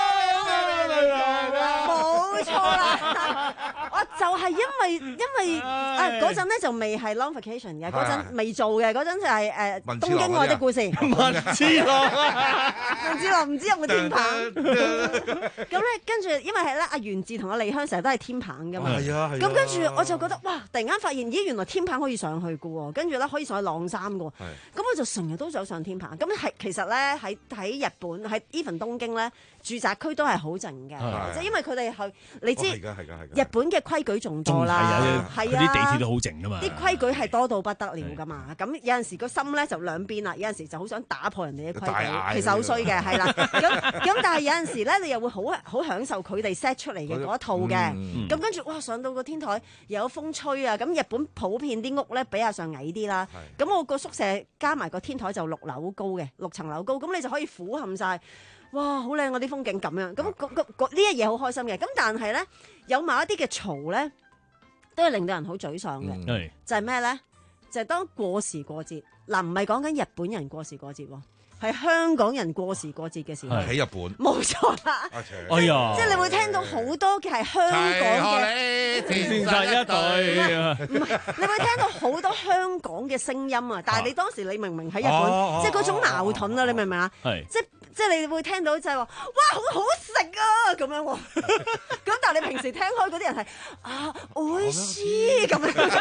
冇錯啦，我就係因為因為啊嗰陣咧就未係 long vacation 嘅，嗰陣未做嘅，嗰陣就係誒東京愛的故事， 文之郎， 文之郎唔知有冇天棚。咁咧，跟住因為係咧，阿源自同阿李香成日都係天棚噶嘛。係啊，係。咁跟住我就覺得，哇！突然間發現，咦，原來天棚可以上去噶喎。跟住咧，可以上去晾衫噶喎。咁我就成日都走上天棚。咁係其實咧，喺喺日本喺 even 東京咧，住宅區都係好靜嘅。即係因為佢哋係你知，日本嘅規矩仲多啦。係啊， 啲地鐵都好靜噶嘛。 啲規矩係多到不得了噶嘛。咁有陣時個心咧就兩邊啦，有陣時就好想打破人哋嘅規矩，其實好衰嘅，係啦。咁咁但係有陣時咧，你又會好好享受佢哋 set 出嚟嘅嗰一套嘅。咁、嗯嗯、跟住哇，上到個天台又有風吹啊！咁日本普遍啲屋咧比較上矮啲啦。咁是我個宿舍加埋個天台就六樓高嘅，六層樓高。咁你就可以俯瞰晒，哇！好靚嗰啲風景咁樣。咁呢一嘢好開心嘅。咁但係咧，有某一啲嘅嘈咧，都係令到人好沮喪嘅。嗯、就係咩咧？就係、是、當過時過節嗱，唔係講緊日本人過時過節喎。係香港人過時過節嘅時候， 喺日本冇錯啦。 哎呀， 即係你會聽到好多嘅係香港嘅天生一對啊！ 唔係，你會聽到好多香港嘅聲音啊！但係你當時你明明喺日本，即係嗰種矛盾啊！你明唔明啊？係即即係你會聽到就係話，哇，好好食啊咁樣喎。咁但係你平時聽開嗰啲人係啊，おいしい咁樣。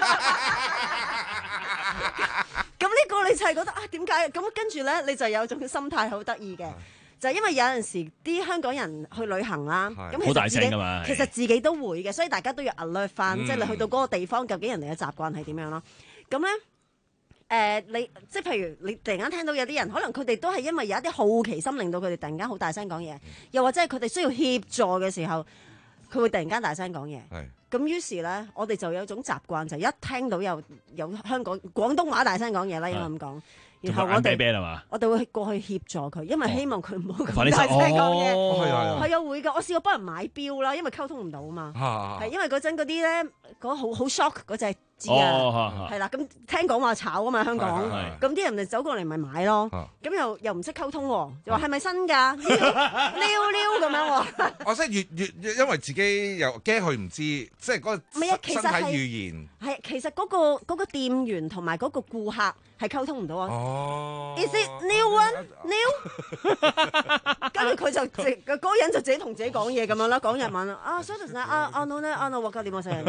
咁呢個你就係覺得啊，點解咁跟住咧，你就有種心態好得意嘅，就係因為有陣時啲香港人去旅行啦，咁其實自己其實自己都會嘅，所以大家都要 alert 翻，即係你去到嗰個地方，究竟人哋嘅習慣係點樣咯？咁咧誒，你即係譬如你突然間聽到有啲人，可能佢哋都係因為有一啲好奇心，令到佢哋突然間好大聲講嘢，又或者係佢哋需要協助嘅時候，佢會突然間大聲講嘢。咁於是咧，我哋就有一種習慣，就一聽到有有香港廣東話大聲講嘢啦，應該咁講。然後我哋我哋會過去協助佢，因為希望佢唔好咁大聲講嘢。係啊，係啊，會㗎。我試過幫人買錶啦，因為溝通唔到啊嘛。係因為嗰陣嗰啲咧，嗰好好 shock 嗰隻知啊，係啦。咁聽講話炒啊嘛，香港，咁啲人咪走過嚟咪買咯。咁又又唔識溝通，就話係咪新㗎？溜溜咁樣喎。 我即係越越越，因為自己又驚佢唔知，即係嗰個身體語言。 係其實嗰個嗰個店員同埋嗰個顧客係溝通唔到啊。哦。Is it new one new？ 跟住佢就直嗰個人就自己同自己講嘢咁樣啦，講日文啊。所以啊啊 no 咧啊 no 我教點我成日。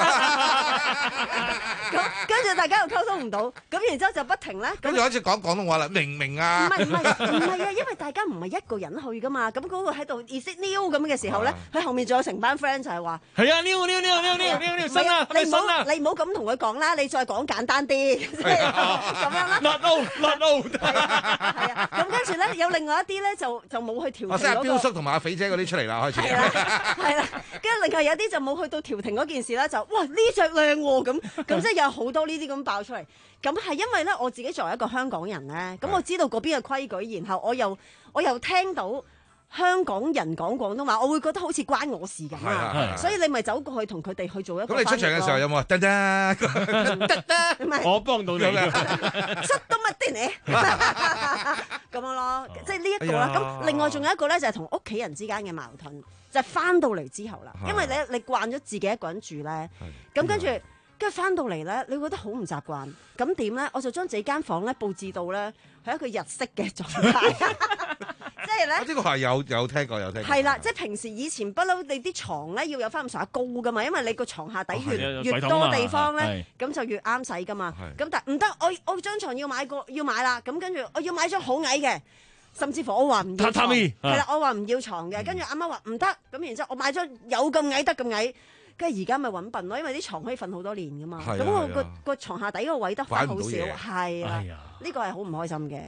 咁跟住大家又溝通唔到，咁然之後就不停咧。 跟住開始講廣東話啦，明唔明啊？ 唔係唔係唔係啊，因為大家唔係一個人去噶嘛，咁嗰個喺度 is it new 咁嘅時候咧，佢後面仲有成班 friend 就係話係啊 new new new new new new new 新啊， 你唔好你唔好咁同佢講啦，你再講簡單啲，咁樣啦。 Not no not no。 係啊，咁跟住咧有另外一啲咧就就冇去調停嗰個。 我識阿彪叔同埋阿肥姐嗰啲出嚟啦，開始。 係啦係啦，跟住另外有啲就冇去到調停嗰件事啦，就哇呢隻靚喎咁，咁即係有好多呢啲咁爆出嚟。咁係因為咧我自己作為一個香港人咧，咁我知道嗰邊嘅規矩，然後我又我又聽到香港人講廣東話，我會覺得好似關我事咁啊！所以你咪走過去同佢哋去做一個。 咁你出場嘅時候有冇啊？得得得得， 我幫到你嘅， 出到乜啲你咁樣咯，即係呢一個啦。咁另外仲有一個咧，就係同屋企人之間嘅矛盾，就係翻到嚟之後啦。因為你你慣咗自己一個人住咧，咁跟住。跟住翻到嚟咧，你會覺得好唔習慣。咁點咧？我就將自己間房咧佈置到咧係一個日式嘅狀態，即係咧。呢個係有有聽過有聽過。係啦，即係平時以前不嬲，你啲床咧要有翻咁上下高噶嘛，因為你個床下底越、哦、越多地方咧，咁就越啱使噶嘛。咁但係唔得，我我張床要買個要買啦。咁跟住我要買張好矮嘅，甚至乎我話唔要床。係啦，我話唔要床嘅，跟住阿媽話唔得。咁然之後我買張有咁矮得咁矮。跟住而家咪揾笨咯，因為啲床可以瞓好多年噶嘛。咁我個個牀下底個位得翻好少，係啊，呢個係好唔開心嘅。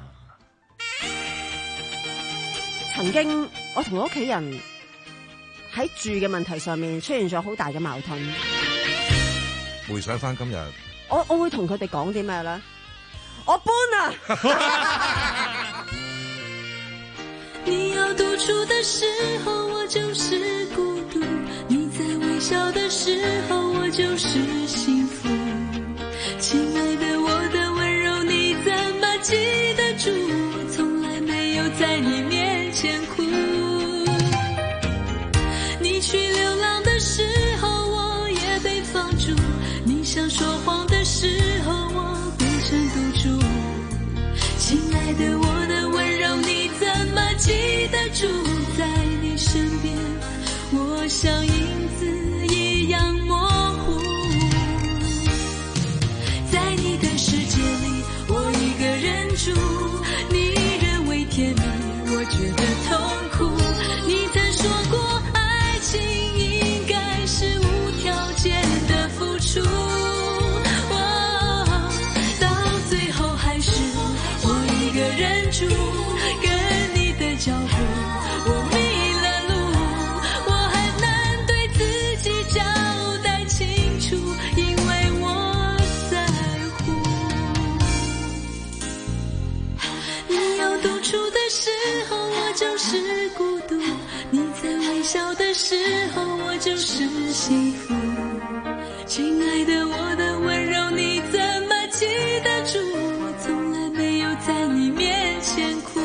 曾經我同我屋企人喺住嘅問題上面出現咗好大嘅矛盾。 回想翻今日， 我我會同佢哋講啲咩咧？我搬啊！ 你要獨處的時候，我就是孤獨。微笑的時候，我就是幸福。親愛的，我的溫柔你怎麼記得住？我從來沒有在你面前哭。你去流浪的時候，我也被放逐。你想說謊的時候，我變成賭注。親愛的，我的溫柔你怎麼記得住？在你身邊，我像影子一樣模糊，在你的世界裡，我一個人住。你認為甜蜜，我覺得痛苦。你曾說過，愛情應該是無條件的付出，哦，到最後還是我一個人住，跟你的腳步，我迷了路。交代清楚，因為我在乎。你要獨處的時候，我就是孤獨；你在微笑的時候，我就是幸福。親愛的，我的溫柔你怎麼記得住？我從來沒有在你面前哭。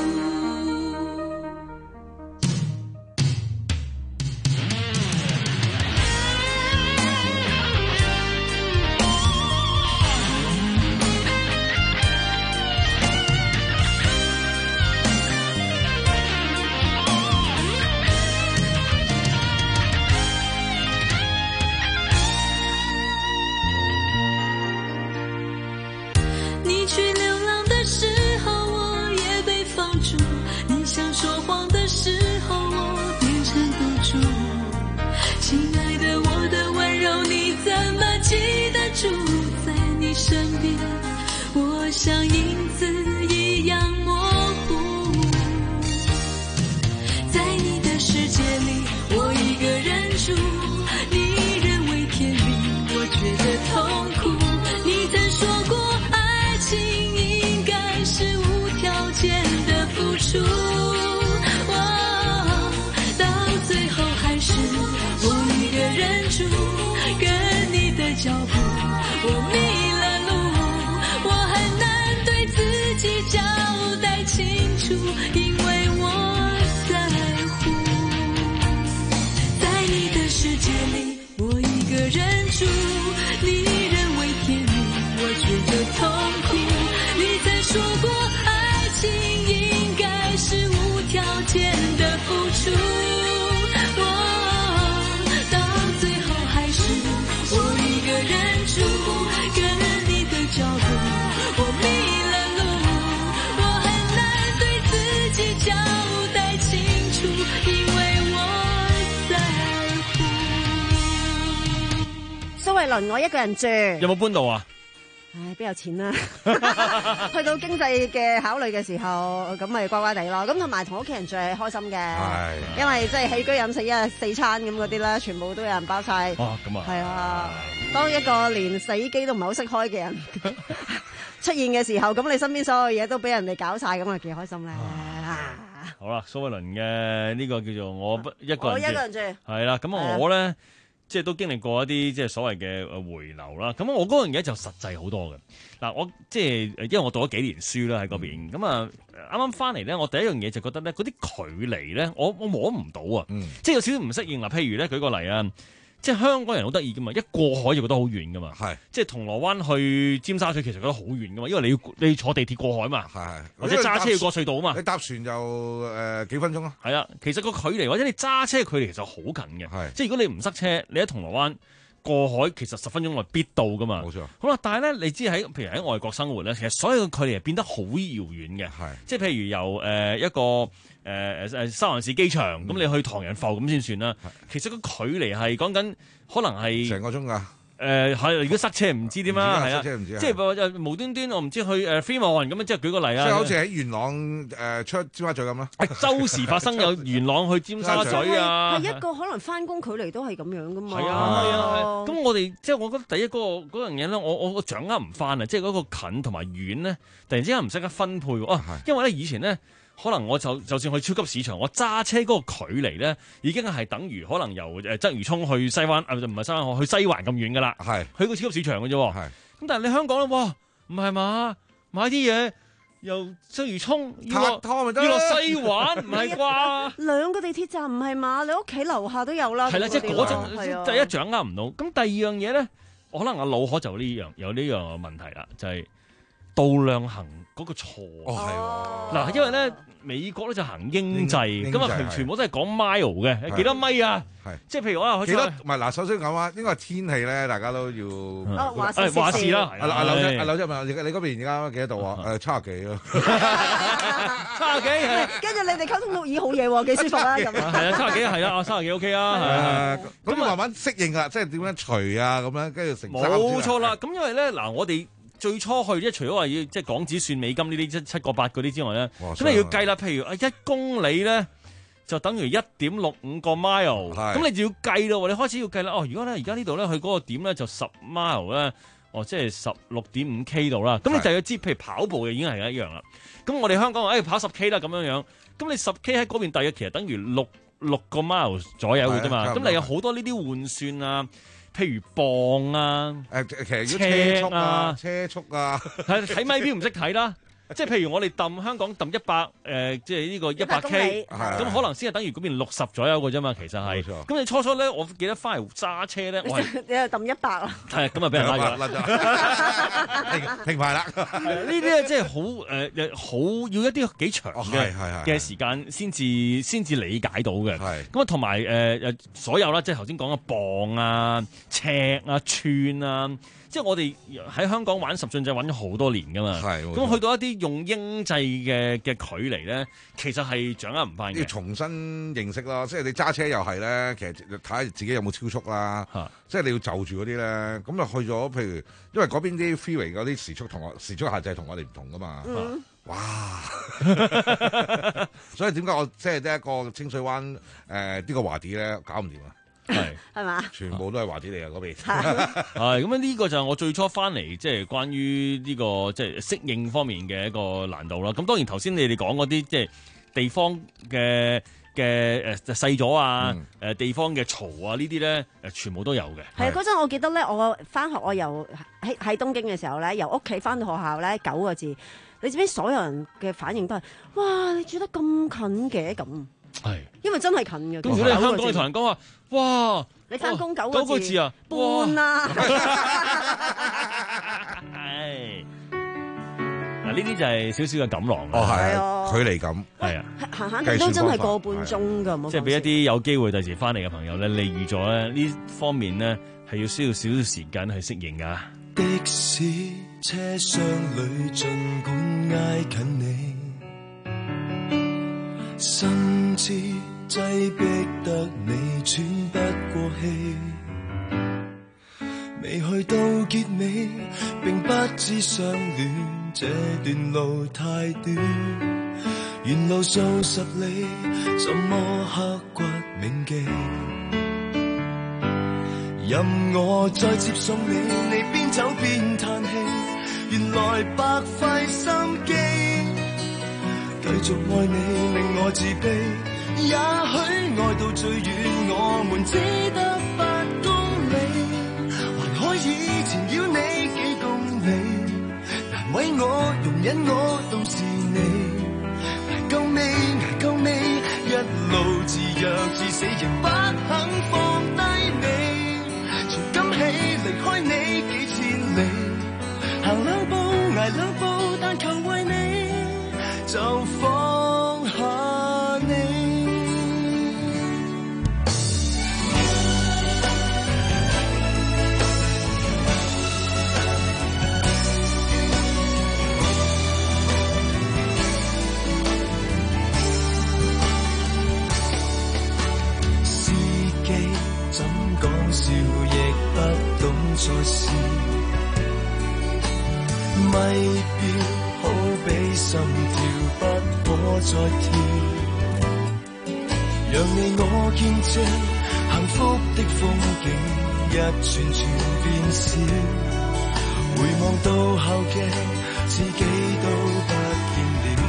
身邊，我像影子一樣模糊，在你的世界裡，我一個人住。你認為甜蜜，我覺得痛苦。你曾說過，愛情應該是無條件的付出，哦，到最後還是我一個人住，跟你的腳步。 太清楚，因为我在乎。在你的世界里，我一个人住，你认为甜蜜，我觉得痛苦。你曾说过，爱情应该是无条件的付出。哦，到最后还是我一个人住，跟你的脚步，我迷了路，我很难对自己交代清楚，因为我在乎。 蘇慧倫，我一個人住， 有冇搬到啊？ 唉，邊有錢啊？去到經濟嘅考慮嘅時候，咁咪乖乖地咯。咁同埋同屋企人住係開心嘅，因為即係起居飲食一日四餐咁嗰啲咧，全部都有人包晒。 哇，咁啊， 係啊，當一個連洗衣機都唔係好識開嘅人出現嘅時候，咁你身邊所有嘢都俾人哋搞晒，咁啊幾開心咧。 好啦，蘇慧倫嘅呢個叫做我不一個人住， 我一個人住， 係啦。咁啊，我咧。即係都經歷過一啲即係所謂嘅回流啦，咁我嗰樣嘢就實際好多嘅。嗱，我即係因為我讀咗幾年書啦喺嗰邊，咁啊啱啱翻嚟咧，我第一樣嘢就覺得咧嗰啲距離咧，我我摸唔到啊，嗯、即係有少少唔適應啦。譬如咧舉個例啊。即係香港人好得意噶嘛，一過海就覺得好遠噶嘛。係，即係銅鑼灣去尖沙咀其實覺得好遠噶嘛，因為你要你要坐地鐵過海嘛。係，或者揸車要過隧道啊嘛。 你搭船就誒、呃、幾分鐘啊。係啊，其實個距離或者你揸車嘅距離其實好近嘅。係，即係如果你唔塞車，你喺銅鑼灣過海其實十分鐘內必到噶嘛。冇錯。好啦，但係咧，你知喺譬如喺外國生活咧，其實所有嘅距離係變得好遙遠嘅。係，即係譬如由誒、呃、一個。誒誒誒，三藩市機場咁，嗯、你去唐人埠咁先算啦。其實個距離係講緊，可能係成個鐘㗎。 誒係，如果塞車唔知點啦，係啊， 塞車唔知即係無端端我唔知去誒飛馬運咁樣，即係舉個例啊。 即係好似喺元朗誒出尖沙咀咁啦。 周時發生有元朗去尖沙咀啊。 係一個可能翻工距離都係咁樣噶嘛。 係啊係啊。咁我哋即係我覺得第一嗰個嗰樣嘢咧，我我我掌握唔翻啊！即係嗰個近同埋遠咧，突然之間唔識得分配喎。啊，因為咧以前咧。可能我就就算去超級市場，我揸車嗰個距離咧，已經係等於可能由誒鰂魚涌去西灣，啊唔係西灣河去西環咁遠噶啦。係去個超級市場嘅啫。係咁，但係你香港咧，哇，唔係嘛？買啲嘢由鰂魚涌要落要落西環，唔係啩？兩個地鐵站唔係嘛？你屋企樓下都有啦。 係啦，即係嗰種第一掌握唔到。咁第二樣嘢咧，可能阿腦殼就呢樣有呢樣問題啦，就係度量衡嗰個錯。哦，係喎。嗱，因為咧。美國咧就行英制，咁啊全全部都係講 mile 嘅，幾多米啊？係，即係譬如我話， 幾多？唔係嗱，首先講話應該係天氣咧，大家都要。 哦，話事話事啦。 阿阿劉姐，阿劉姐問你嗰邊而家幾多度啊？誒，七十幾咯。 七十幾， 跟住你哋溝通到咦好嘢喎，幾舒服啊咁。 係啊，七十幾係啊，七十幾 OK 啊。係啊， 咁慢慢適應啦，即係點樣除啊咁樣，跟住成。 冇錯啦，咁因為咧嗱，我哋。最初去即係除咗話要即係港紙算美金呢啲七七個八嗰啲之外咧，咁你要計啦。譬如啊一公里咧就等於一點六五個 mile，咁你就要計咯。你開始要計啦。哦，如果咧而家呢度咧去嗰個點咧就十 mile 咧，哦即係十六點五 k 度啦。咁你就要知，譬如跑步嘅已經係一樣啦。咁我哋香港誒、哎、跑十 k 啦咁樣樣，咁你十 k 喺嗰邊大約其實等於六六個 mile 左右嘅啫嘛。咁你有好多呢啲換算啊。譬如磅啊， 誒其實車速啊，車速啊， 係睇咪錶唔識睇啦。即係譬如我哋揼香港揼一百誒，即係呢個一百 K，咁可能先係等於嗰邊六十左右嘅啫嘛。其實係，咁你初初咧，我記得翻嚟揸車咧，我係你又揼一百啊， 係咁啊，俾人拉咗啦， 停牌啦。 呢啲咧即係好誒，好要一啲幾長嘅嘅時間先至先至理解到嘅。咁啊，同埋誒誒所有啦，即係頭先講嘅磅啊、尺啊、寸啊。即係我哋喺香港玩十進制玩咗好多年噶嘛，咁去到一啲用英制嘅嘅距離咧，其實係掌握唔翻嘅。 要重新認識咯，即係你揸車又係咧，其實睇下自己有冇超速啦。即係你要就住嗰啲咧，咁就去咗，譬如因為嗰邊啲 freeway 嗰啲時速同我時速限制同我哋唔同噶嘛。嗯、哇！所以點解我即係得一個清水灣誒、呃這個、呢個華地咧搞唔掂啊？ 係係嘛？ 全部都係華子嚟啊！嗰邊係咁樣，呢個就係我最初翻嚟，即係關於呢個即係適應方面嘅一個難度啦。咁當然頭先你哋講嗰啲即係地方嘅嘅誒細咗啊，誒地方嘅嘈啊呢啲咧誒全部都有嘅。 係啊，嗰陣我記得咧，我翻學我由喺喺東京嘅時候咧，由屋企翻到學校咧九個字。 你知唔知所有人嘅反應都係哇，你住得咁近嘅咁。 係， 因為真係近嘅。 咁如果你香港你同人講話，哇， 你翻工九九個字啊， 半啊。 係。嗱，呢啲就係少少嘅錦囊哦，係啊，距離感係啊， 閒閒地都真係個半鐘㗎， 即係俾一啲有機會第時翻嚟嘅朋友咧，你預咗咧呢方面咧係要需要少少時間去適應㗎。 的士車廂裏盡管挨近你，甚至擠迫得你喘不過氣。未去到結尾，並不知相戀這段路太短，沿路數十里，怎麼刻骨銘記？任我再接送你，你邊走邊嘆氣，原來白費心機。繼續愛你令我自卑，也許愛到最遠，我們只得八公里。可以纏繞你幾公里，難為我容忍我都是你，捱夠未捱夠未，一路自弱至死仍不肯放低你，從今起離開你幾千里，行兩步捱兩步，但求為你就放下你。笑亦不懂再試，咪錶好比心跳不可再跳，讓你我見證幸福的風景一串串變小，回望到後鏡自己都不見了，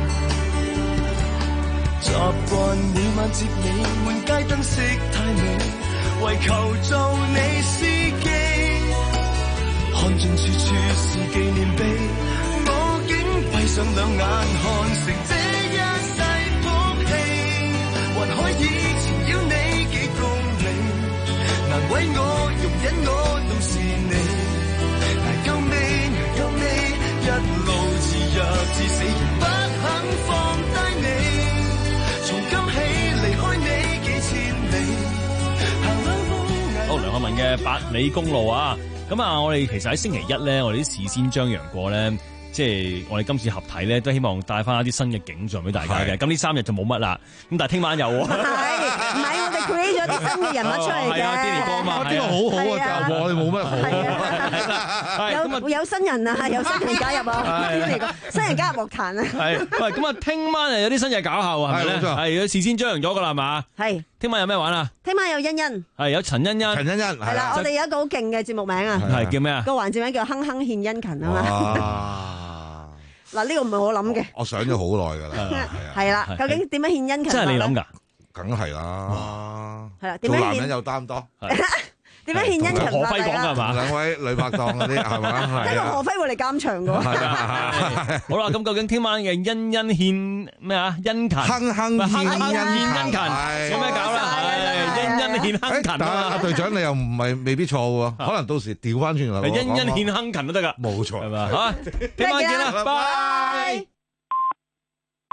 習慣每晚接你滿街燈飾太美，為求做你司機，看盡處處是紀念碑，我竟閉上兩眼看成這一世福氣，還可以纏繞你幾公里，難為我容忍我都是你，捱夠未捱夠未，一路自弱至死仍不肯放低你，從今起離開你幾千里。 好，梁漢文嘅百里公路啊，咁啊，我哋其實喺星期一咧，我哋啲事先張揚過咧，即係我哋今次合體咧，都希望帶翻一啲新嘅景象俾大家嘅。咁呢三日就冇乜啦，咁但係聽晚有喎。係， 唔係我哋 create 咗啲新嘅人物出嚟嘅。係啊 ，Denny 哥嘛，呢個好好啊， 我哋冇乜好。 有有新人啊，有新人加入啊 ，Denny 哥，新人加入樂壇啊。 係，喂，咁啊，聽晚誒有啲新嘢搞下喎，係咪咧？係，事先張揚咗噶啦，係嘛？係。聽晚有咩玩啊？ 聽晚有欣欣， 係有陳欣欣，陳欣欣係啦，我哋有一個好勁嘅節目名啊， 係叫咩啊？ 個環節名叫哼哼獻殷勤啊嘛。嗱，呢個唔係我諗嘅， 我想咗好耐噶啦， 係啦，究竟點樣獻殷勤？ 真係你諗噶？ 梗係啦， 係啦，點樣獻？ 做男人有擔當。 點樣獻殷勤？ 何輝講㗎嘛？ 兩位女拍檔嗰啲係嘛？ 一個何輝會嚟監場㗎喎。 係啊，好啦，咁究竟聽晚嘅欣欣獻咩啊？殷勤， 哼哼獻殷勤， 有咩搞啦？係欣欣獻亨勤啊！ 阿隊長你又唔係未必錯喎，可能到時調翻轉嚟。 欣欣獻亨勤都得㗎， 冇錯係嘛？好，聽晚見啦，拜拜。